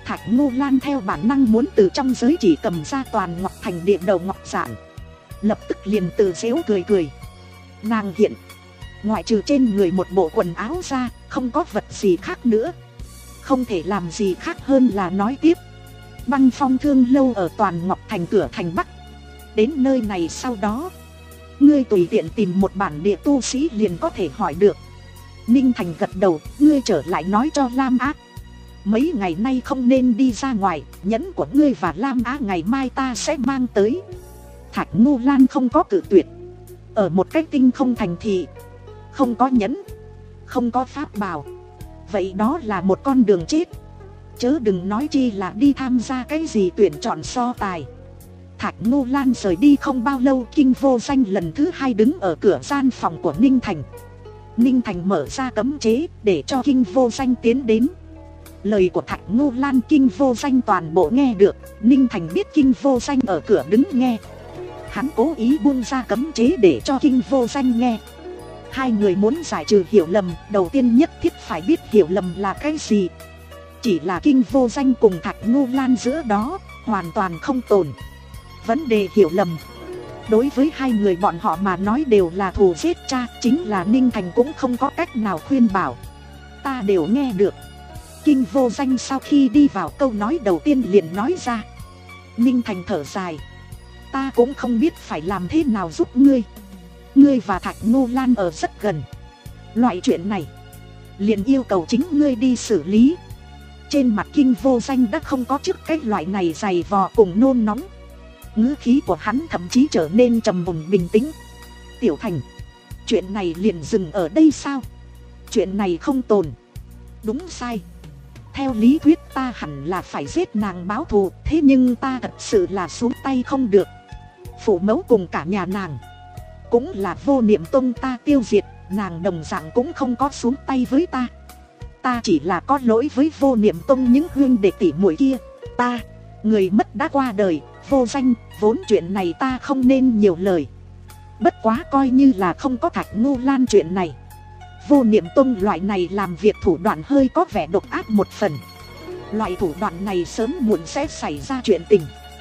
S1: Thạch Ngô Lan theo bản năng muốn từ trong giới chỉ cầm ra toàn ngọc thành điện đầu ngọc giản, lập tức liền tự giễu cười cười. Nàng hiện ngoại trừ trên người một bộ quần áo ra, không có vật gì khác nữa. Không thể làm gì khác hơn là nói tiếp. Băng Phong Thương Lâu ở toàn ngọc thành cửa thành Bắc. Đến nơi này sau đó, ngươi tùy tiện tìm một bản địa tu sĩ liền có thể hỏi được. Ninh Thành gật đầu, ngươi trở lại nói cho Lam Á. Mấy ngày nay không nên đi ra ngoài, nhẫn của ngươi và Lam Á ngày mai ta sẽ mang tới. Thạch Ngô Lan không có cự tuyệt. Ở một cách tinh không thành thị, không có nhẫn, không có pháp bảo, vậy đó là một con đường chết. Chớ đừng nói chi là đi tham gia cái gì tuyển chọn so tài. Thạch Ngô Lan rời đi không bao lâu, Kinh Vô Danh lần thứ hai đứng ở cửa gian phòng của Ninh Thành. Ninh Thành mở ra cấm chế để cho Kinh Vô Danh tiến đến. Lời của Thạch Ngô Lan Kinh Vô Danh toàn bộ nghe được. Ninh Thành biết Kinh Vô Danh ở cửa đứng nghe. Hắn cố ý buông ra cấm chế để cho Kinh Vô Danh nghe. Hai người muốn giải trừ hiểu lầm, đầu tiên nhất thiết phải biết hiểu lầm là cái gì. Chỉ là Kinh Vô Danh cùng Thạch Ngô Lan giữa đó hoàn toàn không tồn vấn đề hiểu lầm. Đối với hai người bọn họ mà nói đều là thù giết cha, chính là Ninh Thành cũng không có cách nào khuyên bảo. Ta đều nghe được. Kinh Vô Danh sau khi đi vào câu nói đầu tiên liền nói ra. Ninh Thành thở dài. Ta cũng không biết phải làm thế nào giúp ngươi. Ngươi và Thạch Ngô Lan ở rất gần. Loại chuyện này liền yêu cầu chính ngươi đi xử lý. Trên mặt Kinh Vô Danh đã không có trước cái loại này dày vò cùng nôn nóng. Ngữ khí của hắn thậm chí trở nên trầm mùn bình tĩnh. Tiểu Thành, chuyện này liền dừng ở đây sao? Chuyện này không tồn đúng sai. Theo lý thuyết ta hẳn là phải giết nàng báo thù, thế nhưng ta thật sự là xuống tay không được. Phụ mẫu cùng cả nhà nàng cũng là Vô Niệm Tông ta tiêu diệt, nàng đồng dạng cũng không có xuống tay với ta. Ta chỉ là có lỗi với Vô Niệm Tông những huynh đệ tỷ muội kia. Ta, người mất đã qua đời, Vô Danh, vốn chuyện này ta không nên nhiều lời. Bất quá coi như là không có Thạch Ngô Lan chuyện này. Vô Niệm Tông loại này làm việc thủ đoạn hơi có vẻ độc ác một phần. Loại thủ đoạn này sớm muộn sẽ xảy ra chuyện tình.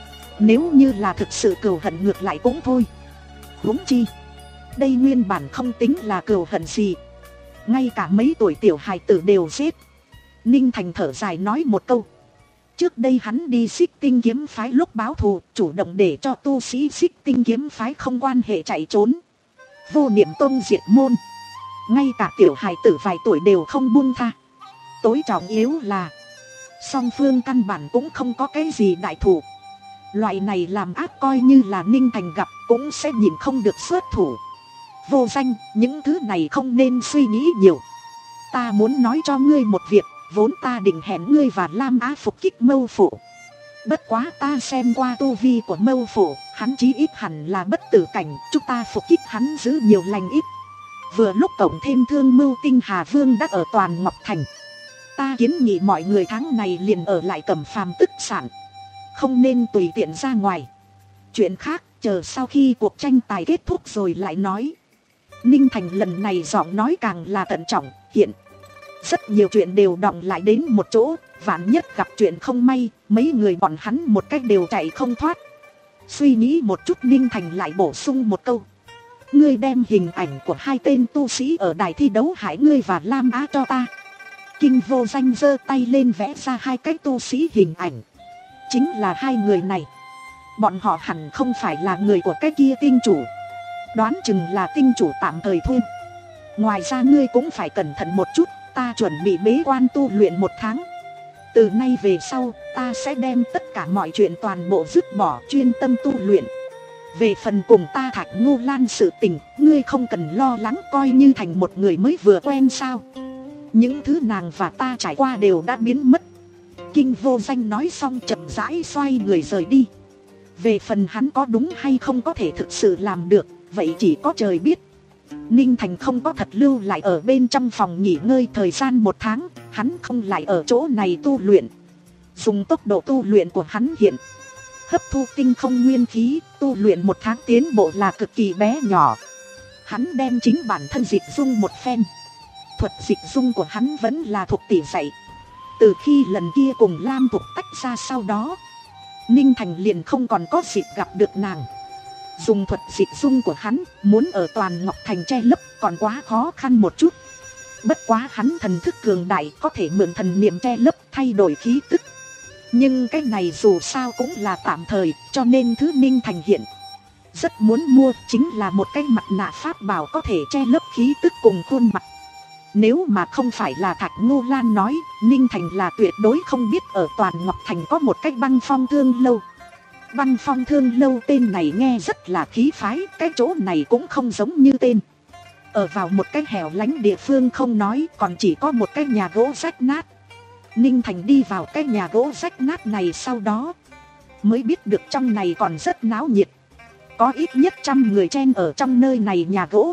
S1: Nếu như là thực sự cừu hận ngược lại cũng thôi. Huống chi, đây nguyên bản không tính là cừu hận gì. Ngay cả mấy tuổi tiểu hài tử đều giết. Ninh Thành thở dài nói một câu. Trước đây hắn đi Xích Tinh Kiếm Phái lúc báo thù, chủ động để cho tu sĩ Xích Tinh Kiếm Phái không quan hệ chạy trốn. Vô Niệm Tông diệt môn, ngay cả tiểu hài tử vài tuổi đều không buông tha. Tối trọng yếu là song phương căn bản cũng không có cái gì đại thù. Loại này làm ác coi như là Ninh Thành gặp cũng sẽ nhìn không được xuất thủ. Vô Danh, những thứ này không nên suy nghĩ nhiều. Ta muốn nói cho ngươi một việc. Vốn ta định hẹn ngươi và Lam Á phục kích Mâu Phụ. Bất quá ta xem qua tu vi của Mâu Phụ, hắn chí ít hẳn là bất tử cảnh. Chúng ta phục kích hắn giữ nhiều lành ít. Vừa lúc cộng thêm Thương Mưu Tinh Hà Vương đã ở toàn Ngọc Thành. Ta kiến nghị mọi người tháng này liền ở lại Cẩm Phàm tức sản, không nên tùy tiện ra ngoài. Chuyện khác chờ sau khi cuộc tranh tài kết thúc rồi lại nói. Ninh Thành lần này giọng nói càng là thận trọng. Hiện rất nhiều chuyện đều đọng lại đến một chỗ. Vạn nhất gặp chuyện không may, mấy người bọn hắn một cách đều chạy không thoát. Suy nghĩ một chút, Ninh Thành lại bổ sung một câu. Ngươi đem hình ảnh của hai tên tu sĩ ở đài thi đấu hại ngươi và Lam Á cho ta. Kinh Vô Danh giơ tay lên vẽ ra hai cái tu sĩ hình ảnh. Chính là hai người này. Bọn họ hẳn không phải là người của cái kia tinh chủ. Đoán chừng là tinh chủ tạm thời thôi. Ngoài ra ngươi cũng phải cẩn thận một chút. Ta chuẩn bị bế quan tu luyện một tháng. Từ nay về sau, ta sẽ đem tất cả mọi chuyện toàn bộ dứt bỏ, chuyên tâm tu luyện. Về phần cùng ta Thạch Ngô Lan sự tình, ngươi không cần lo lắng, coi như thành một người mới vừa quen sao. Những thứ nàng và ta trải qua đều đã biến mất. Kinh Vô Danh nói xong chậm rãi xoay người rời đi. Về phần hắn có đúng hay không có thể thực sự làm được, vậy chỉ có trời biết. Ninh Thành không có thật lưu lại ở bên trong phòng nghỉ ngơi thời gian một tháng. Hắn không lại ở chỗ này tu luyện. Dùng tốc độ tu luyện của hắn hiện, hấp thu tinh không nguyên khí, tu luyện một tháng tiến bộ là cực kỳ bé nhỏ. Hắn đem chính bản thân dịch dung một phen. Thuật dịch dung của hắn vẫn là thuộc tỷ dạy. Từ khi lần kia cùng Lam Thục tách ra sau đó, Ninh Thành liền không còn có dịp gặp được nàng. Dùng thuật dịch dung của hắn, muốn ở toàn Ngọc Thành che lấp còn quá khó khăn một chút. Bất quá hắn thần thức cường đại, có thể mượn thần niệm che lấp thay đổi khí tức. Nhưng cái này dù sao cũng là tạm thời, cho nên thứ Ninh Thành hiện rất muốn mua chính là một cái mặt nạ pháp bảo có thể che lấp khí tức cùng khuôn mặt. Nếu mà không phải là Thạch Ngô Lan nói, Ninh Thành là tuyệt đối không biết ở toàn Ngọc Thành có một cái Băng Phong Thương Lâu. Băng Phong Thương Lâu tên này nghe rất là khí phái, cái chỗ này cũng không giống như tên. Ở vào một cái hẻo lánh địa phương không nói, còn chỉ có một cái nhà gỗ rách nát. Ninh Thành đi vào cái nhà gỗ rách nát này sau đó mới biết được trong này còn rất náo nhiệt. Có ít nhất trăm người chen ở trong nơi này nhà gỗ.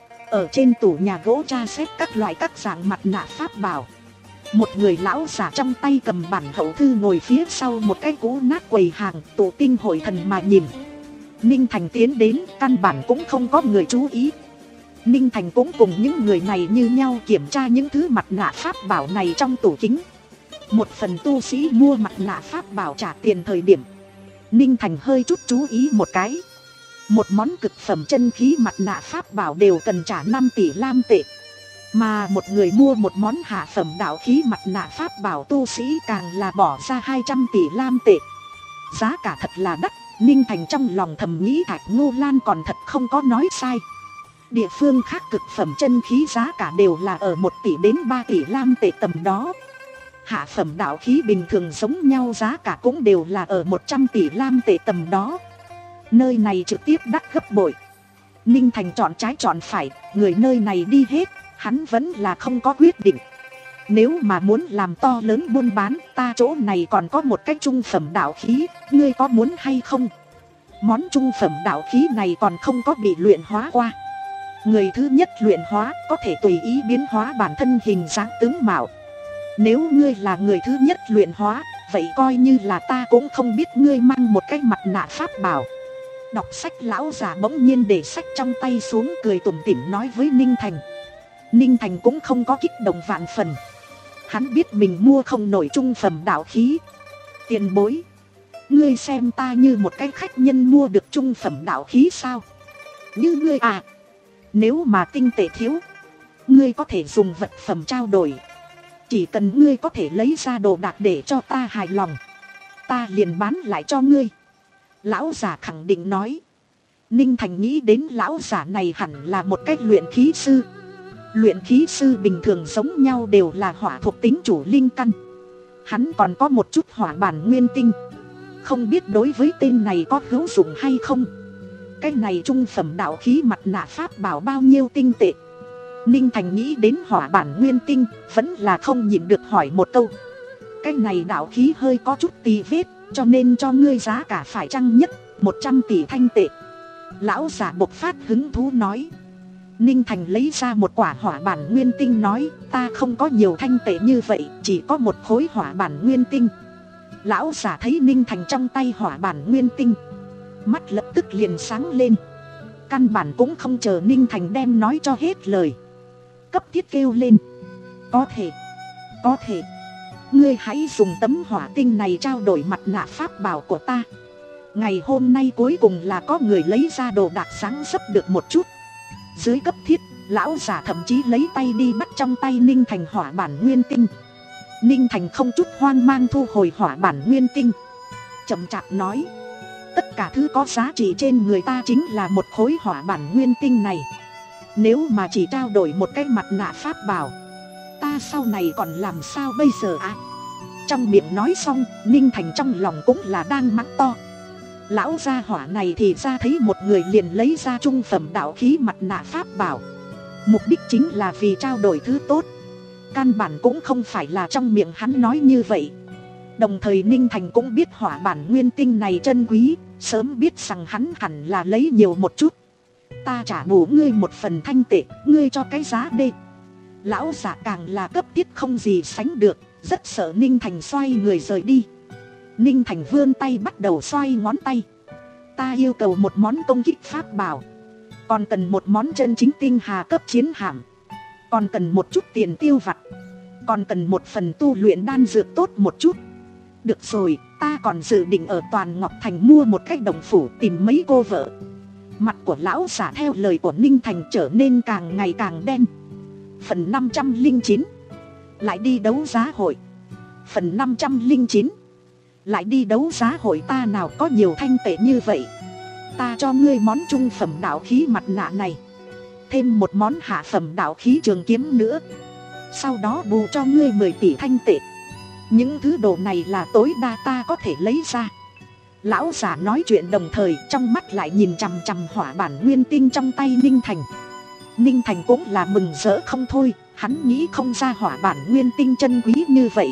S1: Ở trên tủ nhà gỗ tra xét các loại các dạng mặt nạ pháp bảo. Một người lão già trong tay cầm bản hậu thư ngồi phía sau một cái cũ nát quầy hàng, tụ tinh hội thần mà nhìn. Ninh Thành tiến đến, căn bản cũng không có người chú ý. Ninh Thành cũng cùng những người này như nhau kiểm tra những thứ mặt nạ pháp bảo này trong tủ kính. Một phần tu sĩ mua mặt nạ pháp bảo trả tiền thời điểm, Ninh Thành hơi chút chú ý một cái. Một món cực phẩm chân khí mặt nạ pháp bảo đều cần trả năm tỷ lam tệ. Mà một người mua một món hạ phẩm đạo khí mặt nạ pháp bảo tu sĩ càng là bỏ ra hai trăm tỷ lam tệ. Giá cả thật là đắt. Ninh Thành trong lòng thầm nghĩ Thạch Ngô Lan còn thật không có nói sai. Địa phương khác cực phẩm chân khí giá cả đều là ở một tỷ đến ba tỷ lam tệ tầm đó. Hạ phẩm đạo khí bình thường giống nhau giá cả cũng đều là ở một trăm tỷ lam tệ tầm đó. Nơi này trực tiếp đắt gấp bội. Ninh Thành chọn trái chọn phải, người nơi này đi hết, hắn vẫn là không có quyết định. Nếu mà muốn làm to lớn buôn bán, ta chỗ này còn có một cái trung phẩm đạo khí, ngươi có muốn hay không? Món trung phẩm đạo khí này còn không có bị luyện hóa qua. Người thứ nhất luyện hóa có thể tùy ý biến hóa bản thân hình dáng tướng mạo. Nếu ngươi là người thứ nhất luyện hóa, vậy coi như là ta cũng không biết ngươi mang một cái mặt nạ pháp bảo. Đọc sách lão già bỗng nhiên để sách trong tay xuống, cười tủm tỉm nói với Ninh Thành. Ninh Thành cũng không có kích động vạn phần. Hắn biết mình mua không nổi trung phẩm đạo khí. Tiền bối, ngươi xem ta như một cái khách nhân mua được trung phẩm đạo khí sao? Như ngươi à? Nếu mà tinh tệ thiếu, ngươi có thể dùng vật phẩm trao đổi. Chỉ cần ngươi có thể lấy ra đồ đạc để cho ta hài lòng, ta liền bán lại cho ngươi. Lão giả khẳng định nói. Ninh Thành nghĩ đến lão giả này hẳn là một cách luyện khí sư. Luyện khí sư bình thường giống nhau đều là hỏa thuộc tính chủ linh căn. Hắn còn có một chút hỏa bản nguyên tinh. Không biết đối với tên này có hữu dụng hay không. Cái này trung phẩm đạo khí mặt nạ pháp bảo bao nhiêu tinh tệ? Ninh Thành nghĩ đến hỏa bản nguyên tinh, vẫn là không nhịn được hỏi một câu. Cái này đạo khí hơi có chút tì vết, cho nên cho ngươi giá cả phải chăng nhất một trăm tỷ thanh tệ. Lão giả bộc phát hứng thú nói. Ninh Thành lấy ra một quả hỏa bản nguyên tinh nói, ta không có nhiều thanh tệ như vậy, chỉ có một khối hỏa bản nguyên tinh. Lão giả thấy Ninh Thành trong tay hỏa bản nguyên tinh, mắt lập tức liền sáng lên. Căn bản cũng không chờ Ninh Thành đem nói cho hết lời, cấp thiết kêu lên. Có thể, có thể. Ngươi hãy dùng tấm hỏa tinh này trao đổi mặt nạ pháp bảo của ta. Ngày hôm nay cuối cùng là có người lấy ra đồ đạc sáng sấp được một chút. Dưới cấp thiết, lão giả thậm chí lấy tay đi bắt trong tay Ninh Thành hỏa bản nguyên tinh. Ninh Thành không chút hoang mang thu hồi hỏa bản nguyên tinh, chậm chạp nói. Tất cả thứ có giá trị trên người ta chính là một khối hỏa bản nguyên tinh này. Nếu mà chỉ trao đổi một cái mặt nạ pháp bảo, ta sau này còn làm sao bây giờ ạ? À? Trong miệng nói xong, Ninh Thành trong lòng cũng là đang mắng to. Lão gia hỏa này thì ra thấy một người liền lấy ra trung phẩm đạo khí mặt nạ pháp bảo. Mục đích chính là vì trao đổi thứ tốt. Căn bản cũng không phải là trong miệng hắn nói như vậy. Đồng thời Ninh Thành cũng biết hỏa bản nguyên tinh này chân quý, sớm biết rằng hắn hẳn là lấy nhiều một chút. Ta trả bù ngươi một phần thanh tệ, ngươi cho cái giá đê. Lão giả càng là cấp thiết không gì sánh được, rất sợ Ninh Thành xoay người rời đi. Ninh Thành vươn tay bắt đầu xoay ngón tay. Ta yêu cầu một món công kích pháp bảo, còn cần một món chân chính tinh hà cấp chiến hạm, còn cần một chút tiền tiêu vặt. còn cần một phần tu luyện đan dược tốt một chút. Được rồi, ta còn dự định ở Toàn Ngọc Thành mua một cái đồng phủ tìm mấy cô vợ. Mặt của lão giả theo lời của Ninh Thành trở nên càng ngày càng đen. Phần năm trăm linh chín. Lại đi đấu giá hội. Phần năm trăm linh chín. Lại đi đấu giá hội, ta nào có nhiều thanh tệ như vậy. Ta cho ngươi món trung phẩm đạo khí mặt nạ này, thêm một món hạ phẩm đạo khí trường kiếm nữa, sau đó bù cho ngươi mười tỷ thanh tệ. Những thứ đồ này là tối đa ta có thể lấy ra. Lão giả nói chuyện đồng thời trong mắt lại nhìn chằm chằm hỏa bản nguyên tinh trong tay Ninh Thành. Ninh Thành cũng là mừng rỡ không thôi, hắn nghĩ không ra hỏa bản nguyên tinh chân quý như vậy.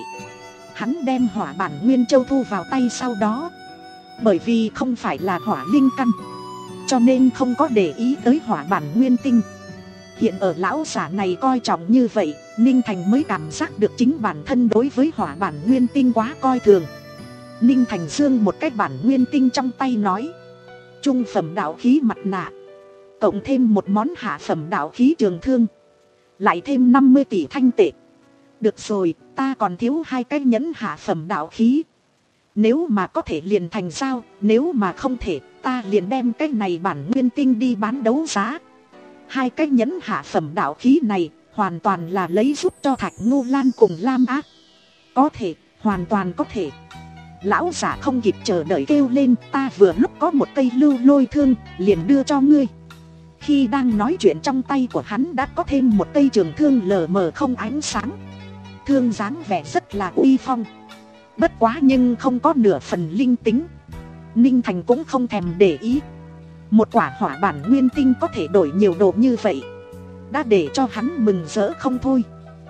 S1: Hắn đem hỏa bản nguyên châu thu vào tay sau đó, bởi vì không phải là hỏa linh căn, cho nên không có để ý tới hỏa bản nguyên tinh. Hiện ở lão giả này coi trọng như vậy, Ninh Thành mới cảm giác được chính bản thân đối với hỏa bản nguyên tinh quá coi thường. Ninh Thành giương một cái bản nguyên tinh trong tay nói: trung phẩm đạo khí mặt nạ, cộng thêm một món hạ phẩm đạo khí trường thương, lại thêm năm mươi tỷ thanh tệ. Được rồi, ta còn thiếu hai cái nhẫn hạ phẩm đạo khí. Nếu mà có thể liền thành giao, nếu mà không thể, ta liền đem cái này bản nguyên tinh đi bán đấu giá. Hai cái nhẫn hạ phẩm đạo khí này hoàn toàn là lấy giúp cho Thạch Ngô Lan cùng Lam Á. Có thể, hoàn toàn có thể. Lão giả không kịp chờ đợi kêu lên: ta vừa lúc có một cây lưu lôi thương, liền đưa cho ngươi. Khi đang nói chuyện trong tay của hắn đã có thêm một cây trường thương lờ mờ không ánh sáng. Thương dáng vẻ rất là uy phong, bất quá nhưng không có nửa phần linh tính. Ninh Thành cũng không thèm để ý. Một quả hỏa bản nguyên tinh có thể đổi nhiều đồ như vậy, đã để cho hắn mừng rỡ không thôi.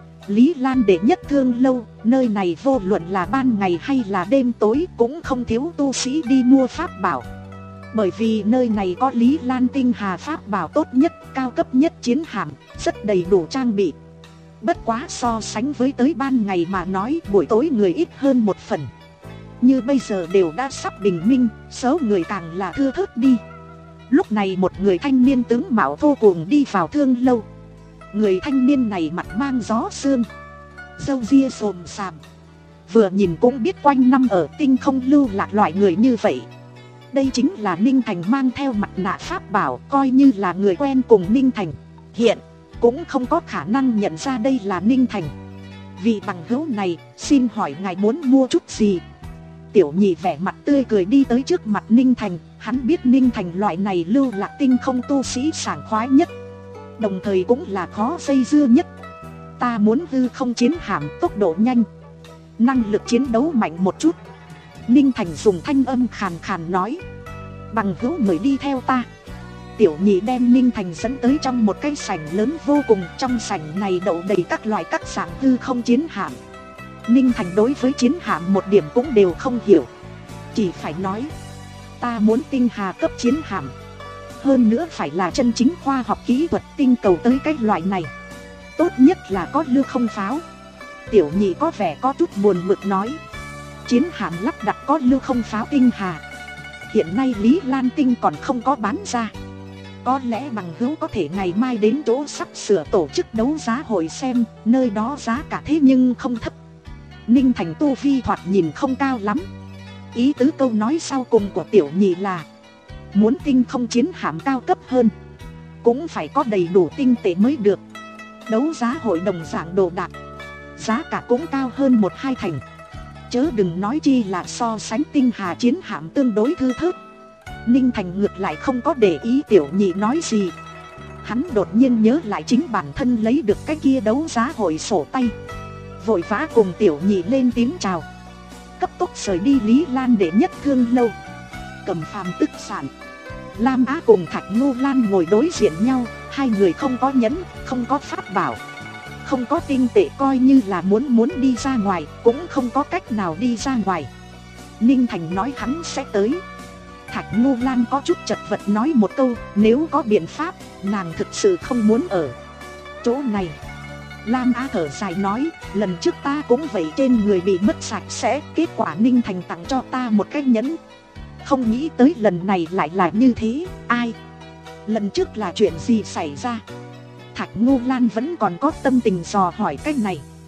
S1: Lý Lan đệ nhất thương lâu, nơi này vô luận là ban ngày hay là đêm tối cũng không thiếu tu sĩ đi mua pháp bảo. Bởi vì nơi này có Lý Lan tinh hà pháp bảo tốt nhất, cao cấp nhất chiến hạm, rất đầy đủ trang bị. Bất quá so sánh với tới ban ngày mà nói, buổi tối người ít hơn một phần. Như bây giờ đều đã sắp bình minh, số người càng là thưa thớt đi. Lúc này một người thanh niên tướng mạo vô cùng đi vào thương lâu. Người thanh niên này mặt mang gió sương, râu ria xồm xàm, vừa nhìn cũng biết quanh năm ở tinh không lưu lạc loại người như vậy. Đây chính là Ninh Thành mang theo mặt nạ pháp bảo, coi như là người quen cùng Ninh Thành hiện cũng không có khả năng nhận ra đây là Ninh Thành. Vị bằng hữu này, xin hỏi ngài muốn mua chút gì? Tiểu nhị vẻ mặt tươi cười đi tới trước mặt Ninh Thành. Hắn biết Ninh Thành loại này lưu lạc tinh không tu sĩ sảng khoái nhất, đồng thời cũng là khó dây dưa nhất. Ta muốn hư không chiến hạm, tốc độ nhanh, năng lực chiến đấu mạnh một chút. Ninh Thành dùng thanh âm khàn khàn nói: bằng hữu mời đi theo ta. Tiểu nhị đem Ninh Thành dẫn tới trong một cái sảnh lớn vô cùng. Trong sảnh này đậu đầy các loại các dạng hư không chiến hạm. Ninh Thành đối với chiến hạm một điểm cũng đều không hiểu, chỉ phải nói: ta muốn tinh hà cấp chiến hạm, hơn nữa phải là chân chính khoa học kỹ thuật tinh cầu tới cái loại này, tốt nhất là có lưu không pháo. Tiểu nhị có vẻ có chút buồn bực nói: chiến hạm lắp đặt có lưu không pháo tinh hà, hiện nay Lý Lan tinh còn không có bán ra. Có lẽ bằng hữu có thể ngày mai đến chỗ sắp sửa tổ chức đấu giá hội xem, nơi đó giá cả thế nhưng không thấp. Ninh Thành tu vi thoạt nhìn không cao lắm. Ý tứ câu nói sau cùng của tiểu nhị là muốn tinh không chiến hạm cao cấp hơn, cũng phải có đầy đủ tinh tệ mới được. Đấu giá hội đồng dạng đồ đạc, giá cả cũng cao hơn một hai thành, chớ đừng nói chi là so sánh tinh hà chiến hạm tương đối thư thớt. Ninh Thành ngược lại không có để ý tiểu nhị nói gì. Hắn đột nhiên nhớ lại chính bản thân lấy được cái kia đấu giá hội sổ tay, vội vã cùng tiểu nhị lên tiếng chào, cấp tốc rời đi Lý Lan đệ nhất thương lâu. Cầm Phàm tức sản, Lam Á cùng Thạch Ngô Lan ngồi đối diện nhau. Hai người không có nhẫn, không có pháp bảo, không có tinh tệ, coi như là muốn muốn đi ra ngoài cũng không có cách nào đi ra ngoài. Ninh Thành nói hắn sẽ tới. Thạch Ngô Lan có chút chật vật nói một câu: nếu có biện pháp, nàng thực sự không muốn ở chỗ này. Lam Á thở dài nói: lần trước ta cũng vậy, trên người bị mất sạch sẽ, kết quả Ninh Thành tặng cho ta một cái nhẫn, không nghĩ tới lần này lại là như thế. Ai, lần trước là chuyện gì xảy ra? Thạch Ngô Lan vẫn còn có tâm tình dò hỏi cái này.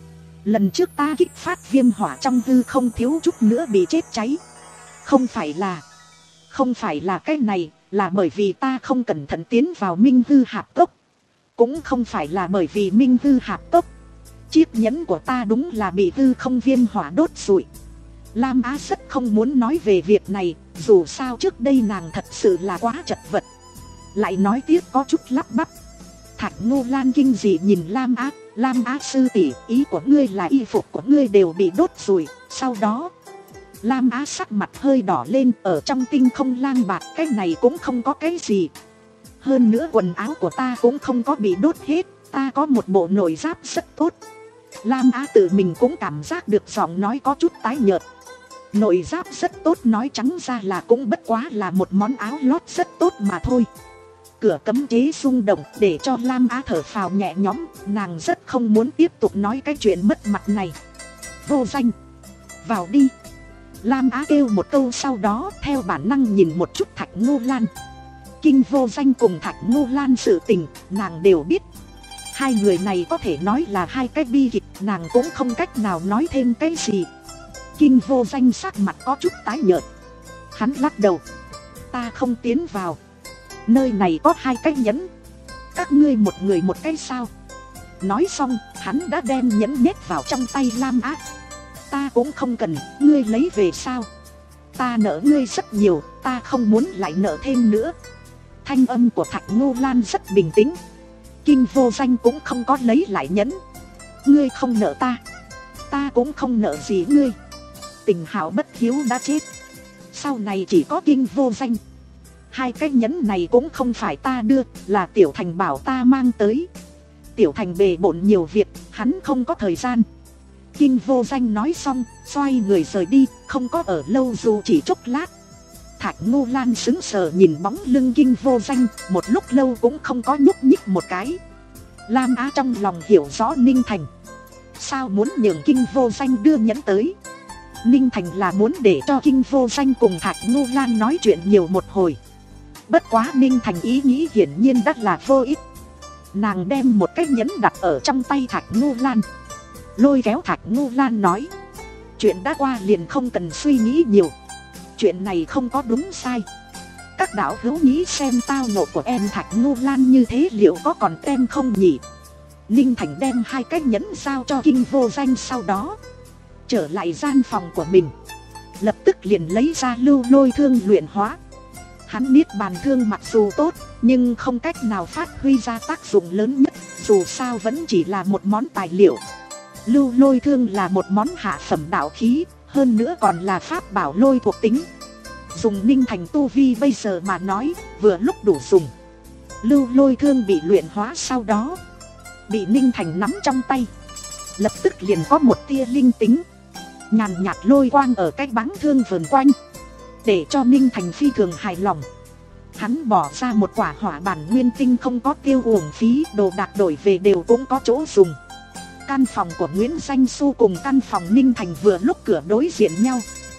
S1: Lần trước ta kích phát viêm hỏa trong hư không thiếu chút nữa bị chết cháy. Không phải là Không phải là cái này, là bởi vì ta không cẩn thận tiến vào minh hư hạp cốc. Cũng không phải là bởi vì minh hư hạp cốc. Chiếc nhẫn của ta đúng là bị hư không viêm hỏa đốt rụi. Lam Á rất không muốn nói về việc này, dù sao trước đây nàng thật sự là quá chật vật. Lại nói tiếp có chút lắp bắp. Thạch Ngô Lan kinh dị nhìn Lam Á. Lam Á sư tỷ, ý của ngươi là y phục của ngươi đều bị đốt rụi. Sau đó Lam Á sắc mặt hơi đỏ lên, ở trong tinh không lang bạc, cái này cũng không có cái gì. Hơn nữa quần áo của ta cũng không có bị đốt hết, ta có một bộ nội giáp rất tốt. Lam Á tự mình cũng cảm giác được giọng nói có chút tái nhợt. Nội giáp rất tốt nói trắng ra là cũng bất quá là một món áo lót rất tốt mà thôi. Cửa cấm chế rung động để cho Lam Á thở phào nhẹ nhõm, nàng rất không muốn tiếp tục nói cái chuyện mất mặt này. Vô danh, vào đi. Lam Á kêu một câu, sau đó theo bản năng nhìn một chút Thạch Ngô Lan. Kinh Vô Danh cùng Thạch Ngô Lan sự tình, nàng đều biết. Hai người này có thể nói là hai cái bi kịch, nàng cũng không cách nào nói thêm cái gì. Kinh Vô Danh sắc mặt có chút tái nhợt. Hắn lắc đầu. Ta không tiến vào. Nơi này có hai cái nhẫn. Các ngươi một người một cái sao? Nói xong, hắn đã đem nhẫn nhét vào trong tay Lam Á. Ta cũng không cần, ngươi lấy về sao? Ta nợ ngươi rất nhiều, ta không muốn lại nợ thêm nữa. Thanh âm của Thạch Ngô Lan rất bình tĩnh. Kinh Vô Danh cũng không có lấy lại nhẫn. Ngươi không nợ ta, ta cũng không nợ gì ngươi. Tình hảo bất hiếu đã chết, sau này chỉ có Kinh Vô Danh. Hai cái nhẫn này cũng không phải ta đưa, là Tiểu Thành bảo ta mang tới. Tiểu Thành bề bộn nhiều việc, hắn không có thời gian. Kinh Vô Danh nói xong, xoay người rời đi, không có ở lâu dù chỉ chốc lát. Thạch Ngô Lan sững sờ nhìn bóng lưng Kinh Vô Danh, một lúc lâu cũng không có nhúc nhích một cái. Lam Á trong lòng hiểu rõ Ninh Thành sao muốn nhường Kinh Vô Danh đưa nhẫn tới. Ninh Thành là muốn để cho Kinh Vô Danh cùng Thạch Ngô Lan nói chuyện nhiều một hồi. Bất quá Ninh Thành ý nghĩ hiển nhiên đắt là vô ích. Nàng đem một cái nhẫn đặt ở trong tay Thạch Ngô Lan, lôi kéo Thạch Ngô Lan nói. Chuyện đã qua liền không cần suy nghĩ nhiều. Chuyện này không có đúng sai. Các đạo hữu nghĩ xem tao nộ của em Thạch Ngô Lan như thế liệu có còn tem không nhỉ? Ninh Thành đem hai cái nhẫn giao cho Kinh Vô Danh, sau đó trở lại gian phòng của mình. Lập tức liền lấy ra lưu lôi thương luyện hóa. Hắn niết bàn thương mặc dù tốt, nhưng không cách nào phát huy ra tác dụng lớn nhất. Dù sao vẫn chỉ là một món tài liệu. Lưu lôi thương là một món hạ phẩm đạo khí, hơn nữa còn là pháp bảo lôi thuộc tính. Dùng Ninh Thành tu vi bây giờ mà nói, vừa lúc đủ dùng. Lưu lôi thương bị luyện hóa sau đó, bị Ninh Thành nắm trong tay. Lập tức liền có một tia linh tính nhàn nhạt lôi quang ở cái báng thương vờn quanh, để cho Ninh Thành phi thường hài lòng. Hắn bỏ ra một quả hỏa bản nguyên tinh không có tiêu uổng phí, đồ đạc đổi về đều cũng có chỗ dùng. Căn phòng của Nguyễn Danh Xu cùng căn phòng Ninh Thành vừa lúc cửa đối diện nhau.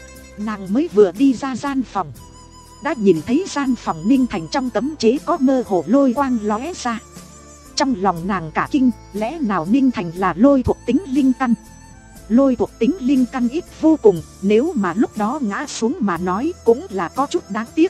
S1: Nàng mới vừa đi ra gian phòng, đã nhìn thấy gian phòng Ninh Thành trong cấm chế có mơ hồ lôi quang lóe ra. Trong lòng nàng cả kinh, lẽ nào Ninh Thành là lôi thuộc tính linh căn? Lôi thuộc tính linh căn ít vô cùng, nếu mà lúc đó ngã xuống mà nói cũng là có chút đáng tiếc.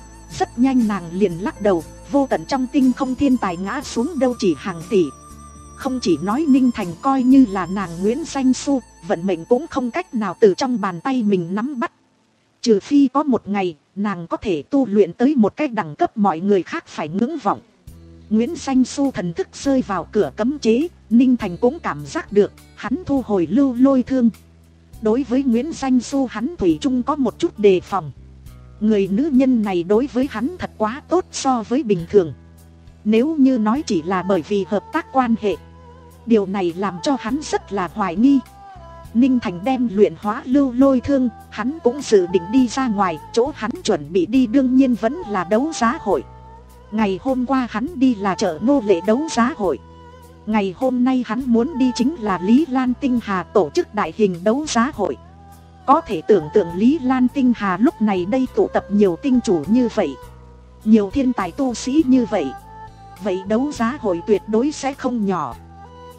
S1: Rất nhanh nàng liền lắc đầu, vô tận trong tinh không thiên tài ngã xuống đâu chỉ hàng tỷ. Không chỉ nói Ninh Thành, coi như là nàng Nguyễn Danh Xu, vận mệnh cũng không cách nào từ trong bàn tay mình nắm bắt. Trừ phi có một ngày, nàng có thể tu luyện tới một cái đẳng cấp mọi người khác phải ngưỡng vọng. Nguyễn Danh Xu thần thức rơi vào cửa cấm chế, Ninh Thành cũng cảm giác được, hắn thu hồi lưu lôi thương. Đối với Nguyễn Danh Xu hắn thủy chung có một chút đề phòng. Người nữ nhân này đối với hắn thật quá tốt so với bình thường. Nếu như nói chỉ là bởi vì hợp tác quan hệ, điều này làm cho hắn rất là hoài nghi. Ninh Thành đem luyện hóa lưu lôi thương, hắn cũng dự định đi ra ngoài, chỗ hắn chuẩn bị đi đương nhiên vẫn là đấu giá hội. Ngày hôm qua hắn đi là chợ nô lệ đấu giá hội. Ngày hôm nay hắn muốn đi chính là Lý Lan Tinh Hà tổ chức đại hình đấu giá hội. Có thể tưởng tượng Lý Lan Tinh Hà lúc này đây tụ tập nhiều tinh chủ như vậy, nhiều thiên tài tu sĩ như vậy, vậy đấu giá hội tuyệt đối sẽ không nhỏ.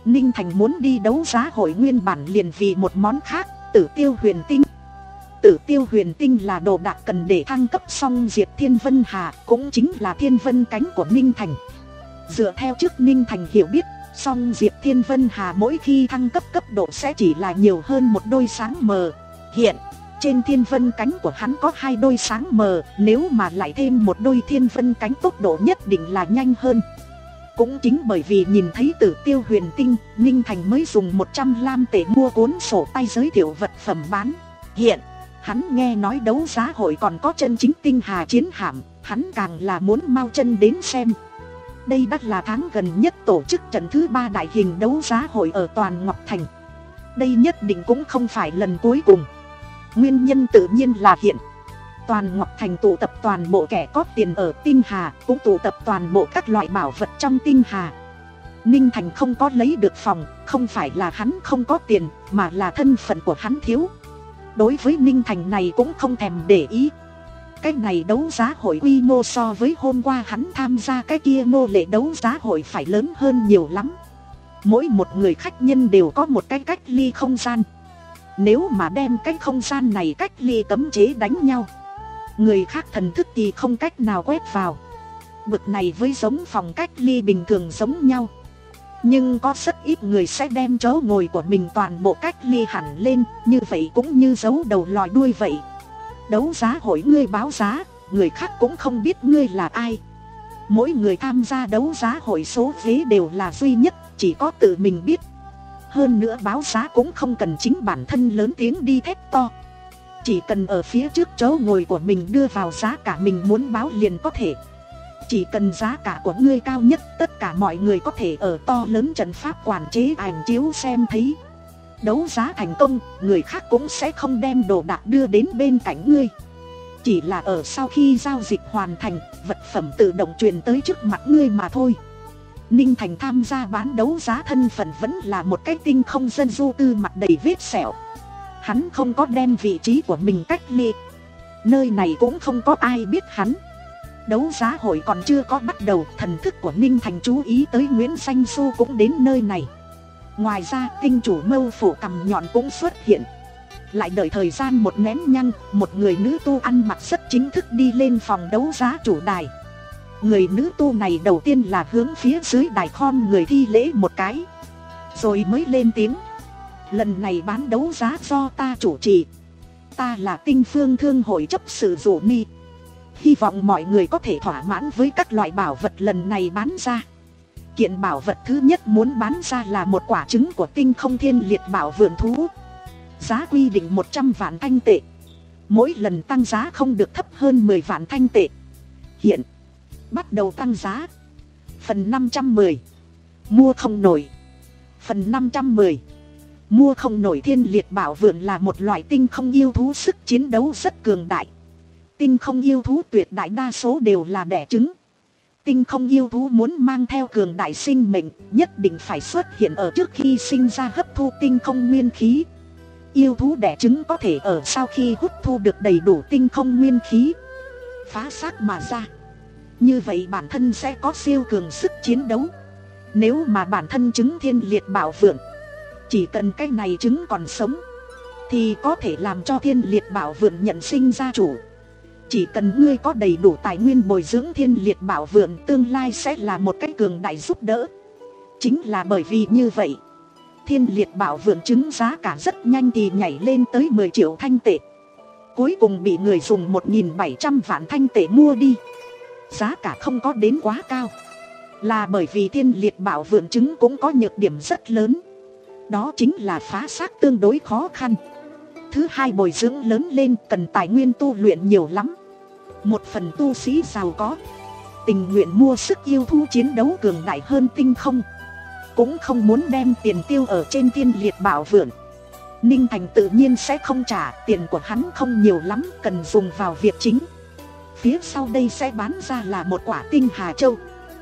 S1: Ninh Thành muốn đi đấu giá hội nguyên bản liền vì một món khác, Tử Tiêu Huyền Tinh. Tử Tiêu Huyền Tinh là đồ đạc cần để thăng cấp xong Diệp Thiên Vân Hà, cũng chính là thiên vân cánh của Ninh Thành. Dựa theo trước Ninh Thành hiểu biết, song Diệp Thiên Vân Hà mỗi khi thăng cấp cấp độ sẽ chỉ là nhiều hơn một đôi sáng mờ. Hiện trên thiên vân cánh của hắn có hai đôi sáng mờ, nếu mà lại thêm một đôi thiên vân cánh tốc độ nhất định là nhanh hơn. Cũng chính bởi vì nhìn thấy Tử Tiêu Huyền Tinh, Ninh Thành mới dùng một trăm lam tệ mua cuốn sổ tay giới thiệu vật phẩm bán. Hiện hắn nghe nói đấu giá hội còn có chân chính tinh hà chiến hạm, hắn càng là muốn mau chân đến xem. Đây đã là tháng gần nhất tổ chức trận thứ ba đại hình đấu giá hội ở toàn Ngọc Thành. Đây nhất định cũng không phải lần cuối cùng. Nguyên nhân tự nhiên là hiện toàn Ngọc Thành tụ tập toàn bộ kẻ có tiền ở tinh hà, cũng tụ tập toàn bộ các loại bảo vật trong tinh hà. Ninh Thành không có lấy được phòng, không phải là hắn không có tiền, mà là thân phận của hắn thiếu. Đối với Ninh Thành này cũng không thèm để ý. Cái này đấu giá hội quy mô so với hôm qua hắn tham gia cái kia nô lệ đấu giá hội phải lớn hơn nhiều lắm. Mỗi một người khách nhân đều có một cái cách ly không gian. Nếu mà đem cái không gian này cách ly cấm chế đánh nhau, người khác thần thức thì không cách nào quét vào. Bực này với giống phòng cách ly bình thường giống nhau. Nhưng có rất ít người sẽ đem chỗ ngồi của mình toàn bộ cách ly hẳn lên, như vậy cũng như giấu đầu lòi đuôi vậy. Đấu giá hội ngươi báo giá, người khác cũng không biết ngươi là ai. Mỗi người tham gia đấu giá hội số ghế đều là duy nhất, chỉ có tự mình biết. Hơn nữa báo giá cũng không cần chính bản thân lớn tiếng đi thét to. Chỉ cần ở phía trước chỗ ngồi của mình đưa vào giá cả mình muốn báo liền có thể. Chỉ cần giá cả của ngươi cao nhất, tất cả mọi người có thể ở to lớn trận pháp quản chế ảnh chiếu xem thấy. Đấu giá thành công, người khác cũng sẽ không đem đồ đạc đưa đến bên cạnh ngươi. Chỉ là ở sau khi giao dịch hoàn thành, vật phẩm tự động truyền tới trước mặt ngươi mà thôi. Ninh Thành tham gia bán đấu giá thân phận vẫn là một cái tinh không dân du tư mặt đầy vết sẹo. Hắn không có đem vị trí của mình cách ly. Nơi này cũng không có ai biết hắn. Đấu giá hội còn chưa có bắt đầu, thần thức của Ninh Thành chú ý tới Nguyễn Danh Xu cũng đến nơi này. Ngoài ra tinh chủ mâu phủ cằm nhọn cũng xuất hiện. Lại đợi thời gian một nén nhang, một người nữ tu ăn mặc rất chính thức đi lên phòng đấu giá chủ đài. Người nữ tu này đầu tiên là hướng phía dưới đài khom người thi lễ một cái, rồi mới lên tiếng. Lần này bán đấu giá do ta chủ trì. Ta là Tinh Phương Thương hội chấp sự Dụ Ni. Hy vọng mọi người có thể thỏa mãn với các loại bảo vật lần này bán ra. Kiện bảo vật thứ nhất muốn bán ra là một quả trứng của tinh không thiên liệt bảo vườn thú. Giá quy định một trăm vạn thanh tệ. Mỗi lần tăng giá không được thấp hơn mười vạn thanh tệ. Hiện bắt đầu tăng giá. Phần năm trăm mười. Mua không nổi. Phần năm trăm mười. Mua không nổi. Thiên liệt bảo vượn là một loại tinh không yêu thú sức chiến đấu rất cường đại. Tinh không yêu thú tuyệt đại đa số đều là đẻ trứng. Tinh không yêu thú muốn mang theo cường đại sinh mệnh, nhất định phải xuất hiện ở trước khi sinh ra hấp thu tinh không nguyên khí. Yêu thú đẻ trứng có thể ở sau khi hút thu được đầy đủ tinh không nguyên khí, phá xác mà ra. Như vậy bản thân sẽ có siêu cường sức chiến đấu. Nếu mà bản thân trứng thiên liệt bảo vượn, chỉ cần cái này trứng còn sống, thì có thể làm cho thiên liệt bảo vượn nhận sinh ra chủ. Chỉ cần ngươi có đầy đủ tài nguyên bồi dưỡng thiên liệt bảo vượn, tương lai sẽ là một cái cường đại giúp đỡ. Chính là bởi vì như vậy, thiên liệt bảo vượn trứng giá cả rất nhanh thì nhảy lên tới mười triệu thanh tệ. Cuối cùng bị người dùng một nghìn bảy trăm vạn thanh tệ mua đi. Giá cả không có đến quá cao, là bởi vì thiên liệt bảo vượn trứng cũng có nhược điểm rất lớn. Đó chính là phá xác tương đối khó khăn. Thứ hai, bồi dưỡng lớn lên cần tài nguyên tu luyện nhiều lắm. Một phần tu sĩ giàu có tình nguyện mua sức yêu thú chiến đấu cường đại hơn tinh không, cũng không muốn đem tiền tiêu ở trên thiên liệt bảo vượn. Ninh Thành tự nhiên sẽ không trả, tiền của hắn không nhiều lắm, cần dùng vào việc chính. Phía sau đây sẽ bán ra là một quả tinh Hà Châu.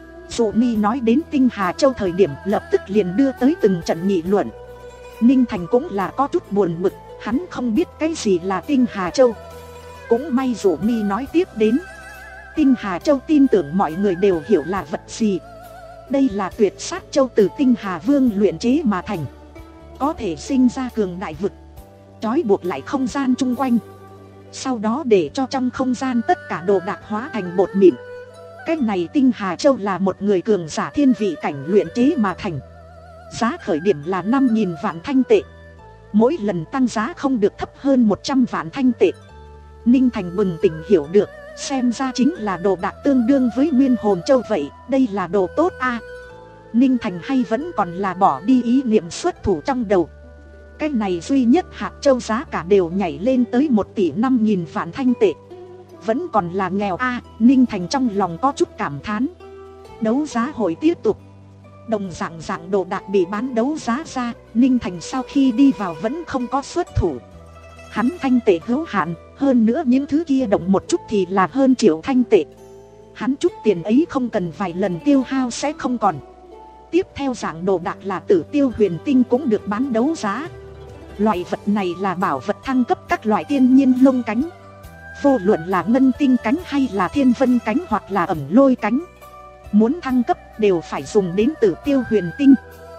S1: Dụ Ni nói đến tinh Hà Châu thời điểm lập tức liền đưa tới từng trận nghị luận. Ninh Thành cũng là có chút buồn bực, hắn không biết cái gì là tinh Hà Châu. Cũng may Dụ Ni nói tiếp đến. Tinh Hà Châu tin tưởng mọi người đều hiểu là vật gì. Đây là tuyệt sát châu từ tinh hà vương luyện chế mà thành, có thể sinh ra cường đại vực, trói buộc lại không gian chung quanh, sau đó để cho trong không gian tất cả đồ đạc hóa thành bột mịn. Cái này tinh hà châu là một người cường giả thiên vị cảnh luyện chế mà thành. Giá khởi điểm là năm nghìn vạn thanh tệ, mỗi lần tăng giá không được thấp hơn một trăm vạn thanh tệ. Ninh Thành bừng tỉnh hiểu được, xem ra chính là đồ đạc tương đương với nguyên hồn châu vậy, đây là đồ tốt a. Ninh Thành hay vẫn còn là bỏ đi ý niệm xuất thủ trong đầu. Cái này duy nhất hạt châu giá cả đều nhảy lên tới một tỷ năm nghìn vạn thanh tệ, vẫn còn là nghèo a. Ninh Thành trong lòng có chút cảm thán. Đấu giá hội tiếp tục, đồng dạng dạng đồ đạc bị bán đấu giá ra. Ninh Thành sau khi đi vào vẫn không có xuất thủ. Hắn thanh tệ hữu hạn, hơn nữa những thứ kia động một chút thì là hơn triệu thanh tệ. Hắn chút tiền ấy không cần vài lần tiêu hao sẽ không còn. Tiếp theo dạng đồ đạc là Tử Tiêu Huyền Tinh cũng được bán đấu giá. Loại vật này là bảo vật thăng cấp các loại tiên nhiên lông cánh, vô luận là ngân tinh cánh hay là thiên vân cánh hoặc là ẩm lôi cánh, muốn thăng cấp đều phải dùng đến Tử Tiêu Huyền Tinh.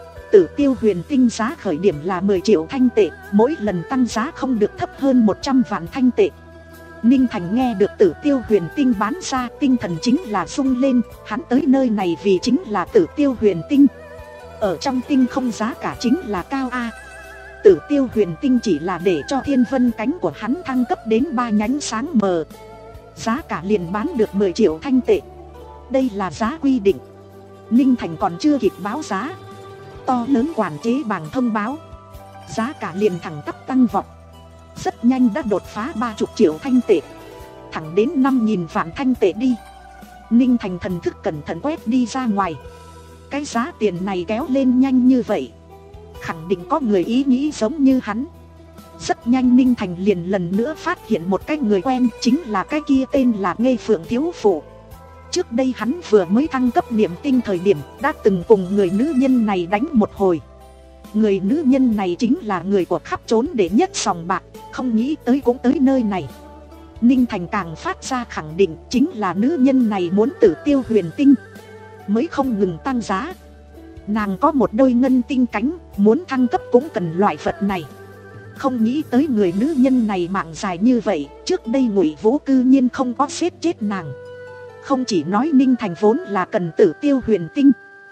S1: Tử Tiêu Huyền Tinh giá khởi điểm là mười triệu thanh tệ, mỗi lần tăng giá không được thấp hơn một trăm vạn thanh tệ. Ninh Thành nghe được Tử Tiêu Huyền Tinh bán ra, tinh thần chính là rung lên. Hắn tới nơi này vì chính là Tử Tiêu Huyền Tinh. Ở trong tinh không giá cả chính là cao a. Tử Tiêu Huyền Tinh chỉ là để cho thiên vân cánh của hắn thăng cấp đến ba nhánh sáng mờ, giá cả liền bán được mười triệu thanh tệ. Đây là giá quy định. Ninh Thành còn chưa kịp báo giá, to lớn quản chế bảng thông báo, giá cả liền thẳng tắp tăng vọt. Rất nhanh đã đột phá ba mươi triệu thanh tệ, thẳng đến năm nghìn vạn thanh tệ đi. Ninh Thành thần thức cẩn thận quét đi ra ngoài. Cái giá tiền này kéo lên nhanh như vậy, khẳng định có người ý nghĩ giống như hắn. Rất nhanh Ninh Thành liền lần nữa phát hiện một cái người quen, chính là cái kia tên là Nghê Phượng thiếu phụ. Trước đây hắn vừa mới thăng cấp niệm tinh thời điểm đã từng cùng người nữ nhân này đánh một hồi. Người nữ nhân này chính là người của khắp trốn đệ nhất sòng bạc, không nghĩ tới cũng tới nơi này. Ninh Thành càng phát ra khẳng định chính là nữ nhân này muốn Tử Tiêu Huyền Tinh, mới không ngừng tăng giá. Nàng có một đôi ngân tinh cánh, muốn thăng cấp cũng cần loại vật này. Không nghĩ tới người nữ nhân này mạng dài như vậy, trước đây Ngụy Vũ cư nhiên không có giết chết nàng. Không chỉ nói Ninh Thành vốn là cần Tử Tiêu Huyền Tinh,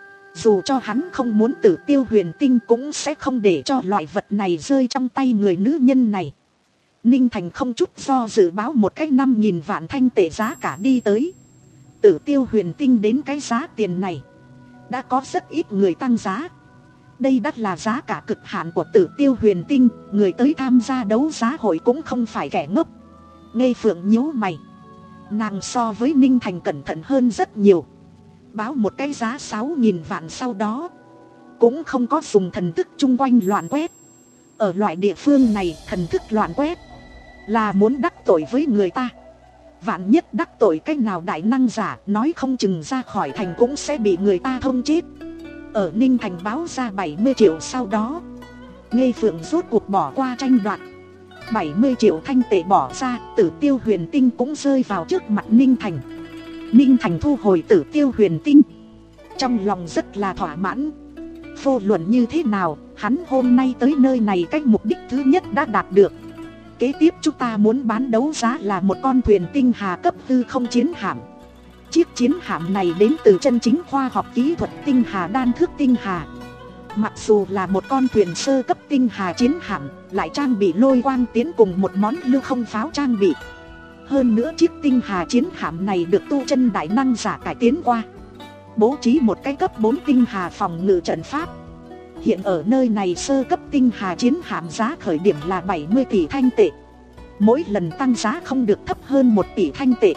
S1: dù cho hắn không muốn Tử Tiêu Huyền Tinh cũng sẽ không để cho loại vật này rơi trong tay người nữ nhân này. Ninh Thành không chút do dự báo một cái năm nghìn vạn thanh tệ giá cả đi tới. Tử Tiêu Huyền Tinh đến cái giá tiền này đã có rất ít người tăng giá. Đây đã là giá cả cực hạn của Tử Tiêu Huyền Tinh, người tới tham gia đấu giá hội cũng không phải kẻ ngốc. Nghê Phượng nhíu mày, nàng so với Ninh Thành cẩn thận hơn rất nhiều. Báo một cái giá sáu nghìn vạn sau đó cũng không có dùng thần thức chung quanh loạn quét. Ở loại địa phương này thần thức loạn quét là muốn đắc tội với người ta. Vạn nhất đắc tội cái nào đại năng giả, nói không chừng ra khỏi thành cũng sẽ bị người ta thông chết. Ở Ninh Thành báo ra bảy mươi triệu sau đó, Nghê Phượng rốt cuộc bỏ qua tranh đoạt. Bảy mươi triệu thanh tệ bỏ ra, Tử Tiêu Huyền Tinh cũng rơi vào trước mặt Ninh Thành. Ninh Thành thu hồi Tử Tiêu Huyền Tinh, trong lòng rất là thỏa mãn. Vô luận như thế nào, hắn hôm nay tới nơi này cái mục đích thứ nhất đã đạt được. Kế tiếp chúng ta muốn bán đấu giá là một con thuyền tinh hà cấp hư không chiến hạm. Chiếc chiến hạm này đến từ chân chính khoa học kỹ thuật tinh hà đan thước tinh hà. Mặc dù là một con thuyền sơ cấp tinh hà chiến hạm, lại trang bị lôi quang tiến cùng một món lưu không pháo trang bị. Hơn nữa chiếc tinh hà chiến hạm này được tu chân đại năng giả cải tiến qua, bố trí một cái cấp bốn tinh hà phòng ngự trận pháp. Hiện ở nơi này sơ cấp tinh hà chiến hạm giá khởi điểm là bảy mươi tỷ thanh tệ, mỗi lần tăng giá không được thấp hơn một tỷ thanh tệ.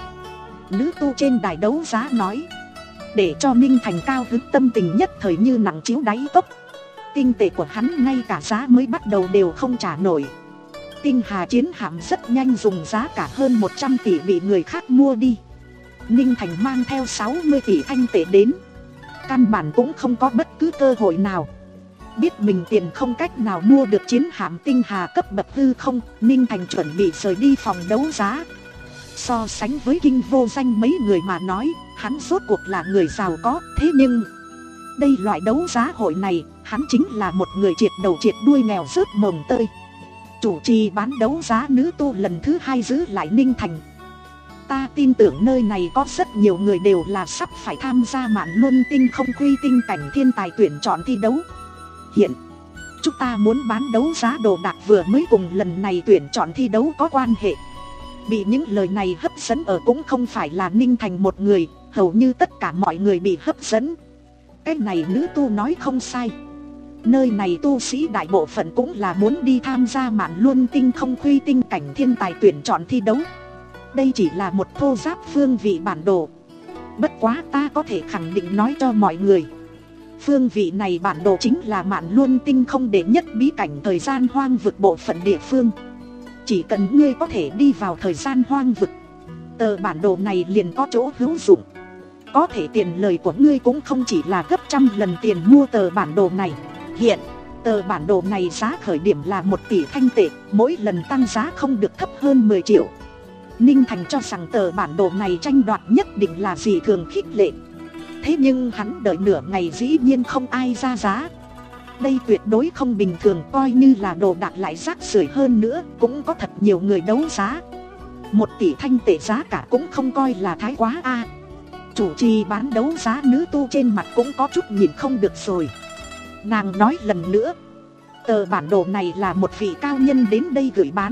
S1: Nữ tu trên đài đấu giá nói, để cho Ninh Thành cao hứng, tâm tình nhất thời như nặng chiếu đáy cốc. Tinh tệ của hắn ngay cả giá mới bắt đầu đều không trả nổi. Tinh hà chiến hạm rất nhanh dùng giá cả hơn một trăm tỷ bị người khác mua đi. Ninh Thành mang theo sáu mươi tỷ thanh tệ đến, căn bản cũng không có bất cứ cơ hội nào. Biết mình tiền không cách nào mua được chiến hạm tinh hà cấp bậc hư không, Ninh Thành chuẩn bị rời đi phòng đấu giá. So sánh với Kinh Vô Danh mấy người mà nói, hắn rốt cuộc là người giàu có. Thế nhưng đây loại đấu giá hội này, hắn chính là một người triệt đầu triệt đuôi nghèo rớt mồng tơi. Chủ trì bán đấu giá nữ tu lần thứ hai giữ lại Ninh Thành. Ta tin tưởng nơi này có rất nhiều người đều là sắp phải tham gia mạn luân tinh không quy tinh cảnh thiên tài tuyển chọn thi đấu. Hiện chúng ta muốn bán đấu giá đồ đạc vừa mới cùng lần này tuyển chọn thi đấu có quan hệ. Bị những lời này hấp dẫn ở cũng không phải là Ninh Thành một người, hầu như tất cả mọi người bị hấp dẫn. Cái này nữ tu nói không sai. Nơi này tu sĩ đại bộ phận cũng là muốn đi tham gia mạn luân tinh không quy tinh cảnh thiên tài tuyển chọn thi đấu. Đây chỉ là một thô giáp phương vị bản đồ. Bất quá ta có thể khẳng định nói cho mọi người, phương vị này bản đồ chính là mạn luân tinh không đệ nhất bí cảnh thời gian hoang vực bộ phận địa phương. Chỉ cần ngươi có thể đi vào thời gian hoang vực, tờ bản đồ này liền có chỗ hữu dụng. Có thể tiền lời của ngươi cũng không chỉ là gấp trăm lần tiền mua tờ bản đồ này. Hiện tờ bản đồ này giá khởi điểm là một tỷ thanh tệ, mỗi lần tăng giá không được thấp hơn mười triệu. Ninh Thành cho rằng tờ bản đồ này tranh đoạt nhất định là gì thường khích lệ. Thế nhưng hắn đợi nửa ngày dĩ nhiên không ai ra giá. Đây tuyệt đối không bình thường, coi như là đồ đạc lại rác rưởi hơn nữa cũng có thật nhiều người đấu giá. Một tỷ thanh tệ giá cả cũng không coi là thái quá a. Chủ trì bán đấu giá nữ tu trên mặt cũng có chút nhìn không được rồi. Nàng nói lần nữa, tờ bản đồ này là một vị cao nhân đến đây gửi bán.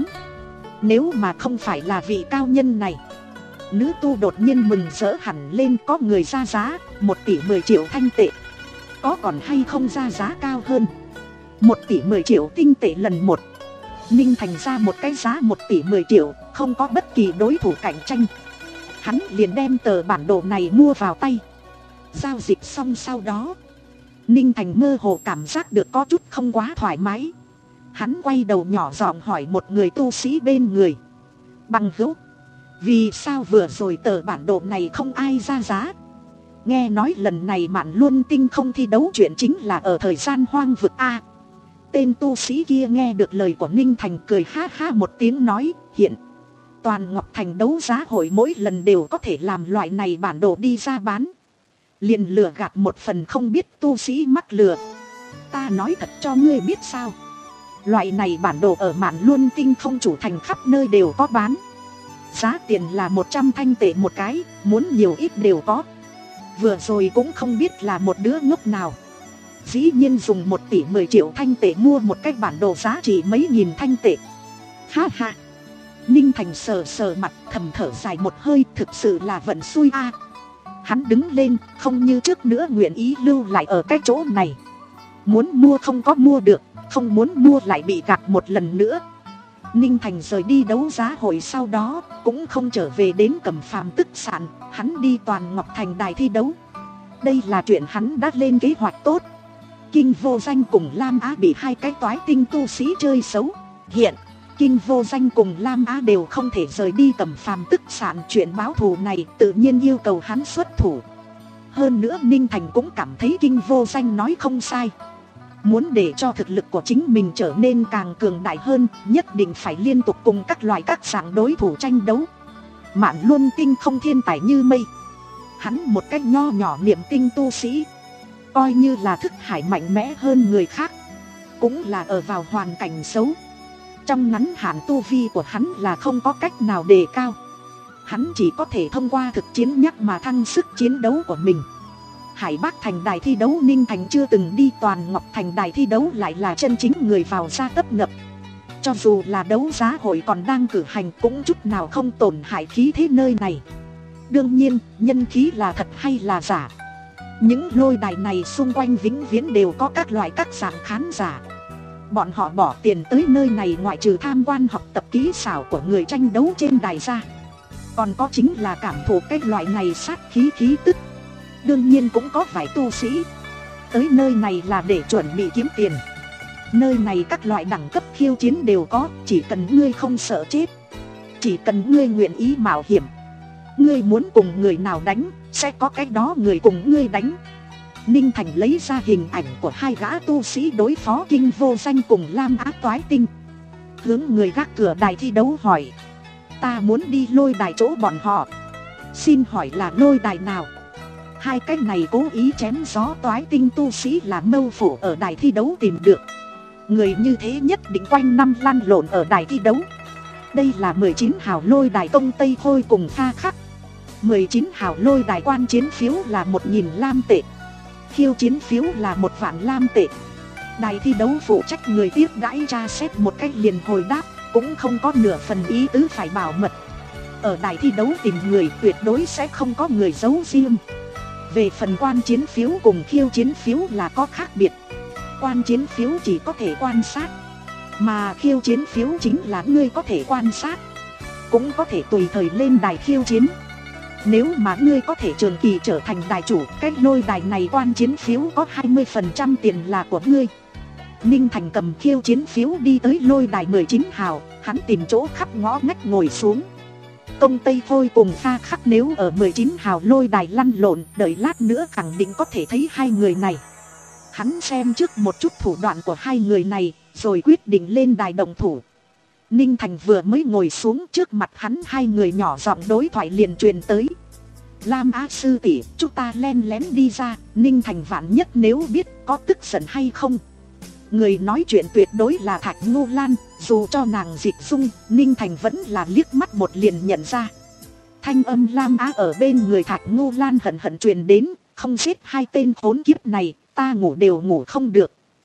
S1: Nếu mà không phải là vị cao nhân này. Nữ tu đột nhiên mừng rỡ hẳn lên, có người ra giá một tỷ mười triệu thanh tệ. Có còn hay không ra giá cao hơn một tỷ mười triệu tinh tệ lần một. Ninh Thành ra một cái giá một tỷ mười triệu, không có bất kỳ đối thủ cạnh tranh. Hắn liền đem tờ bản đồ này mua vào tay. Giao dịch xong sau đó, Ninh Thành mơ hồ cảm giác được có chút không quá thoải mái. Hắn quay đầu nhỏ giọng hỏi một người tu sĩ bên người: bằng hữu, vì sao vừa rồi tờ bản đồ này không ai ra giá? Nghe nói lần này mạn luân tinh không thi đấu chuyện chính là ở thời gian hoang vực a. Tên tu sĩ kia nghe được lời của Ninh Thành cười ha ha một tiếng nói: hiện toàn Ngọc Thành đấu giá hội mỗi lần đều có thể làm loại này bản đồ đi ra bán. Liền lừa gạt một phần không biết tu sĩ mắc lừa. Ta nói thật cho ngươi biết sao, loại này bản đồ ở mạn luân tinh không chủ thành khắp nơi đều có bán. Giá tiền là một trăm thanh tệ một cái, muốn nhiều ít đều có. Vừa rồi cũng không biết là một đứa ngốc nào dĩ nhiên dùng một tỷ mười triệu thanh tệ mua một cái bản đồ giá trị mấy nghìn thanh tệ. Ha ha. Ninh Thành sờ sờ mặt thầm thở dài một hơi, thực sự là vận xui a. Hắn đứng lên, không như trước nữa nguyện ý lưu lại ở cái chỗ này. Muốn mua không có mua được, không muốn mua lại bị gạt một lần nữa. Ninh Thành rời đi đấu giá hội sau đó cũng không trở về đến Cẩm Phàm Tức Sản, hắn đi toàn Ngọc Thành đài thi đấu. Đây là chuyện hắn đã lên kế hoạch tốt. Kinh Vô Danh cùng Lam Á bị hai cái toái tinh tu sĩ chơi xấu. Hiện Kinh Vô Danh cùng Lam Á đều không thể rời đi Cẩm Phàm Tức Sản, chuyện báo thù này tự nhiên yêu cầu hắn xuất thủ. Hơn nữa Ninh Thành cũng cảm thấy Kinh Vô Danh nói không sai. Muốn để cho thực lực của chính mình trở nên càng cường đại hơn, nhất định phải liên tục cùng các loại các dạng đối thủ tranh đấu. Mạn luân tinh không thiên tài như mây. Hắn một cách nho nhỏ niệm tinh tu sĩ, coi như là thức hải mạnh mẽ hơn người khác, cũng là ở vào hoàn cảnh xấu. Trong ngắn hạn tu vi của hắn là không có cách nào đề cao. Hắn chỉ có thể thông qua thực chiến nhắc mà thăng sức chiến đấu của mình. Hải Bắc Thành đài thi đấu Ninh Thành chưa từng đi, toàn Ngọc Thành đài thi đấu lại là chân chính người vào ra tấp nập. Cho dù là đấu giá hội còn đang cử hành cũng chút nào không tổn hại khí thế nơi này. Đương nhiên, nhân khí là thật hay là giả, những lôi đài này xung quanh vĩnh viễn đều có các loại các dạng khán giả. Bọn họ bỏ tiền tới nơi này ngoại trừ tham quan học tập kỹ xảo của người tranh đấu trên đài ra, còn có chính là cảm thụ cái loại này sát khí khí tức. Đương nhiên cũng có vài tu sĩ tới nơi này là để chuẩn bị kiếm tiền. Nơi này các loại đẳng cấp khiêu chiến đều có, chỉ cần ngươi không sợ chết, chỉ cần ngươi nguyện ý mạo hiểm. Ngươi muốn cùng người nào đánh, sẽ có cái đó người cùng ngươi đánh. Ninh Thành lấy ra hình ảnh của hai gã tu sĩ đối phó Kinh Vô Danh cùng Lam Á Toái Tinh, hướng người gác cửa đài thi đấu hỏi: ta muốn đi lôi đài chỗ bọn họ, xin hỏi là lôi đài nào? hai cái này cố ý chém gió toái tinh tu sĩ là mâu phủ ở đài thi đấu tìm được. Người như thế nhất định quanh năm lăn lộn ở đài thi đấu. Đây là mười chín hào lôi đài công Tây Khôi cùng Kha Khắc. Mười chín hào lôi đài quan chiến phiếu là một nghìn lam tệ, khiêu chiến phiếu là một vạn lam tệ. Đài thi đấu phụ trách người tiếp đãi tra xét một cách liền hồi đáp, cũng không có nửa phần ý tứ phải bảo mật. Ở đài thi đấu tìm người tuyệt đối sẽ không có người giấu riêng. Về phần quan chiến phiếu cùng khiêu chiến phiếu là có khác biệt. Quan chiến phiếu chỉ có thể quan sát, mà khiêu chiến phiếu chính là ngươi có thể quan sát, cũng có thể tùy thời lên đài khiêu chiến. Nếu mà ngươi có thể trường kỳ trở thành đài chủ, cái lôi đài này quan chiến phiếu có hai mươi phần trăm tiền là của ngươi. Ninh Thành cầm khiêu chiến phiếu đi tới lôi đài mười chín hào, hắn tìm chỗ khắp ngõ ngách ngồi xuống. Công Tây Khôi cùng Kha Khắc nếu ở mười chín hào lôi đài lăn lộn, đợi lát nữa khẳng định có thể thấy hai người này. Hắn xem trước một chút thủ đoạn của hai người này, rồi quyết định lên đài động thủ. Ninh Thành vừa mới ngồi xuống, trước mặt hắn hai người nhỏ giọng đối thoại liền truyền tới. Lam Á sư tỷ, chúng ta len lén đi ra, Ninh Thành vạn nhất nếu biết có tức giận hay không. Người nói chuyện tuyệt đối là Thạch Ngô Lan, dù cho nàng dịch dung, Ninh Thành vẫn là liếc mắt một liền nhận ra. Thanh âm Lam Á ở bên người Thạch Ngô Lan hận hận truyền đến, không giết hai tên khốn kiếp này, ta ngủ đều ngủ không được.